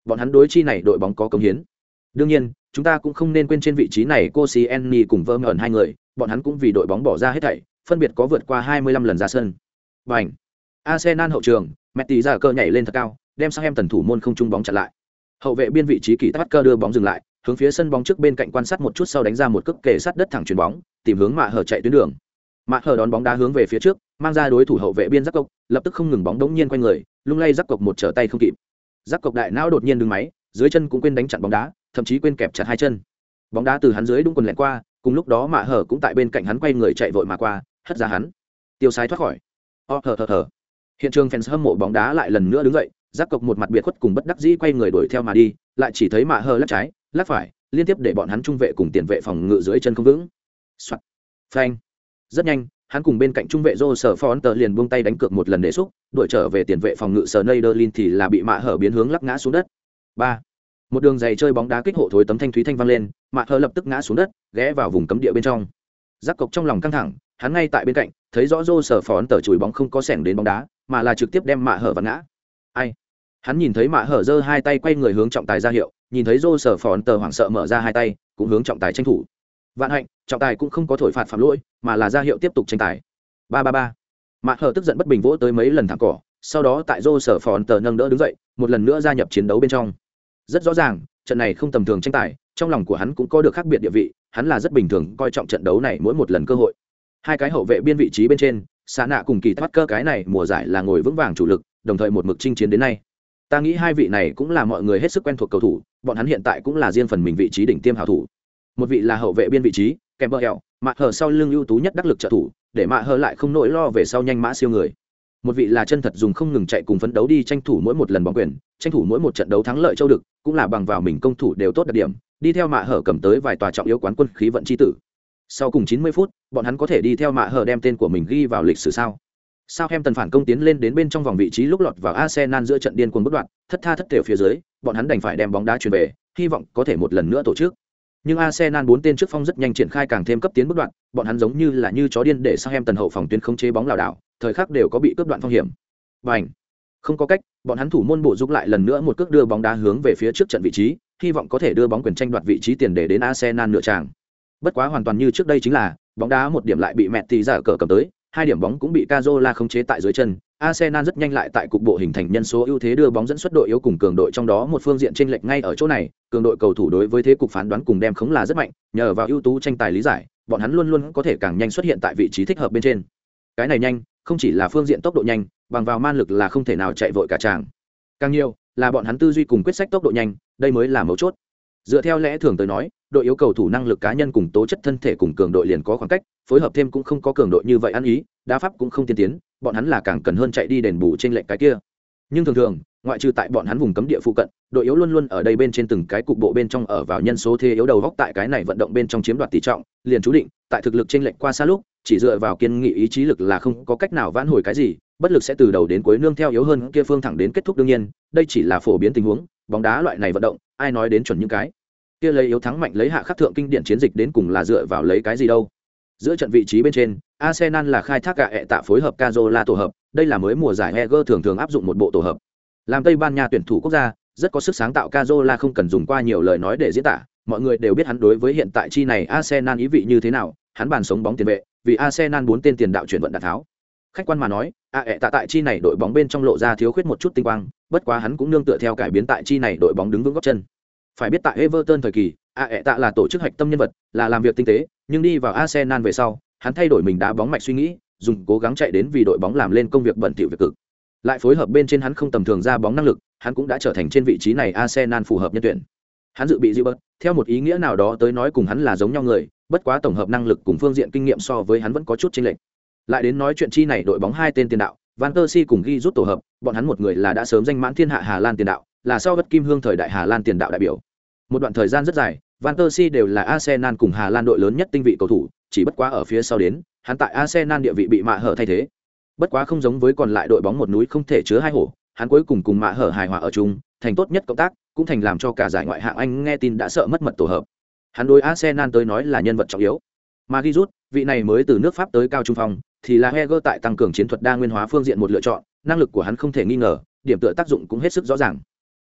A: bọn hắn đối chi này đội bóng có cống hiến. Đương nhiên, chúng ta cũng không nên quên trên vị trí này Koscielny cùng Vermaelen hai người, bọn hắn cũng vì đội bóng bỏ ra hết thảy, phân biệt có vượt qua 25 lần ra sân. Bành! Arsenal hậu trường, Messi ra cơ nhảy lên thật cao, đem Southampton thủ môn không trung bóng chặn lại. Hậu vệ biên vị trí kỳ tắc cơ đưa bóng dừng lại, hướng phía sân bóng trước bên cạnh quan sát một chút sau đánh ra một cước kề sát đất thẳng chuyền bóng, tìm hướng Mạ Hở chạy tuyến đường. Mạ Hở đón bóng đá hướng về phía trước, mang ra đối thủ hậu vệ biên Giác Cộc, lập tức không ngừng bóng đống nhiên quanh người, lung lay Giác Cộc một trở tay không kịp. Giác Cộc đại não đột nhiên đứng máy, dưới chân cũng quên đánh chặn bóng đá, thậm chí quên kẹp chặt hai chân. Bóng đá từ hắn dưới đúng quần lẹn qua, cùng lúc đó Mạ Hở cũng tại bên cạnh hắn quay người chạy vội mà qua, hất ra hắn. Tiêu sái thoát khỏi. Thở. Hiện trường fans hâm mộ bóng đá lại lần nữa đứng dậy, Giác Cộc một mặt biệt khuất cùng bất đắc dĩ quay người đuổi theo mà đi, lại chỉ thấy Mạ Hở lắc trái, lắc phải, liên tiếp để bọn hắn trung vệ cùng tiền vệ phòng ngự dưới chân không vững. Soạt. Phanh. Rất nhanh, hắn cùng bên cạnh trung vệ Joe Sở Fonter liền buông tay đánh cược một lần để xúc, đuổi trở về tiền vệ phòng ngự Sneijderlin thì là bị Mạ Hở biến hướng lắc ngã xuống đất. 3. Một đường dày chơi bóng đá kích hộ thối tấm thanh thúy thanh vang lên, Mạ Hở lập tức ngã xuống đất, ghé vào vùng cấm địa bên trong. Giác Cộc trong lòng căng thẳng, hắn ngay tại bên cạnh, thấy rõ Joe Sở Fonter chùi bóng không có xẻng đến bóng đá, mà là trực tiếp đem Mạ Hở vặn ngã. Ai? Hắn nhìn thấy Mạ Hở giơ hai tay quay người hướng trọng tài ra hiệu, nhìn thấy Joe Sở Fonter hoảng sợ mở ra hai tay, cũng hướng trọng tài tranh thủ. Vạn hạnh, trọng tài cũng không có thổi phạt phạm lỗi, mà là ra hiệu tiếp tục tranh tài. 3-3-3. Mạ Hở tức giận bất bình vỗ tới mấy lần thẳng cỏ, sau đó tại Joe Sở Fonter nâng đỡ đứng dậy, một lần nữa gia nhập chiến đấu bên trong. Rất rõ ràng, trận này không tầm thường tranh tài, trong lòng của hắn cũng có được khác biệt địa vị, hắn là rất bình thường coi trọng trận đấu này mỗi một lần cơ hội. Hai cái hậu vệ biên vị trí bên trên, Sa Nạ cùng Kỳ Tắc Cơ cái này mùa giải là ngồi vững vàng chủ lực, đồng thời một mực chinh chiến đến nay. Ta nghĩ hai vị này cũng là mọi người hết sức quen thuộc cầu thủ, bọn hắn hiện tại cũng là riêng phần mình vị trí đỉnh tiêm hảo thủ. Một vị là hậu vệ biên vị trí, Campbell, Mạ Hở sau lưng ưu tú nhất đắc lực trợ thủ, để Mạ Hở lại không nỗi lo về sau nhanh mã siêu người. Một vị là chân thật dùng không ngừng chạy cùng phấn đấu đi tranh thủ mỗi một lần bóng quyền, tranh thủ mỗi một trận đấu thắng lợi châu đực, cũng là bằng vào mình công thủ đều tốt đặc điểm, đi theo Mạ Hở cầm tới vài tòa trọng yếu quán quân khí vận chi tử. Sau cùng 90 phút, bọn hắn có thể đi theo Mạ Hở đem tên của mình ghi vào lịch sử sao? Southampton phản công tiến lên đến bên trong vòng vị trí lúc lọt vào Arsenal giữa trận điên cuồng bất đoạn, thất tha thất thểu phía dưới, bọn hắn đành phải đem bóng đá chuyển về, hy vọng có thể một lần nữa tổ chức. Nhưng Arsenal 4 tên trước phong rất nhanh triển khai càng thêm cấp tiến bất đoạn, bọn hắn giống như là như chó điên để Southampton hậu phòng tuyến khống chế bóng lảo đảo, thời khắc đều có bị cướp đoạn phong hiểm. Bành! Không có cách, bọn hắn thủ môn bổ giúp lại lần nữa một cước đưa bóng đá hướng về phía trước trận vị trí, hy vọng có thể đưa bóng quyền tranh đoạt vị trí tiền để đến Arsenal nửa tràng. Bất quá hoàn toàn như trước đây chính là, bóng đá một điểm lại bị Messi giả cờ cầm tới, hai điểm bóng cũng bị Cazorla khống chế tại dưới chân. Arsenal rất nhanh lại tại cục bộ hình thành nhân số ưu thế đưa bóng dẫn xuất đội yếu cùng cường đội trong đó một phương diện chênh lệch ngay ở chỗ này, cường đội cầu thủ đối với thế cục phán đoán cùng đem khống là rất mạnh, nhờ vào ưu tú tranh tài lý giải, bọn hắn luôn luôn có thể càng nhanh xuất hiện tại vị trí thích hợp bên trên. Cái này nhanh, không chỉ là phương diện tốc độ nhanh, bằng vào man lực là không thể nào chạy vội cả tràng. Càng nhiều là bọn hắn tư duy cùng quyết sách tốc độ nhanh, đây mới là mấu chốt. Dựa theo lẽ thường tới nói, đội yếu cầu thủ năng lực cá nhân cùng tố chất thân thể cùng cường đội liền có khoảng cách, phối hợp thêm cũng không có cường đội như vậy ăn ý, đá pháp cũng không tiên tiến, bọn hắn là càng cần hơn chạy đi đền bù trên lệnh cái kia. Nhưng thường, ngoại trừ tại bọn hắn vùng cấm địa phụ cận, đội yếu luôn luôn ở đây bên trên từng cái cục bộ bên trong ở vào nhân số thế yếu đầu góc tại cái này vận động bên trong chiếm đoạt tỷ trọng, liền chú định, tại thực lực trên lệnh qua xa lúc, chỉ dựa vào kiên nghị ý chí lực là không có cách nào vãn hồi cái gì, bất lực sẽ từ đầu đến cuối nương theo yếu hơn kia phương thẳng đến kết thúc đương nhiên, đây chỉ là phổ biến tình huống, bóng đá loại này vận động, ai nói đến chuẩn những cái kia lấy yếu thắng mạnh lấy hạ khắc thượng kinh điển chiến dịch đến cùng là dựa vào lấy cái gì đâu. Giữa trận vị trí bên trên, Arsenal là khai thác gạ tạ phối hợp Cazorla tổ hợp, đây là mới mùa giải Heger thường áp dụng một bộ tổ hợp. Làm Tây Ban Nha tuyển thủ quốc gia, rất có sức sáng tạo Cazorla không cần dùng qua nhiều lời nói để diễn tả, mọi người đều biết hắn đối với hiện tại chi này Arsenal ý vị như thế nào, hắn bàn sống bóng tiền vệ, vì Arsenal 4 tên tiền đạo chuyển vận đạn tháo. Khách quan mà nói, tạ tại chi này đội bóng bên trong lộ ra thiếu khuyết một chút tinh quang, bất quá hắn cũng nương tựa theo cải biến tại chi này đội bóng đứng vững gót chân. Phải biết tại Everton thời kỳ, tạ là tổ chức hạch tâm nhân vật, là làm việc tinh tế, nhưng đi vào Arsenal về sau, hắn thay đổi mình đá bóng mạch suy nghĩ, dùng cố gắng chạy đến vì đội bóng làm lên công việc bận rộn việc cực. Lại phối hợp bên trên hắn không tầm thường ra bóng năng lực, hắn cũng đã trở thành trên vị trí này Arsenal phù hợp nhân tuyển. Hắn dự bị Gilbert, theo một ý nghĩa nào đó tới nói cùng hắn là giống nhau người, bất quá tổng hợp năng lực cùng phương diện kinh nghiệm so với hắn vẫn có chút chênh lệch. Lại đến nói chuyện chi này đội bóng hai tên tiền đạo, Van Persie cùng ghi rút tổ hợp, bọn hắn một người là đã sớm danh mãn thiên hạ Hà Lan tiền đạo, là sau bất kim hương thời đại Hà Lan tiền đạo đại biểu. Một đoạn thời gian rất dài, Van Persie đều là Arsenal cùng Hà Lan đội lớn nhất tinh vị cầu thủ, chỉ bất quá ở phía sau đến, hắn tại Arsenal địa vị bị Mạ Hở thay thế. Bất quá không giống với còn lại đội bóng một núi không thể chứa hai hổ, hắn cuối cùng Mạ Hở hài hòa ở chung, thành tốt nhất cộng tác, cũng thành làm cho cả giải ngoại hạng Anh nghe tin đã sợ mất mật tổ hợp. Hắn đối Arsenal tới nói là nhân vật trọng yếu. Mà ghi rút, vị này mới từ nước Pháp tới cao trung phong, thì là Heger tại tăng cường chiến thuật đa nguyên hóa phương diện một lựa chọn, năng lực của hắn không thể nghi ngờ, điểm tựa tác dụng cũng hết sức rõ ràng.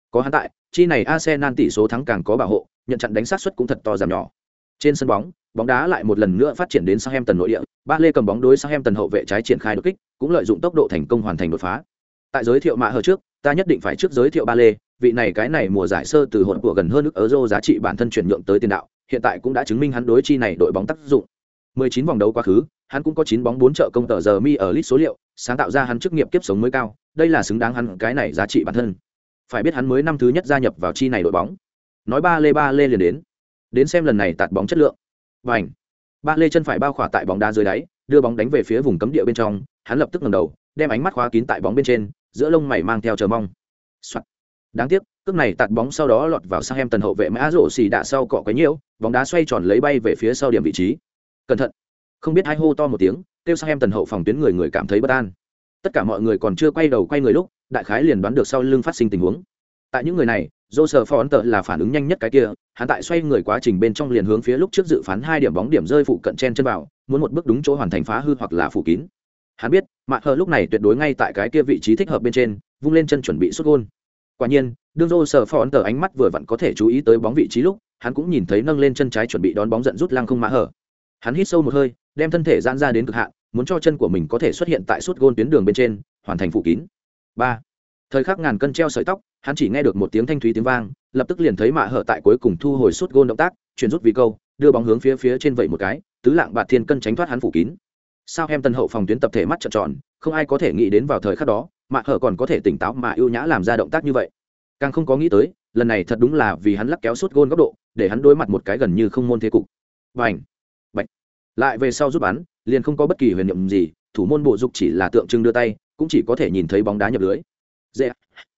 A: Có hắn tại, chi này Arsenal tỷ số thắng càng có bảo hộ, nhận chặn đánh sát suất cũng thật to giảm nhỏ. Trên sân bóng, bóng đá lại một lần nữa phát triển đến Southampton nội địa, Ba Lê cầm bóng đối Southampton hậu vệ trái triển khai đột kích, cũng lợi dụng tốc độ thành công hoàn thành đột phá. Tại giới thiệu mạ hờ trước, ta nhất định phải trước giới thiệu Ba Lê, vị này cái này mùa giải sơ từ hồn của gần hơn nước Euro giá trị bản thân chuyển nhượng tới tiền đạo, hiện tại cũng đã chứng minh hắn đối chi này đội bóng tác dụng. 19 vòng đấu quá khứ, hắn cũng có 9 bóng 4 trợ công tờ giờ mi ở list số liệu, sáng tạo ra hắn chức nghiệp kiếp sống mới cao, đây là xứng đáng hắn cái này giá trị bản thân. Phải biết hắn mới năm thứ nhất gia nhập vào chi này đội bóng. Nói Ba Lê liền đến xem lần này tạt bóng chất lượng. Bành. Ba Lê chân phải bao khỏa tại bóng đá dưới đáy, đưa bóng đánh về phía vùng cấm địa bên trong, hắn lập tức ngẩng đầu, đem ánh mắt khóa kín tại bóng bên trên, giữa lông mày mang theo chờ mong. Soạt. Đáng tiếc, cước này tạt bóng sau đó lọt vào Southampton hậu vệ Mã Rổ xì đạ sau cọ quấy nhiễu, bóng đá xoay tròn lấy bay về phía sau điểm vị trí. Cẩn thận. Không biết ai hô to một tiếng, kêu Southampton hậu phòng tuyến người cảm thấy bất an. Tất cả mọi người còn chưa quay đầu quay người lúc, đại khái liền đoán được sau lưng phát sinh tình huống. Tại những người này, Joseph Fonte là phản ứng nhanh nhất cái kia, hắn tại xoay người quá trình bên trong liền hướng phía lúc trước dự phán 2 điểm bóng điểm rơi phụ cận chen chân vào, muốn một bước đúng chỗ hoàn thành phá hư hoặc là phủ kín. Hắn biết, Mạc Hờ lúc này tuyệt đối ngay tại cái kia vị trí thích hợp bên trên, vung lên chân chuẩn bị sút gol. Quả nhiên, đương Joseph Fonte ánh mắt vừa vặn có thể chú ý tới bóng vị trí lúc, hắn cũng nhìn thấy nâng lên chân trái chuẩn bị đón bóng giận rút lăng không Mạc Hờ. Hắn hít sâu một hơi, đem thân thể giãn ra đến cực hạn, muốn cho chân của mình có thể xuất hiện tại sút gol tuyến đường bên trên, hoàn thành phủ kín. 3. Thời khắc ngàn cân treo sợi tóc, hắn chỉ nghe được một tiếng thanh thúy tiếng vang, lập tức liền thấy Mạ Hở tại cuối cùng thu hồi sút gôn động tác, chuyển rút vì câu, đưa bóng hướng phía trên vậy một cái, tứ lạng bạt thiên cân tránh thoát hắn phủ kín. Southampton hậu phòng tuyến tập thể mắt trợn tròn, không ai có thể nghĩ đến vào thời khắc đó, Mạ Hở còn có thể tỉnh táo mà ưu nhã làm ra động tác như vậy. Càng không có nghĩ tới, lần này thật đúng là vì hắn lắc kéo sút gôn góc độ, để hắn đối mặt một cái gần như không môn thế cục. Bành, bạch. Lại về sau rút bắn, liền không có bất kỳ huyền niệm gì, thủ môn bộ dục chỉ là tượng trưng đưa tay, cũng chỉ có thể nhìn thấy bóng đá nhập lưới. Dễ.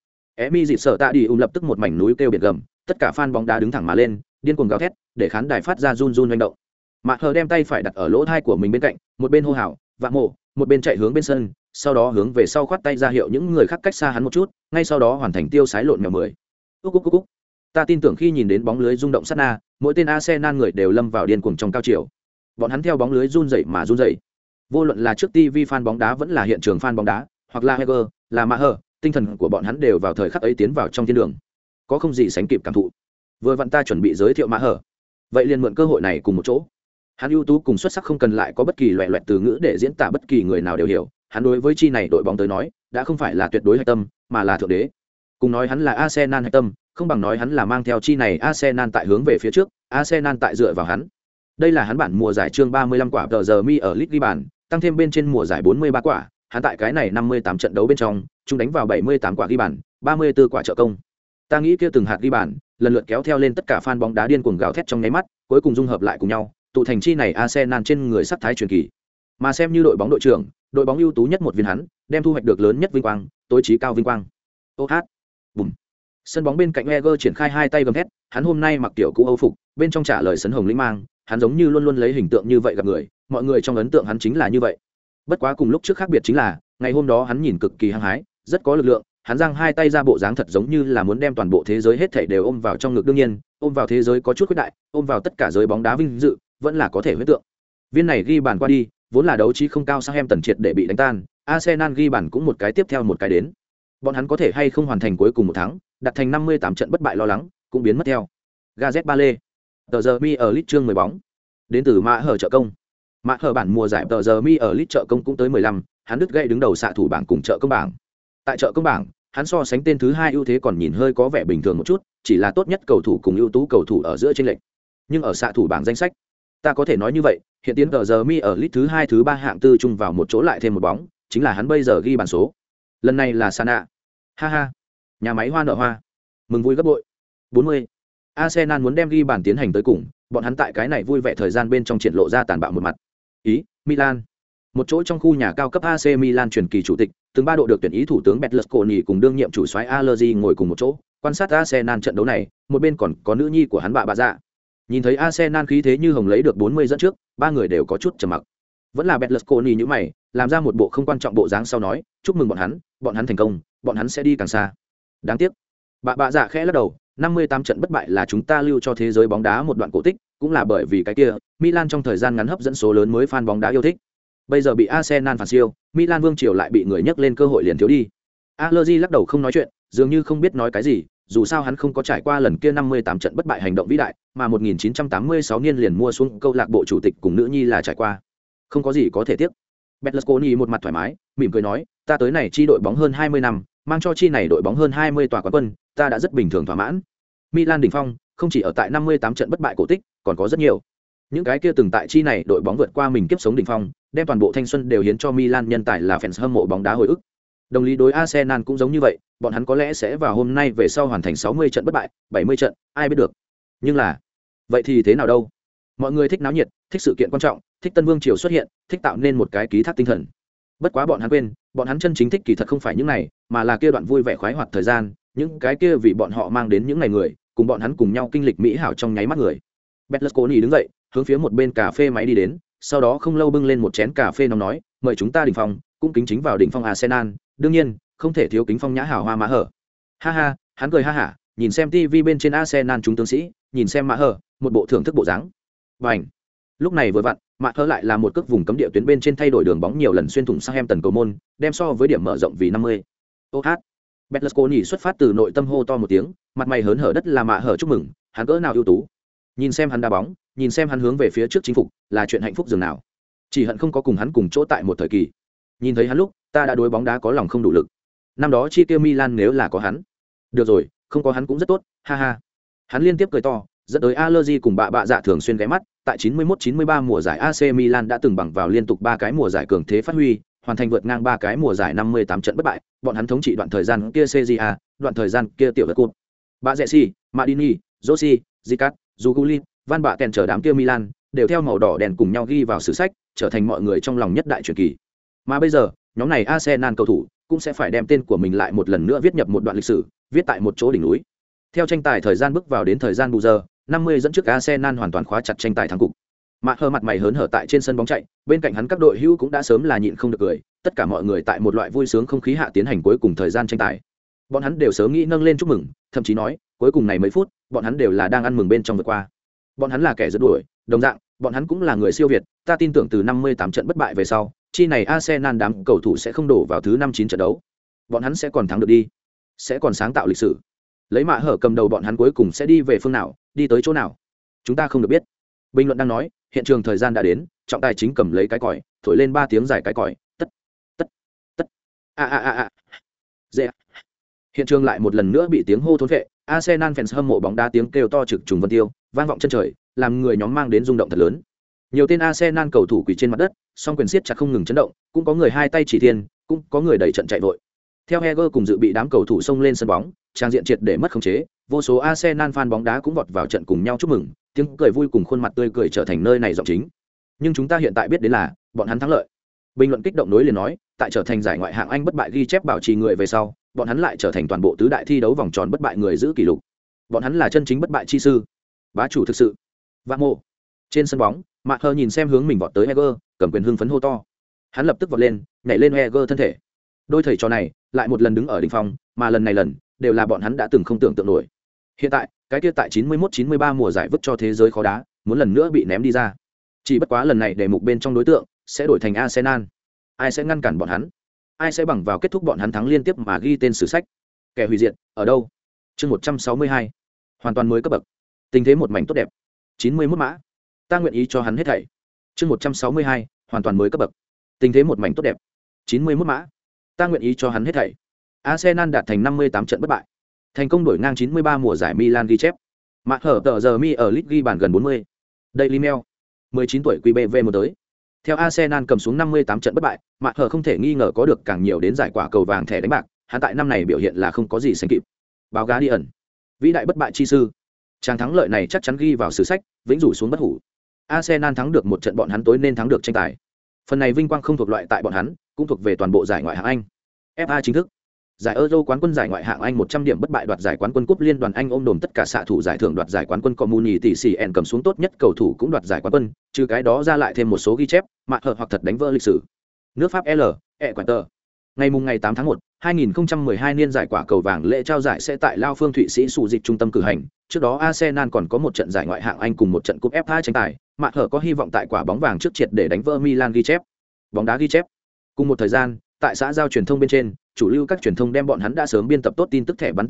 A: Emi dịt sợ tạ đi lập tức một mảnh núi kêu biển gầm, tất cả fan bóng đá đứng thẳng mà lên, điên cuồng gào thét, để khán đài phát ra run run hoành động. Mạ Hờ đem tay phải đặt ở lỗ tai của mình bên cạnh, một bên hô hào, "Vạ mộ", một bên chạy hướng bên sân, sau đó hướng về sau khoát tay ra hiệu những người khác cách xa hắn một chút, ngay sau đó hoàn thành tiêu sái lộn mèo 10. Cúc. Ta tin tưởng khi nhìn đến bóng lưới rung động sát na, mỗi tên Arsenal người đều lâm vào điên cuồng trong cao chiều. Bọn hắn theo bóng lưới run rẩy mà run rẩy. Vô luận là trước TV fan bóng đá vẫn là hiện trường fan bóng đá, hoặc là Heger, là Mạ Hờ, tinh thần của bọn hắn đều vào thời khắc ấy tiến vào trong thiên đường, có không gì sánh kịp cảm thụ. Vừa vặn ta chuẩn bị giới thiệu Mạ Hờ, vậy liền mượn cơ hội này cùng một chỗ. Hắn ưu tú cùng xuất sắc không cần lại có bất kỳ loẹt loẹt từ ngữ để diễn tả, bất kỳ người nào đều hiểu. Hắn đối với chi này đội bóng tới nói, đã không phải là tuyệt đối hạch tâm, mà là thượng đế. Cùng nói hắn là Arsenal hạch tâm, không bằng nói hắn là mang theo chi này Arsenal tại hướng về phía trước, Arsenal tại dựa vào hắn. Đây là hắn bản mùa giải chương 35 quả tờ giờ mi ở League ghi bàn, tăng thêm bên trên mùa giải 43 quả, hắn tại cái này 58 trận đấu bên trong, chúng đánh vào 78 quả ghi bàn, 34 quả trợ công. Ta nghĩ kia từng hạt ghi bàn, lần lượt kéo theo lên tất cả fan bóng đá điên cuồng gào thét trong nháy mắt, cuối cùng dung hợp lại cùng nhau, tụ thành chi này Arsenal trên người sắc thái truyền kỳ. Mà xem như đội bóng đội trưởng, đội bóng ưu tú nhất một viên hắn, đem thu hoạch được lớn nhất vinh quang, tối chí cao vinh quang. Ô hát. Bùm. Sân bóng bên cạnh Wenger triển khai hai tay gầm thét, hắn hôm nay mặc tiểu cũ Âu phục, bên trong trả lời sấn hồng lĩnh mang, hắn giống như luôn luôn lấy hình tượng như vậy gặp người, mọi người trong ấn tượng hắn chính là như vậy. Bất quá cùng lúc trước khác biệt chính là, ngày hôm đó hắn nhìn cực kỳ hăng hái, rất có lực lượng, hắn giang hai tay ra bộ dáng thật giống như là muốn đem toàn bộ thế giới hết thảy đều ôm vào trong ngực, đương nhiên, ôm vào thế giới có chút khuyết đại, ôm vào tất cả giới bóng đá vinh dự, vẫn là có thể huyết tượng. Viên này ghi bàn qua đi, vốn là đấu trí không cao Southampton triệt để bị đánh tan, Arsenal ghi bàn cũng một cái tiếp theo một cái đến. Bọn hắn có thể hay không hoàn thành cuối cùng một thắng, đặt thành 58 trận bất bại lo lắng, cũng biến mất theo. Gazette Bale. Tờ giờ mi ở League chương 10 bóng. Đến từ Mạ Hở trợ công. Mạ Hở bản mùa giải tờ giờ mi ở League trợ công cũng tới 15, hắn đứt gãy đứng đầu xạ thủ bảng cùng trợ công bảng. Tại trợ công bảng, hắn so sánh tên thứ 2 ưu thế còn nhìn hơi có vẻ bình thường một chút, chỉ là tốt nhất cầu thủ cùng ưu tú cầu thủ ở giữa chênh lệch. Nhưng ở xạ thủ bảng danh sách, ta có thể nói như vậy, hiện tiến tờ giờ mi ở League thứ 2 thứ 3 hạng tư chung vào một chỗ lại thêm một bóng, chính là hắn bây giờ ghi bàn số. Lần này là Sana. Ha ha. Nhà máy hoa nở hoa. Mừng vui gấp bội. 40. Arsenal muốn đem ghi bàn tiến hành tới cùng, bọn hắn tại cái này vui vẻ thời gian bên trong triển lộ ra tàn bạo một mặt. Ý, Milan. Một chỗ trong khu nhà cao cấp AC Milan truyền kỳ chủ tịch, từng 3 độ được tuyển ý thủ tướng Berlusconi cùng đương nhiệm chủ soái Allegri ngồi cùng một chỗ, quan sát Arsenal trận đấu này, một bên còn có nữ nhi của hắn bà dạ. Nhìn thấy Arsenal khí thế như hồng lấy được 40 dẫn trước, ba người đều có chút trầm mặc. Vẫn là Berlusconi như mày, làm ra một bộ không quan trọng bộ dáng sau nói, chúc mừng bọn hắn thành công, bọn hắn sẽ đi càng xa. Đáng tiếc. Bà dạ khẽ lắc đầu, 58 trận bất bại là chúng ta lưu cho thế giới bóng đá một đoạn cổ tích, cũng là bởi vì cái kia, Milan trong thời gian ngắn hấp dẫn số lớn mới fan bóng đá yêu thích. Bây giờ bị Arsenal phản siêu, Milan vương triều lại bị người nhắc lên cơ hội liền thiếu đi. Allegri lắc đầu không nói chuyện, dường như không biết nói cái gì, dù sao hắn không có trải qua lần kia 58 trận bất bại hành động vĩ đại, mà 1986 niên liền mua xuống câu lạc bộ chủ tịch cùng nữ nhi là trải qua. Không có gì có thể tiếc. Berlusconi một mặt thoải mái, mỉm cười nói, ta tới này chi đội bóng hơn 20 năm, mang cho chi này đội bóng hơn 20 tòa quán quân, ta đã rất bình thường thỏa mãn. Milan đỉnh phong, không chỉ ở tại 58 trận bất bại cổ tích, còn có rất nhiều. Những cái kia từng tại chi này đội bóng vượt qua mình kiếp sống đỉnh phong, đem toàn bộ thanh xuân đều hiến cho Milan nhân tài là fans hâm mộ bóng đá hồi ức. Đồng lý đối Arsenal cũng giống như vậy, bọn hắn có lẽ sẽ vào hôm nay về sau hoàn thành 60 trận bất bại, 70 trận, ai biết được. Nhưng là, vậy thì thế nào đâu? Mọi người thích náo nhiệt, thích sự kiện quan trọng, thích Tân Vương triều xuất hiện, thích tạo nên một cái ký thác tinh thần. Bất quá bọn hắn quên, bọn hắn chân chính thích kỳ thật không phải những này, mà là kia đoạn vui vẻ khoái hoạt thời gian, những cái kia vì bọn họ mang đến những ngày người, cùng bọn hắn cùng nhau kinh lịch mỹ hảo trong nháy mắt người. Berlusconi đứng dậy, hướng phía một bên cà phê máy đi đến, sau đó không lâu bưng lên một chén cà phê nóng nói, mời chúng ta đỉnh phong, cũng kính chính vào đỉnh phong Arsenal, đương nhiên, không thể thiếu kính phong nhã hảo hoa mã hở. Ha ha, hắn cười ha hả, nhìn xem TV bên trên Arsenal chúng tướng sĩ, nhìn xem mã hở, một bộ thưởng thức bộ dáng. Bành. Lúc này vừa vặn, mã hở lại là một cước vùng cấm địa tuyến bên trên thay đổi đường bóng nhiều lần xuyên thủng Southampton cầu môn, đem so với điểm mở rộng vì 50. OH. Berlusconi xuất phát từ nội tâm hô to một tiếng, mặt mày hớn hở đất là mã hở chúc mừng, hắn cỡ nào ưu tú. Nhìn xem hắn đá bóng, nhìn xem hắn hướng về phía trước chính phục, là chuyện hạnh phúc dường nào. Chỉ hận không có cùng hắn cùng chỗ tại một thời kỳ. Nhìn thấy hắn lúc, ta đã đối bóng đá có lòng không đủ lực. Năm đó chi tiêu Milan nếu là có hắn. Được rồi, không có hắn cũng rất tốt, ha ha. Hắn liên tiếp cười to, dẫn tới Allegri cùng bạ dạ thường xuyên ghé mắt, tại 91-93 mùa giải AC Milan đã từng bằng vào liên tục 3 cái mùa giải cường thế phát huy, hoàn thành vượt ngang 3 cái mùa giải 58 trận bất bại, bọn hắn thống trị đoạn thời gian kia CJA, đoạn thời gian kia tiểu vật cột. Bazesi, Madini, Rossi, Zicat, Zuguli, Van Bạ kèn chờ đám kia Milan, đều theo màu đỏ đèn cùng nhau ghi vào sử sách, trở thành mọi người trong lòng nhất đại truyền kỳ. Mà bây giờ, nhóm này Arsenal cầu thủ cũng sẽ phải đem tên của mình lại một lần nữa viết nhập một đoạn lịch sử, viết tại một chỗ đỉnh núi. Theo tranh tài thời gian bước vào đến thời gian bù giờ, 50 dẫn trước Arsenal hoàn toàn khóa chặt tranh tài thắng cục. Mạ hờ mặt mày hớn hở tại trên sân bóng chạy, bên cạnh hắn các đội hữu cũng đã sớm là nhịn không được cười, tất cả mọi người tại một loại vui sướng không khí hạ tiến hành cuối cùng thời gian tranh tài. Bọn hắn đều sớm nghĩ nâng lên chúc mừng, thậm chí nói, cuối cùng này mấy phút, bọn hắn đều là đang ăn mừng bên trong vượt qua. Bọn hắn là kẻ rượt đuổi, đồng dạng, bọn hắn cũng là người siêu việt, ta tin tưởng từ 58 trận bất bại về sau, chi này Arsenal đám cầu thủ sẽ không đổ vào thứ 59 trận đấu. Bọn hắn sẽ còn thắng được đi, sẽ còn sáng tạo lịch sử. Lấy Mạ hở cầm đầu bọn hắn cuối cùng sẽ đi về phương nào, đi tới chỗ nào, chúng ta không được biết. Bình luận đang nói, hiện trường thời gian đã đến, trọng tài chính cầm lấy cái còi, thổi lên 3 tiếng dài cái còi, tất tất tất dễ. Hiện trường lại một lần nữa bị tiếng hô thốn vệ, Arsenal fans hâm mộ bóng đá tiếng kêu to trực trùng vân tiêu, vang vọng chân trời, làm người nhóm mang đến rung động thật lớn. Nhiều tên Arsenal cầu thủ quỳ trên mặt đất, song quyền siết chặt không ngừng chấn động, cũng có người hai tay chỉ thiên, cũng có người đẩy trận chạy vội. Theo Heger cùng dự bị đám cầu thủ xông lên sân bóng, trang diện triệt để mất khống chế, vô số Arsenal fan bóng đá cũng vọt vào trận cùng nhau chúc mừng, tiếng cười vui cùng khuôn mặt tươi cười trở thành nơi này giọng chính. Nhưng chúng ta hiện tại biết đến là, bọn hắn thắng lợi. Bình luận kích động nối liền nói, tại trở thành giải ngoại hạng Anh bất bại ghi chép bảo trì người về sau, bọn hắn lại trở thành toàn bộ tứ đại thi đấu vòng tròn bất bại người giữ kỷ lục. Bọn hắn là chân chính bất bại chi sư, bá chủ thực sự. Vạn mộ. Trên sân bóng, Mạ Hơ nhìn xem hướng mình vọt tới Heger, cầm quyền hưng phấn hô to. Hắn lập tức vọt lên, nhảy lên Heger thân thể. Đôi thầy trò này lại một lần đứng ở đỉnh phong, mà lần này đều là bọn hắn đã từng không tưởng tượng nổi. Hiện tại, cái kia tại 91-93 mùa giải vứt cho thế giới khó đá, muốn lần nữa bị ném đi ra. Chỉ bất quá lần này đề mục bên trong đối tượng sẽ đổi thành Arsenal. Ai sẽ ngăn cản bọn hắn? Ai sẽ bằng vào kết thúc bọn hắn thắng liên tiếp mà ghi tên sử sách? Kẻ hủy diệt ở đâu? Chương 162. Hoàn toàn mới cấp bậc. Tình thế một mảnh tốt đẹp. 91 mã. Ta nguyện ý cho hắn hết thảy. Chương 162. Hoàn toàn mới cấp bậc. Tình thế một mảnh tốt đẹp. 91 mã. Ta nguyện ý cho hắn hết thảy. Arsenal đạt thành 58 trận bất bại. Thành công đổi ngang 93 mùa giải Milan ghi chép. Mạ hở tờ giờ mi ở League ghi bàn gần 40. Daily Mail. 19 tuổi QBV1 tới. Theo Arsenal cầm xuống 58 trận bất bại, Mạ hở không thể nghi ngờ có được càng nhiều đến giải quả cầu vàng thẻ đánh bạc, hắn tại năm này biểu hiện là không có gì sánh kịp. Báo Guardian. Vĩ đại bất bại chi sư. Tràng thắng lợi này chắc chắn ghi vào sử sách, vĩnh rủ xuống bất hủ. Arsenal thắng được một trận bọn hắn tối nên thắng được tranh tài. Phần này vinh quang không thuộc loại tại bọn hắn, cũng thuộc về toàn bộ giải ngoại hạng Anh. FA chính thức. Giải Euro quán quân giải ngoại hạng Anh 100 điểm bất bại đoạt giải quán quân cúp liên đoàn Anh ôm đồm tất cả xạ thủ giải thưởng đoạt giải quán quân Community CN cầm xuống tốt nhất cầu thủ cũng đoạt giải quán quân, trừ cái đó ra lại thêm một số ghi chép, Mạ hở hoặc thật đánh vỡ lịch sử. Nước Pháp L, Equator. Ngày 8 tháng 1, 2012 niên giải quả cầu vàng lễ trao giải sẽ tại Lao Phương Thụy Sĩ Sù Dịch trung tâm cử hành. Trước đó Arsenal còn có một trận giải ngoại hạng Anh cùng một trận cúp FA tranh tài, Mạ hở có hy vọng tại quả bóng vàng trước triệt để đánh vỡ Milan ghi chép. Bóng đá ghi chép. Cùng một thời gian, tại xã giao truyền thông bên trên, chủ lưu các truyền thông đem bọn hắn đã sớm biên tập tốt tin tức thẻ bắn tỉa ra,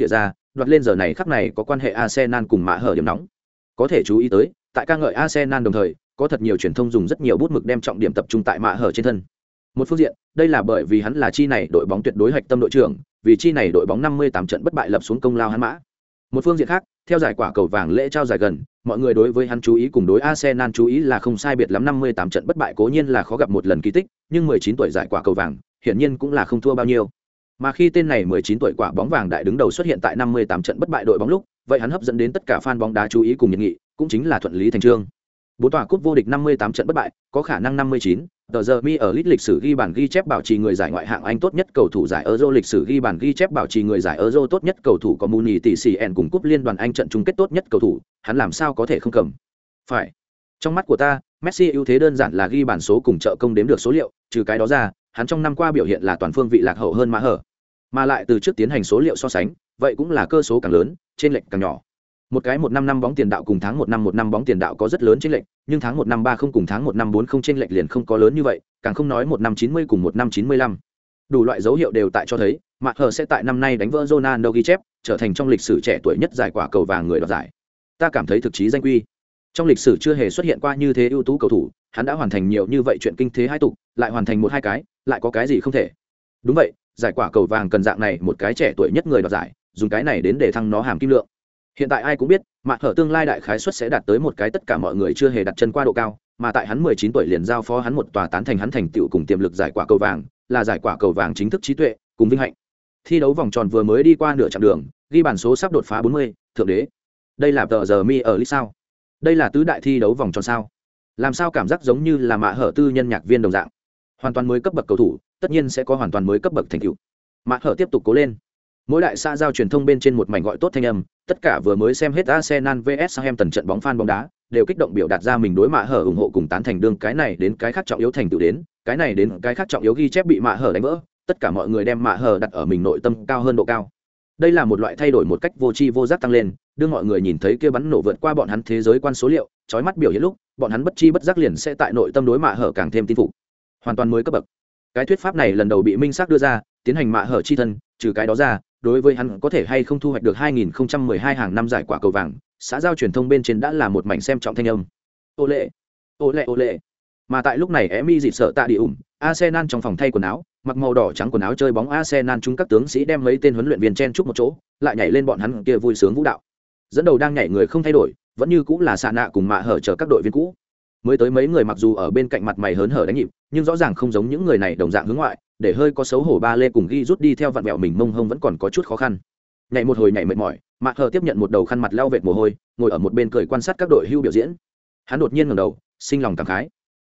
A: đoạt lên giờ này khắc này có quan hệ Arsenal cùng mạ hở điểm nóng. Có thể chú ý tới, tại ca ngợi Arsenal đồng thời, có thật nhiều truyền thông dùng rất nhiều bút mực đem trọng điểm tập trung tại mạ hở trên thân. Một phương diện, đây là bởi vì hắn là chi này đội bóng tuyệt đối hạch tâm đội trưởng, vì chi này đội bóng 58 trận bất bại lập xuống công lao hắn mã. Một phương diện khác, theo giải quả cầu vàng lễ trao giải gần, mọi người đối với hắn chú ý cùng đối Arsenal chú ý là không sai biệt lắm. 58 trận bất bại cố nhiên là khó gặp một lần kỳ tích, nhưng 19 tuổi giải quả cầu vàng, hiển nhiên cũng là không thua bao nhiêu. Mà khi tên này 19 tuổi quả bóng vàng đại đứng đầu xuất hiện tại 58 trận bất bại đội bóng lúc, vậy hắn hấp dẫn đến tất cả fan bóng đá chú ý cùng nhiệt nghị, cũng chính là thuận lý thành chương. Bốn tòa cúp vô địch 58 trận bất bại, có khả năng 59, tờ giờ mi ở lịch sử ghi bàn ghi chép bảo trì người giải ngoại hạng Anh tốt nhất cầu thủ giải Euro lịch sử ghi bàn ghi chép bảo trì người giải Euro tốt nhất cầu thủ có Muni tỷ CN cùng cúp liên đoàn Anh trận chung kết tốt nhất cầu thủ, hắn làm sao có thể không cầm. Phải. Trong mắt của ta, Messi ưu thế đơn giản là ghi bàn số cùng trợ công đếm được số liệu, trừ cái đó ra, hắn trong năm qua biểu hiện là toàn phương vị lạc hậu hơn Mã Hở. Mà lại từ trước tiến hành số liệu so sánh, vậy cũng là cơ số càng lớn, trên lệch càng nhỏ. Một cái 1 năm 5 bóng tiền đạo cùng tháng 1 năm bóng tiền đạo có rất lớn chênh lệch, nhưng tháng 1 năm 30 cùng tháng 1 năm 40 chênh lệch liền không có lớn như vậy, càng không nói 1 năm 90 cùng 1 năm 95. Đủ loại dấu hiệu đều tại cho thấy, Mạc Hờ sẽ tại năm nay đánh vỡ Ronaldo ghi chép, trở thành trong lịch sử trẻ tuổi nhất giải quả cầu vàng người đoạt giải. Ta cảm thấy thực chí danh quy. Trong lịch sử chưa hề xuất hiện qua như thế ưu tú cầu thủ, hắn đã hoàn thành nhiều như vậy chuyện kinh thế hai tục, lại hoàn thành một hai cái, lại có cái gì không thể. Đúng vậy, giải quả cầu vàng cần dạng này một cái trẻ tuổi nhất người đoạt giải, dùng cái này đến để thăng nó hàm kim lượng. Hiện tại ai cũng biết, Mạc Hở tương lai đại khái suất sẽ đạt tới một cái tất cả mọi người chưa hề đặt chân qua độ cao, mà tại hắn 19 tuổi liền giao phó hắn một tòa tán thành hắn thành tựu cùng tiềm lực giải quả cầu vàng, là giải quả cầu vàng chính thức trí tuệ, cùng vinh hạnh. Thi đấu vòng tròn vừa mới đi qua nửa chặng đường, ghi bàn số sắp đột phá 40, thượng đế. Đây là tờ giờ mi ở League sao? Đây là tứ đại thi đấu vòng tròn sao? Làm sao cảm giác giống như là Mạc Hở tư nhân nhạc viên đồng dạng. Hoàn toàn mới cấp bậc cầu thủ, tất nhiên sẽ có hoàn toàn mới cấp bậc thành tựu. Mạc Hở tiếp tục cố lên. Mỗi đại xã giao truyền thông bên trên một mảnh gọi tốt thanh âm, tất cả vừa mới xem hết Arsenal vs Southampton trận bóng fan bóng đá, đều kích động biểu đạt ra mình đối Mạ Hở ủng hộ cùng tán thành đương cái này đến cái khác trọng yếu thành tựu đến, cái này đến cái khác trọng yếu ghi chép bị Mạ Hở đánh vỡ, tất cả mọi người đem Mạ Hở đặt ở mình nội tâm cao hơn độ cao. Đây là một loại thay đổi một cách vô tri vô giác tăng lên, đưa mọi người nhìn thấy kia bắn nổ vượt qua bọn hắn thế giới quan số liệu, chói mắt biểu hiện lúc, bọn hắn bất chi bất giác liền sẽ tại nội tâm đối Mạ Hở càng thêm tin phục. Hoàn toàn mới cấp bậc. Cái thuyết pháp này lần đầu bị minh xác đưa ra, tiến hành Mạ Hở chi thân, trừ cái đó ra, đối với hắn có thể hay không thu hoạch được 2012 hàng năm giải quả cầu vàng, xã giao truyền thông bên trên đã là một mảnh xem trọng thanh âm. Ô lệ, ô lệ, ô lệ. Mà tại lúc này Emi dịt sợ tạ đi Arsenal trong phòng thay quần áo, mặc màu đỏ trắng quần áo chơi bóng Arsenal chúng các tướng sĩ đem mấy tên huấn luyện viên chen chúc một chỗ, lại nhảy lên bọn hắn kia vui sướng vũ đạo. Dẫn đầu đang nhảy người không thay đổi, vẫn như cũng là Sạ Nạ cùng Mạ Hở chờ các đội viên cũ. Mới tới mấy người mặc dù ở bên cạnh mặt mày hớn hở đánh nhịp, nhưng rõ ràng không giống những người này đồng dạng hướng ngoại, để hơi có xấu hổ ba lê cùng ghi rút đi theo vặn vẹo mình mông hông vẫn còn có chút khó khăn. Nhảy một hồi nhảy mệt mỏi, Mạc Hờ tiếp nhận một đầu khăn mặt lau vệt mồ hôi, ngồi ở một bên cười quan sát các đội hưu biểu diễn. Hắn đột nhiên ngẩng đầu, sinh lòng cảm khái.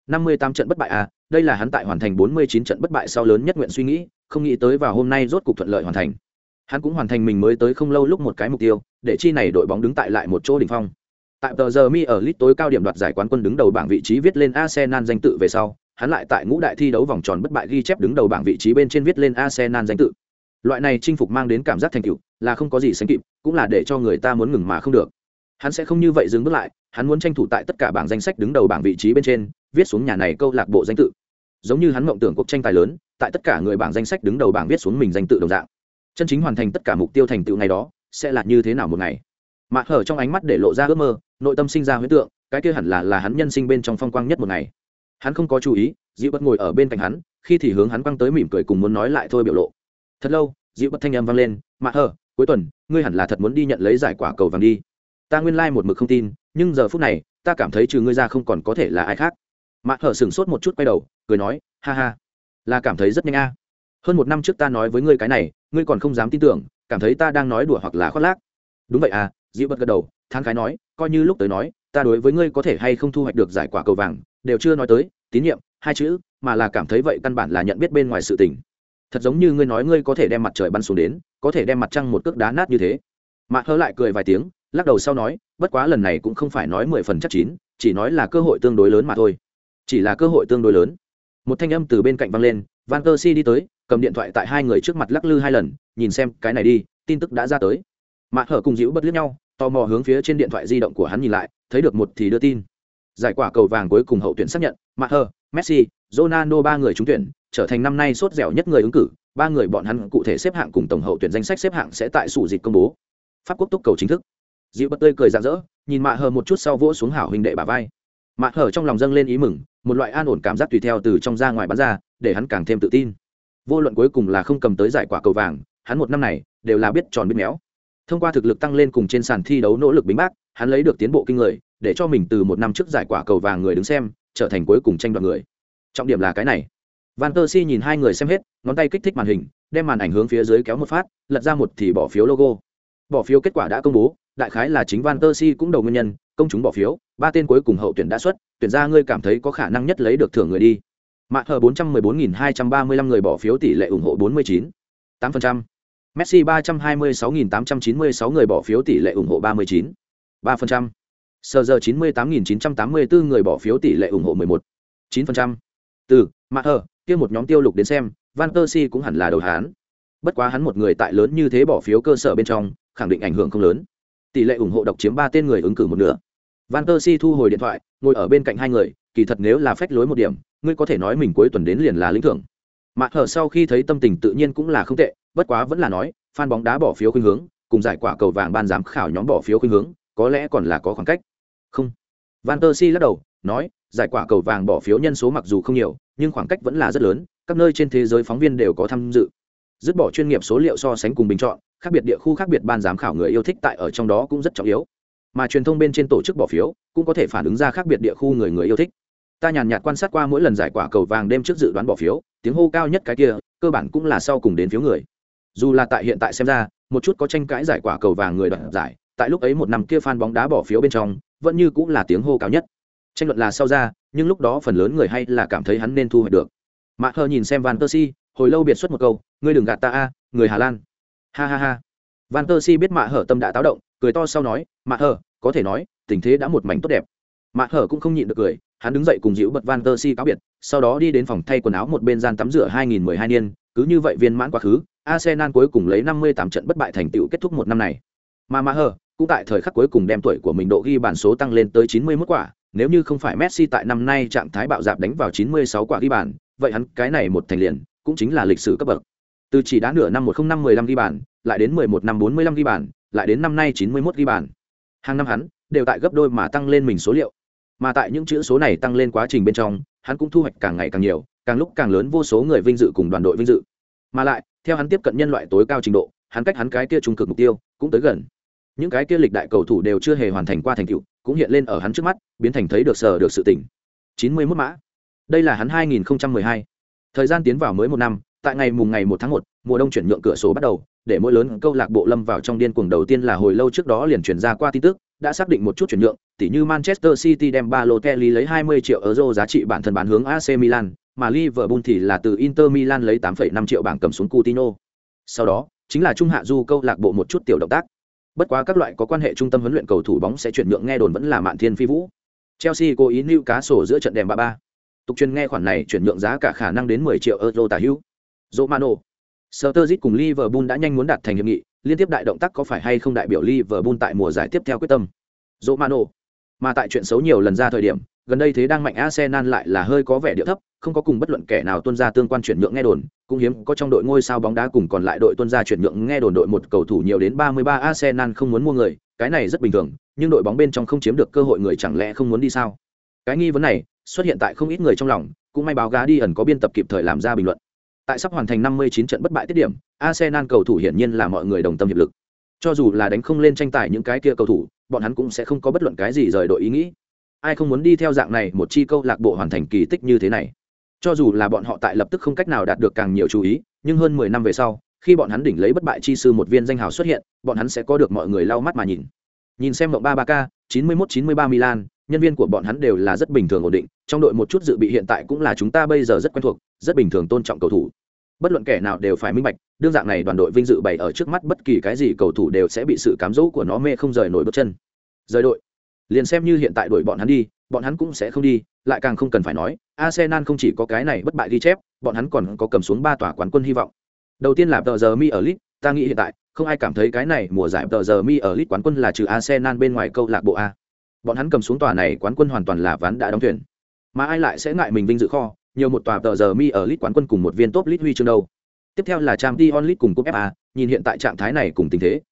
A: 58 trận bất bại à, đây là hắn tại hoàn thành 49 trận bất bại sau lớn nhất nguyện suy nghĩ, không nghĩ tới vào hôm nay rốt cục thuận lợi hoàn thành. Hắn cũng hoàn thành mình mới tới không lâu lúc một cái mục tiêu, để chi này đội bóng đứng tại lại một chỗ đỉnh phong. Tại tờ giờ mi ở League tối cao điểm đoạt giải quán quân đứng đầu bảng vị trí viết lên Arsenal danh tự về sau, hắn lại tại ngũ đại thi đấu vòng tròn bất bại ghi chép đứng đầu bảng vị trí bên trên viết lên Arsenal danh tự. Loại này chinh phục mang đến cảm giác thành tựu, là không có gì sánh kịp, cũng là để cho người ta muốn ngừng mà không được. Hắn sẽ không như vậy dừng bước lại, hắn muốn tranh thủ tại tất cả bảng danh sách đứng đầu bảng vị trí bên trên, viết xuống nhà này câu lạc bộ danh tự. Giống như hắn mộng tưởng cuộc tranh tài lớn, tại tất cả người bảng danh sách đứng đầu bảng viết xuống mình danh tự đồng dạng. Chân chính hoàn thành tất cả mục tiêu thành tựu ngày đó, sẽ là như thế nào một ngày? Mạc Hở trong ánh mắt để lộ ra ước mơ, nội tâm sinh ra huyễn tượng, cái kia hẳn là hắn nhân sinh bên trong phong quang nhất một ngày. Hắn không có chú ý, Dịu Bất ngồi ở bên cạnh hắn, khi thì hướng hắn quăng tới mỉm cười cùng muốn nói lại thôi biểu lộ. Thật lâu, Dịu Bất thanh âm vang lên, "Mạc Hở, cuối tuần, ngươi hẳn là thật muốn đi nhận lấy giải quả cầu vàng đi." Ta nguyên lai một mực không tin, nhưng giờ phút này, ta cảm thấy trừ ngươi ra không còn có thể là ai khác. Mạc Hở sững sốt một chút quay đầu, cười nói, "Ha ha, là cảm thấy rất nhanh a. Hơn một năm trước ta nói với ngươi cái này, ngươi còn không dám tin tưởng, cảm thấy ta đang nói đùa hoặc là khoác lác." Đúng vậy à, Dịu Bất gật đầu, thang khái nói, coi như lúc tới nói, ta đối với ngươi có thể hay không thu hoạch được giải quả cầu vàng, đều chưa nói tới tín nhiệm hai chữ, mà là cảm thấy vậy căn bản là nhận biết bên ngoài sự tình. Thật giống như ngươi nói ngươi có thể đem mặt trời bắn xuống đến, có thể đem mặt trăng một cước đá nát như thế. Mạc Hở lại cười vài tiếng, lắc đầu sau nói, bất quá lần này cũng không phải nói 10% chắc chín, chỉ nói là cơ hội tương đối lớn mà thôi. Chỉ là cơ hội tương đối lớn. Một thanh âm từ bên cạnh vang lên, Van Persie đi tới, cầm điện thoại tại hai người trước mặt lắc lư hai lần, nhìn xem, cái này đi, tin tức đã ra tới. Mạc Hở cùng Dĩu Bất liếc nhau, tò mò hướng phía trên điện thoại di động của hắn nhìn lại, thấy được một thì đưa tin. Giải quả cầu vàng cuối cùng hậu tuyển xác nhận, Mạc Hở, Messi, Ronaldo ba người trúng tuyển, trở thành năm nay sốt dẻo nhất người ứng cử, ba người bọn hắn cụ thể xếp hạng cùng tổng hậu tuyển danh sách xếp hạng sẽ tại sủ dịch công bố. Pháp quốc túc cầu chính thức. Dịu bật tươi cười rạng rỡ, nhìn Mạ Hờ một chút sau vỗ xuống hảo huynh đệ bả vai. Mạ Hờ trong lòng dâng lên ý mừng, một loại an ổn cảm giác tùy theo từ trong ra ngoài bắn ra, để hắn càng thêm tự tin. Vô luận cuối cùng là không cầm tới giải quả cầu vàng, hắn một năm này đều là biết tròn biết méo. Thông qua thực lực tăng lên cùng trên sàn thi đấu nỗ lực bính bác, hắn lấy được tiến bộ kinh người, để cho mình từ một năm trước giải quả cầu vàng người đứng xem, trở thành cuối cùng tranh đoạt người. Trọng điểm là cái này. Van Persie nhìn hai người xem hết, ngón tay kích thích màn hình, đem màn ảnh hướng phía dưới kéo một phát, lật ra một thì bỏ phiếu logo. Bỏ phiếu kết quả đã công bố, đại khái là chính Van Persie cũng đầu nguyên nhân, công chúng bỏ phiếu, ba tên cuối cùng hậu tuyển đã xuất, tuyển ra ngươi cảm thấy có khả năng nhất lấy được thưởng người đi. Mạ Hờ 414.235 người bỏ phiếu tỷ lệ ủng hộ 49,8%. Messi 326.896 người bỏ phiếu tỷ lệ ủng hộ 39,3%. Sergio 98.984 người bỏ phiếu tỷ lệ ủng hộ 11,9%. Từ Mạ Hờ, kia một nhóm tiêu lục đến xem, Van Persie cũng hẳn là đầu hán. Bất quá hắn một người tại lớn như thế bỏ phiếu cơ sở bên trong, khẳng định ảnh hưởng không lớn. Tỷ lệ ủng hộ độc chiếm 3 tên người ứng cử một nửa. Van Persie thu hồi điện thoại, ngồi ở bên cạnh hai người, kỳ thật nếu là phách lối một điểm, ngươi có thể nói mình cuối tuần đến liền là lĩnh thưởng. Mạ Hờ sau khi thấy tâm tình tự nhiên cũng là không tệ, bất quá vẫn là nói, fan bóng đá bỏ phiếu khuynh hướng, cùng giải quả cầu vàng ban giám khảo nhóm bỏ phiếu khuynh hướng, có lẽ còn là có khoảng cách. Không. Van Persie lắc đầu, nói, giải quả cầu vàng bỏ phiếu nhân số mặc dù không nhiều, nhưng khoảng cách vẫn là rất lớn, các nơi trên thế giới phóng viên đều có tham dự. Dứt bỏ chuyên nghiệp số liệu so sánh cùng bình chọn, khác biệt địa khu khác biệt ban giám khảo người yêu thích tại ở trong đó cũng rất trọng yếu. Mà truyền thông bên trên tổ chức bỏ phiếu, cũng có thể phản ứng ra khác biệt địa khu người yêu thích. Ta nhàn nhạt quan sát qua mỗi lần giải quả cầu vàng đêm trước dự đoán bỏ phiếu, tiếng hô cao nhất cái kia, cơ bản cũng là sau cùng đến phiếu người. Dù là tại hiện tại xem ra, một chút có tranh cãi giải quả cầu vàng người đoạt giải, tại lúc ấy một năm kia fan bóng đá bỏ phiếu bên trong, vẫn như cũng là tiếng hô cao nhất. Tranh luận là sau ra, nhưng lúc đó phần lớn người hay là cảm thấy hắn nên thu hoạch được. Mạ Hờ nhìn xem Van Persie, hồi lâu biệt xuất một câu, ngươi đừng gạt ta a, người Hà Lan. Ha ha ha. Van Persie biết Mạ Hờ tâm đã táo động, cười to sau nói, Mạ Hờ, có thể nói, tình thế đã một mảnh tốt đẹp. Mạ Hờ cũng không nhịn được cười, hắn đứng dậy cùng dịu bật Van Persie cáo biệt, sau đó đi đến phòng thay quần áo một bên gian tắm rửa 2012 niên, cứ như vậy viên mãn quá khứ, Arsenal cuối cùng lấy 58 trận bất bại thành tựu kết thúc một năm này. Mà Mạ Hờ cũng tại thời khắc cuối cùng đem tuổi của mình độ ghi bàn số tăng lên tới 91 quả, nếu như không phải Messi tại năm nay trạng thái bạo dạn đánh vào 96 quả ghi bàn, vậy hắn cái này một thành liền cũng chính là lịch sử cấp bậc. Từ chỉ đá nửa năm 1015 ghi bàn, lại đến 11 năm 45 ghi bàn, lại đến năm nay 91 ghi bàn. Hàng năm hắn đều tại gấp đôi mà tăng lên mình số liệu. Mà tại những chữ số này tăng lên quá trình bên trong, hắn cũng thu hoạch càng ngày càng nhiều, càng lúc càng lớn vô số người vinh dự cùng đoàn đội vinh dự. Mà lại, theo hắn tiếp cận nhân loại tối cao trình độ, hắn cách hắn cái kia trung cực mục tiêu cũng tới gần. Những cái kia lịch đại cầu thủ đều chưa hề hoàn thành qua thành tựu, cũng hiện lên ở hắn trước mắt, biến thành thấy được sở được sự tỉnh. 91 mã. Đây là hắn 2012. Thời gian tiến vào mới một năm, tại ngày 1 tháng 1, mùa đông chuyển nhượng cửa sổ bắt đầu, để mỗi lớn câu lạc bộ lâm vào trong điên cuồng đầu tiên là hồi lâu trước đó liền chuyển ra qua tin tức, đã xác định một chút chuyển nhượng, tỉ như Manchester City đem Balotelli lấy 20 triệu euro giá trị bản thân bán hướng AC Milan, mà Liverpool thì là từ Inter Milan lấy 8,5 triệu bảng cầm xuống Coutinho. Sau đó, chính là trung hạ du câu lạc bộ một chút tiểu động tác. Bất quá các loại có quan hệ trung tâm huấn luyện cầu thủ bóng sẽ chuyển nhượng nghe đồn vẫn là Mạn Thiên Phi Vũ. Chelsea cố ý Newcastle giữa trận đèm 3-3. Tục truyền nghe khoản này chuyển nhượng giá cả khả năng đến 10 triệu euro tả hữu. Romano, Sturridge cùng Liverpool đã nhanh muốn đạt thành hiệp nghị, liên tiếp đại động tác có phải hay không đại biểu Liverpool tại mùa giải tiếp theo quyết tâm. Romano, mà tại chuyện xấu nhiều lần ra thời điểm, gần đây thế đang mạnh Arsenal lại là hơi có vẻ điệu thấp, không có cùng bất luận kẻ nào tuân ra tương quan chuyển nhượng nghe đồn, cũng hiếm có trong đội ngôi sao bóng đá cùng còn lại đội tuân ra chuyển nhượng nghe đồn đội một cầu thủ nhiều đến 33 Arsenal không muốn mua người, cái này rất bình thường, nhưng đội bóng bên trong không chiếm được cơ hội người chẳng lẽ không muốn đi sao? Cái nghi vấn này xuất hiện tại không ít người trong lòng, cũng may báo giá đi ẩn có biên tập kịp thời làm ra bình luận. Tại sắp hoàn thành 59 trận bất bại tiết điểm, Arsenal cầu thủ hiển nhiên là mọi người đồng tâm hiệp lực. Cho dù là đánh không lên tranh tài những cái kia cầu thủ, bọn hắn cũng sẽ không có bất luận cái gì rời đội ý nghĩ. Ai không muốn đi theo dạng này một chi câu lạc bộ hoàn thành kỳ tích như thế này. Cho dù là bọn họ tại lập tức không cách nào đạt được càng nhiều chú ý, nhưng hơn 10 năm về sau, khi bọn hắn đỉnh lấy bất bại chi sư một viên danh hào xuất hiện, bọn hắn sẽ có được mọi người lau mắt mà nhìn. Nhìn xem mộng 33K, 91-93 Milan, nhân viên của bọn hắn đều là rất bình thường ổn định, trong đội một chút dự bị hiện tại cũng là chúng ta bây giờ rất quen thuộc, rất bình thường tôn trọng cầu thủ. Bất luận kẻ nào đều phải minh bạch, đương dạng này đoàn đội vinh dự bày ở trước mắt bất kỳ cái gì cầu thủ đều sẽ bị sự cám dỗ của nó mê không rời nổi bước chân. Rời đội. Liền xem như hiện tại đuổi bọn hắn đi, bọn hắn cũng sẽ không đi, lại càng không cần phải nói, Arsenal không chỉ có cái này bất bại ghi chép, bọn hắn còn có cầm xuống 3 tòa quán quân hy vọng. Đầu tiên là tờ Mi ở League, ta nghĩ hiện tại không ai cảm thấy cái này mùa giải tờ Mi ở League quán quân là trừ Arsenal bên ngoài câu lạc bộ A. Bọn hắn cầm xuống tòa này quán quân hoàn toàn là ván đã đóng thuyền. Mà ai lại sẽ ngại mình vinh dự kho, nhiều một tòa tờ Mi ở League quán quân cùng một viên top league huy chương đâu. Tiếp theo là Champions League cùng cúp FA, nhìn hiện tại trạng thái này cùng tình thế,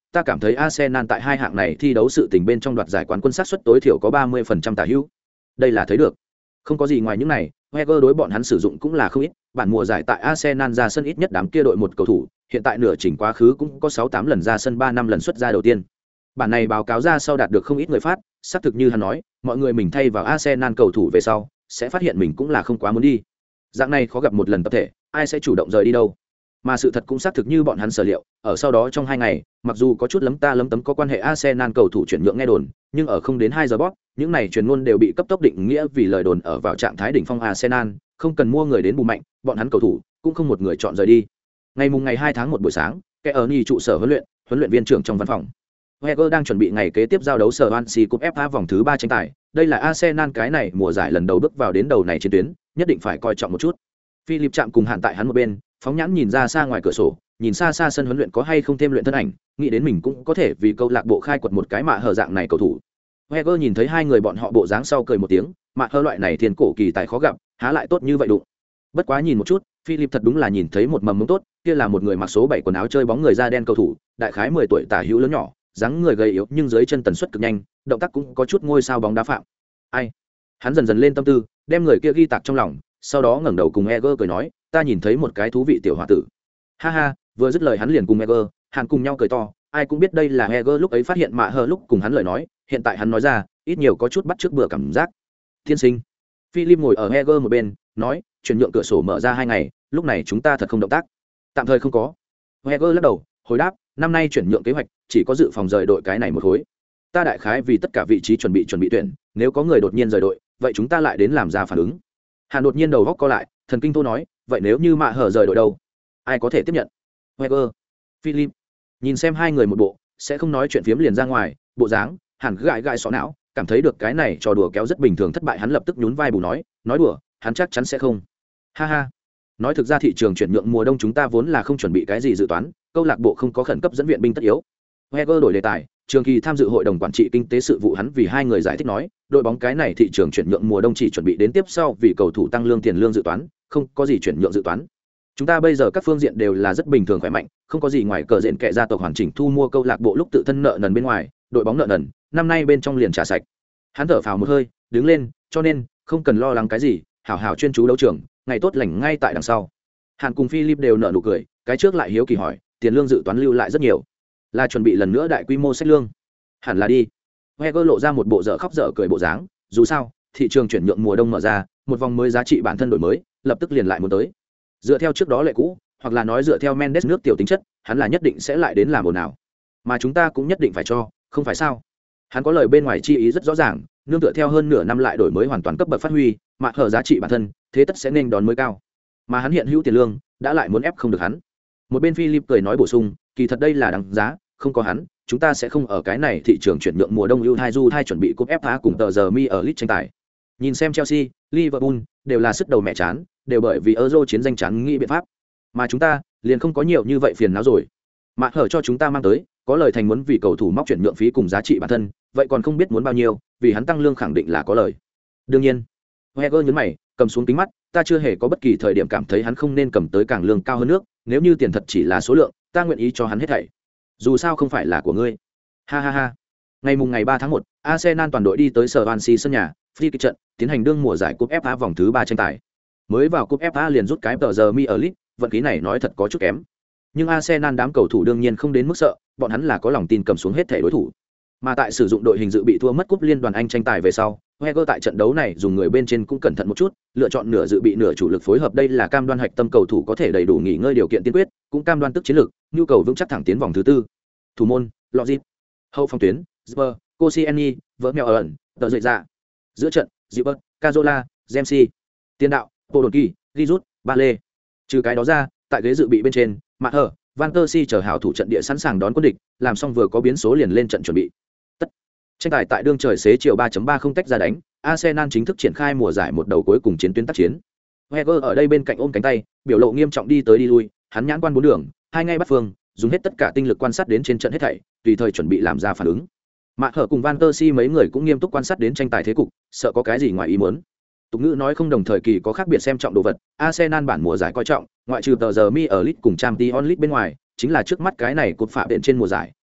A: ta cảm thấy Arsenal tại hai hạng này thi đấu sự tình bên trong đoạt giải quán quân xác suất tối thiểu có 30% tả hữu. Đây là thấy được. Không có gì ngoài những này, Wenger đối bọn hắn sử dụng cũng là không ít, bản mùa giải tại Arsenal ra sân ít nhất đám kia đội một cầu thủ, hiện tại nửa chỉnh quá khứ cũng có 6-8 lần ra sân 3 năm lần xuất ra đầu tiên. Bản này báo cáo ra sau đạt được không ít người phát, xác thực như hắn nói, mọi người mình thay vào Arsenal cầu thủ về sau, sẽ phát hiện mình cũng là không quá muốn đi. Dạng này khó gặp một lần tập thể, ai sẽ chủ động rời đi đâu. Mà sự thật cũng xác thực như bọn hắn sở liệu, ở sau đó trong 2 ngày, mặc dù có chút lấm ta lấm tấm có quan hệ Arsenal cầu thủ chuyển nhượng nghe đồn, nhưng ở không đến 2 giờ bóp, những này truyền ngôn đều bị cấp tốc định nghĩa vì lời đồn ở vào trạng thái đỉnh phong Arsenal, không cần mua người đến bù mạnh, bọn hắn cầu thủ cũng không một người chọn rời đi. Ngày 2 tháng 1 buổi sáng, Kearney trụ sở huấn luyện viên trưởng trong văn phòng. Wenger đang chuẩn bị ngày kế tiếp giao đấu Swansea Cup FA vòng thứ 3 tranh tài, đây là Arsenal cái này mùa giải lần đầu bước vào đến đầu này chiến tuyến, nhất định phải coi trọng một chút. Philip chạm cùng hạn tại hắn một bên, phóng nhãn nhìn ra xa ngoài cửa sổ, nhìn xa xa sân huấn luyện có hay không thêm luyện thân ảnh, nghĩ đến mình cũng có thể vì câu lạc bộ khai quật một cái mạ hở dạng này cầu thủ. Wenger nhìn thấy hai người bọn họ bộ dáng sau cười một tiếng, mạ hở loại này thiên cổ kỳ tài khó gặp, há lại tốt như vậy đụng. Bất quá nhìn một chút, Philip thật đúng là nhìn thấy một mầm mống tốt, kia là một người mặc số 7 quần áo chơi bóng người da đen cầu thủ, đại khái 10 tuổi tả hữu lớn nhỏ, dáng người gầy yếu nhưng dưới chân tần suất cực nhanh, động tác cũng có chút ngôi sao bóng đá phạm. Ai? Hắn dần dần lên tâm tư, đem người kia ghi tạc trong lòng, sau đó ngẩng đầu cùng Eger cười nói, ta nhìn thấy một cái thú vị tiểu hòa tử. Ha ha, vừa dứt lời hắn liền cùng Eger, Hàn cùng nhau cười to, ai cũng biết đây là Eger lúc ấy phát hiện mạ hờ lúc cùng hắn lời nói, hiện tại hắn nói ra, ít nhiều có chút bắt trước bữa cảm giác. Thiên sinh. Philip ngồi ở Eger một bên, nói, chuyển nhượng cửa sổ mở ra 2 ngày, lúc này chúng ta thật không động tác. Tạm thời không có. Eger lắc đầu, hồi đáp, năm nay chuyển nhượng kế hoạch chỉ có dự phòng rời đội cái này một khối. Ta đại khái vì tất cả vị trí chuẩn bị tuyển, nếu có người đột nhiên rời đội, vậy chúng ta lại đến làm ra phản ứng. Hàn đột nhiên đầu góc co lại, thần kinh tô nói, vậy nếu như mạ hở rời đội đâu, ai có thể tiếp nhận? Wenger, Philip, nhìn xem hai người một bộ, sẽ không nói chuyện phiếm liền ra ngoài, bộ dáng, Hàn gãi xó não, cảm thấy được cái này trò đùa kéo rất bình thường thất bại, hắn lập tức nhún vai bù nói đùa, hắn chắc chắn sẽ không. Ha ha, nói thực ra thị trường chuyển nhượng mùa đông chúng ta vốn là không chuẩn bị cái gì dự toán, câu lạc bộ không có khẩn cấp dẫn viện binh tất yếu. Wenger đổi đề tài, trường kỳ tham dự hội đồng quản trị kinh tế sự vụ, hắn vì hai người giải thích nói, đội bóng cái này thị trường chuyển nhượng mùa đông chỉ chuẩn bị đến tiếp sau vì cầu thủ tăng lương tiền lương dự toán, không có gì chuyển nhượng dự toán. Chúng ta bây giờ các phương diện đều là rất bình thường khỏe mạnh, không có gì ngoài cờ rện kệ gia tộc hoàn chỉnh thu mua câu lạc bộ lúc tự thân nợ nần bên ngoài, đội bóng nợ nần, năm nay bên trong liền trả sạch. Hắn thở phào một hơi, đứng lên, cho nên không cần lo lắng cái gì, hảo hảo chuyên chú đấu trường, ngày tốt lành ngay tại đằng sau. Hàn cùng Philip đều nở nụ cười, cái trước lại hiếu kỳ hỏi, tiền lương dự toán lưu lại rất nhiều, là chuẩn bị lần nữa đại quy mô sách lương? Hẳn là đi. Wenger lộ ra một bộ dở khóc dở cười bộ dáng, dù sao, thị trường chuyển nhượng mùa đông mở ra, một vòng mới giá trị bản thân đổi mới, lập tức liền lại muốn tới. Dựa theo trước đó lệ cũ, hoặc là nói dựa theo Mendes nước tiểu tính chất, hắn là nhất định sẽ lại đến làm ồn nào. Mà chúng ta cũng nhất định phải cho, không phải sao? Hắn có lời bên ngoài chi ý rất rõ ràng, nương tựa theo hơn nửa năm lại đổi mới hoàn toàn cấp bậc phát huy, mà hở giá trị bản thân, thế tất sẽ nên đón mới cao. Mà hắn hiện hữu tiền lương, đã lại muốn ép không được hắn. Một bên Philip cười nói bổ sung, kỳ thật đây là đáng giá, không có hắn, chúng ta sẽ không ở cái này thị trường chuyển nhượng mùa đông ưu hai du hai chuẩn bị cúp FA cùng tờ giờ mi ở Leeds tranh tài. Nhìn xem Chelsea, Liverpool đều là sức đầu mẹ chán, đều bởi vì Euro chiến danh chán nghĩ biện pháp. Mà chúng ta liền không có nhiều như vậy phiền não rồi. Mà hở cho chúng ta mang tới, có lời thành muốn vì cầu thủ móc chuyển nhượng phí cùng giá trị bản thân, vậy còn không biết muốn bao nhiêu, vì hắn tăng lương khẳng định là có lời. Đương nhiên, Wenger nhấn mày, cầm xuống kính mắt, ta chưa hề có bất kỳ thời điểm cảm thấy hắn không nên cầm tới càng lương cao hơn nước, nếu như tiền thật chỉ là số lượng, ta nguyện ý cho hắn hết thảy. Dù sao không phải là của ngươi. Ha ha ha. Ngày 3 tháng 1, Arsenal toàn đội đi tới Swansea sân nhà, free kick trận, tiến hành đương mùa giải cúp FA vòng thứ 3 tranh tài. Mới vào cúp FA liền rút cái tờ giờ mi ở Leeds, vận khí này nói thật có chút kém. Nhưng Arsenal đám cầu thủ đương nhiên không đến mức sợ, bọn hắn là có lòng tin cầm xuống hết thể đối thủ. Mà tại sử dụng đội hình dự bị thua mất cúp liên đoàn Anh tranh tài về sau, Wenger tại trận đấu này dùng người bên trên cũng cẩn thận một chút, lựa chọn nửa dự bị nửa chủ lực phối hợp, đây là cam đoan hạch tâm cầu thủ có thể đầy đủ nghỉ ngơi điều kiện tiên quyết, cũng cam đoan tức chiến lược, nhu cầu vững chắc thẳng tiến vòng thứ 4. Thủ môn, Logic. Hậu phòng tuyến, Zber, Koscielny, Vermaelen, tờ dậy dạ. Giữa trận, Gilbert, Cazorla, Dempsey. Tiền đạo, Podolski, Giroud, Bale. Trừ cái đó ra, tại ghế dự bị bên trên, Maher, Van der Si chờ hảo thủ trận địa sẵn sàng đón quân địch, làm xong vừa có biến số liền lên trận chuẩn bị. Tất. Tranh tài tại đương trời xế chiều 3.30 tách ra đánh, Arsenal chính thức triển khai mùa giải một đầu cuối cùng chiến tuyến tác chiến. Wenger ở đây bên cạnh ôm cánh tay, biểu lộ nghiêm trọng đi tới đi lui, hắn nhãn quan bốn đường, hai ngay bắt phương, dùng hết tất cả tinh lực quan sát đến trên trận hết thảy, tùy thời chuẩn bị làm ra phản ứng. Mạ Hở cùng Van der Si mấy người cũng nghiêm túc quan sát đến tranh tài thế cục, sợ có cái gì ngoài ý muốn. Tục ngữ nói không đồng thời kỳ có khác biệt xem trọng đồ vật, Arsenal bản mùa giải coi trọng, ngoại trừ tờ giờ mi ở Leeds cùng Champions League bên ngoài, chính là trước mắt cái này cột phạ đệm trên mùa giải,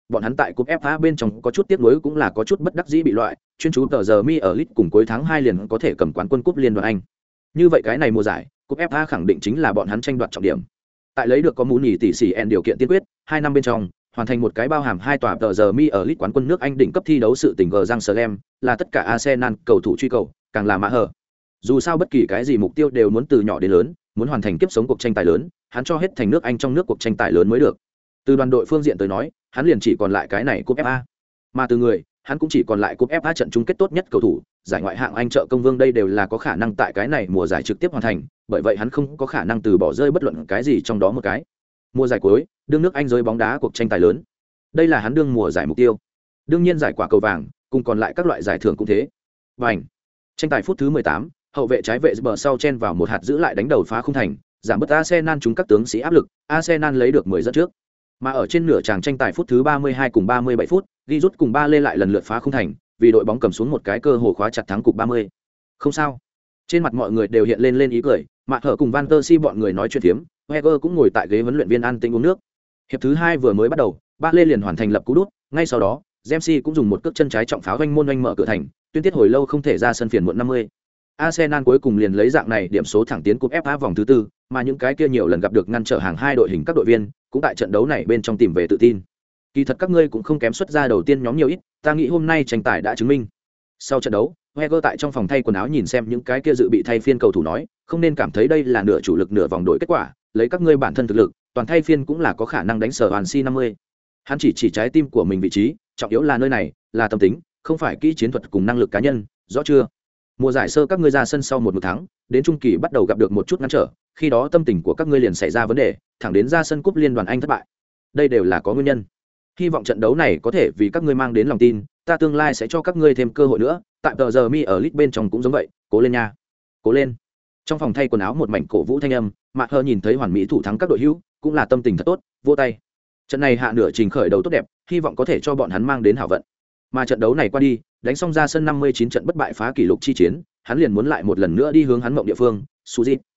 A: bọn hắn tại cúp FA bên trong có chút tiếc nuối cũng là có chút bất đắc dĩ bị loại, chuyên chú tờ giờ mi ở League cùng cuối tháng 2 liền có thể cầm quán quân cúp Liên đoàn Anh. Như vậy cái này mùa giải, cúp FA khẳng định chính là bọn hắn tranh đoạt trọng điểm. Tại lấy được có mũ nhì tỷ xỉ en điều kiện tiên quyết, 2 năm bên trong, hoàn thành một cái bao hàm 2 tòa tờ giờ mi ở League quán quân nước Anh đỉnh cấp thi đấu sự tình gờ Giang Slam, là tất cả Arsenal cầu thủ truy cầu, càng là mã hở. Dù sao bất kỳ cái gì mục tiêu đều muốn từ nhỏ đến lớn, muốn hoàn thành kiếp sống cuộc tranh tài lớn, hắn cho hết thành nước Anh trong nước cuộc tranh tài lớn mới được. Từ đoàn đội phương diện tới nói, hắn liền chỉ còn lại cái này cúp FA. Mà từ người, hắn cũng chỉ còn lại cúp FA trận chung kết tốt nhất cầu thủ, giải ngoại hạng Anh trợ công vương đây đều là có khả năng tại cái này mùa giải trực tiếp hoàn thành, bởi vậy hắn không có khả năng từ bỏ rơi bất luận cái gì trong đó một cái. Mùa giải cuối, đương nước Anh giới bóng đá cuộc tranh tài lớn. Đây là hắn đương mùa giải mục tiêu. Đương nhiên giải quả cầu vàng, cùng còn lại các loại giải thưởng cũng thế. Bành. Tranh tài phút thứ 18, hậu vệ trái vệ bờ sau chen vào một hạt giữ lại đánh đầu phá không thành, giảm bớt Arsenal trúng các tướng sĩ áp lực, Arsenal lấy được 10 dẫn trước. Mà ở trên nửa tràng tranh tài phút thứ 32 cùng 37 phút, ghi rút cùng ba lê lại lần lượt phá không thành, vì đội bóng cầm xuống một cái cơ hồ khóa chặt thắng cục 30. Không sao. Trên mặt mọi người đều hiện lên ý cười, Mạc Hở cùng Van der Si bọn người nói chuyện phiếm, Wenger cũng ngồi tại ghế huấn luyện viên an tĩnh uống nước. Hiệp thứ 2 vừa mới bắt đầu, ba lê liền hoàn thành lập cú đút, ngay sau đó, Dempsey cũng dùng một cước chân trái trọng pháo vanh môn mở cửa thành, tuyên tiết hồi lâu không thể ra sân phiền muộn 50. Arsenal cuối cùng liền lấy dạng này điểm số thẳng tiến cúp FA vòng thứ 4, mà những cái kia nhiều lần gặp được ngăn trở hàng hai đội hình các đội viên, cũng tại trận đấu này bên trong tìm về tự tin. Kỳ thật các ngươi cũng không kém xuất ra đầu tiên nhóm nhiều ít, ta nghĩ hôm nay tranh tài đã chứng minh. Sau trận đấu, Wenger tại trong phòng thay quần áo nhìn xem những cái kia dự bị thay phiên cầu thủ nói, không nên cảm thấy đây là nửa chủ lực nửa vòng đội kết quả, lấy các ngươi bản thân thực lực, toàn thay phiên cũng là có khả năng đánh sở hoàn si 50. Hắn chỉ trái tim của mình vị trí, trọng yếu là nơi này, là tâm tính, không phải kỹ chiến thuật cùng năng lực cá nhân, rõ chưa? Mùa giải sơ các ngươi ra sân sau một tháng, đến trung kỳ bắt đầu gặp được một chút ngăn trở, khi đó tâm tình của các ngươi liền xảy ra vấn đề, thẳng đến ra sân cúp Liên đoàn Anh thất bại. Đây đều là có nguyên nhân. Hy vọng trận đấu này có thể vì các ngươi mang đến lòng tin, ta tương lai sẽ cho các ngươi thêm cơ hội nữa, tại tờ giờ mi ở League bên trong cũng giống vậy, cố lên nha. Cố lên. Trong phòng thay quần áo một mảnh cổ vũ thanh âm, Mạc Hơ nhìn thấy hoàn mỹ thủ thắng các đội hữu, cũng là tâm tình thật tốt, vỗ tay. Trận này hạ nửa trình khởi đầu tốt đẹp, hy vọng có thể cho bọn hắn mang đến hảo vận. Mà trận đấu này qua đi, đánh xong ra sân 59 trận bất bại phá kỷ lục chi chiến, hắn liền muốn lại một lần nữa đi hướng hắn mộng địa phương, Suzy.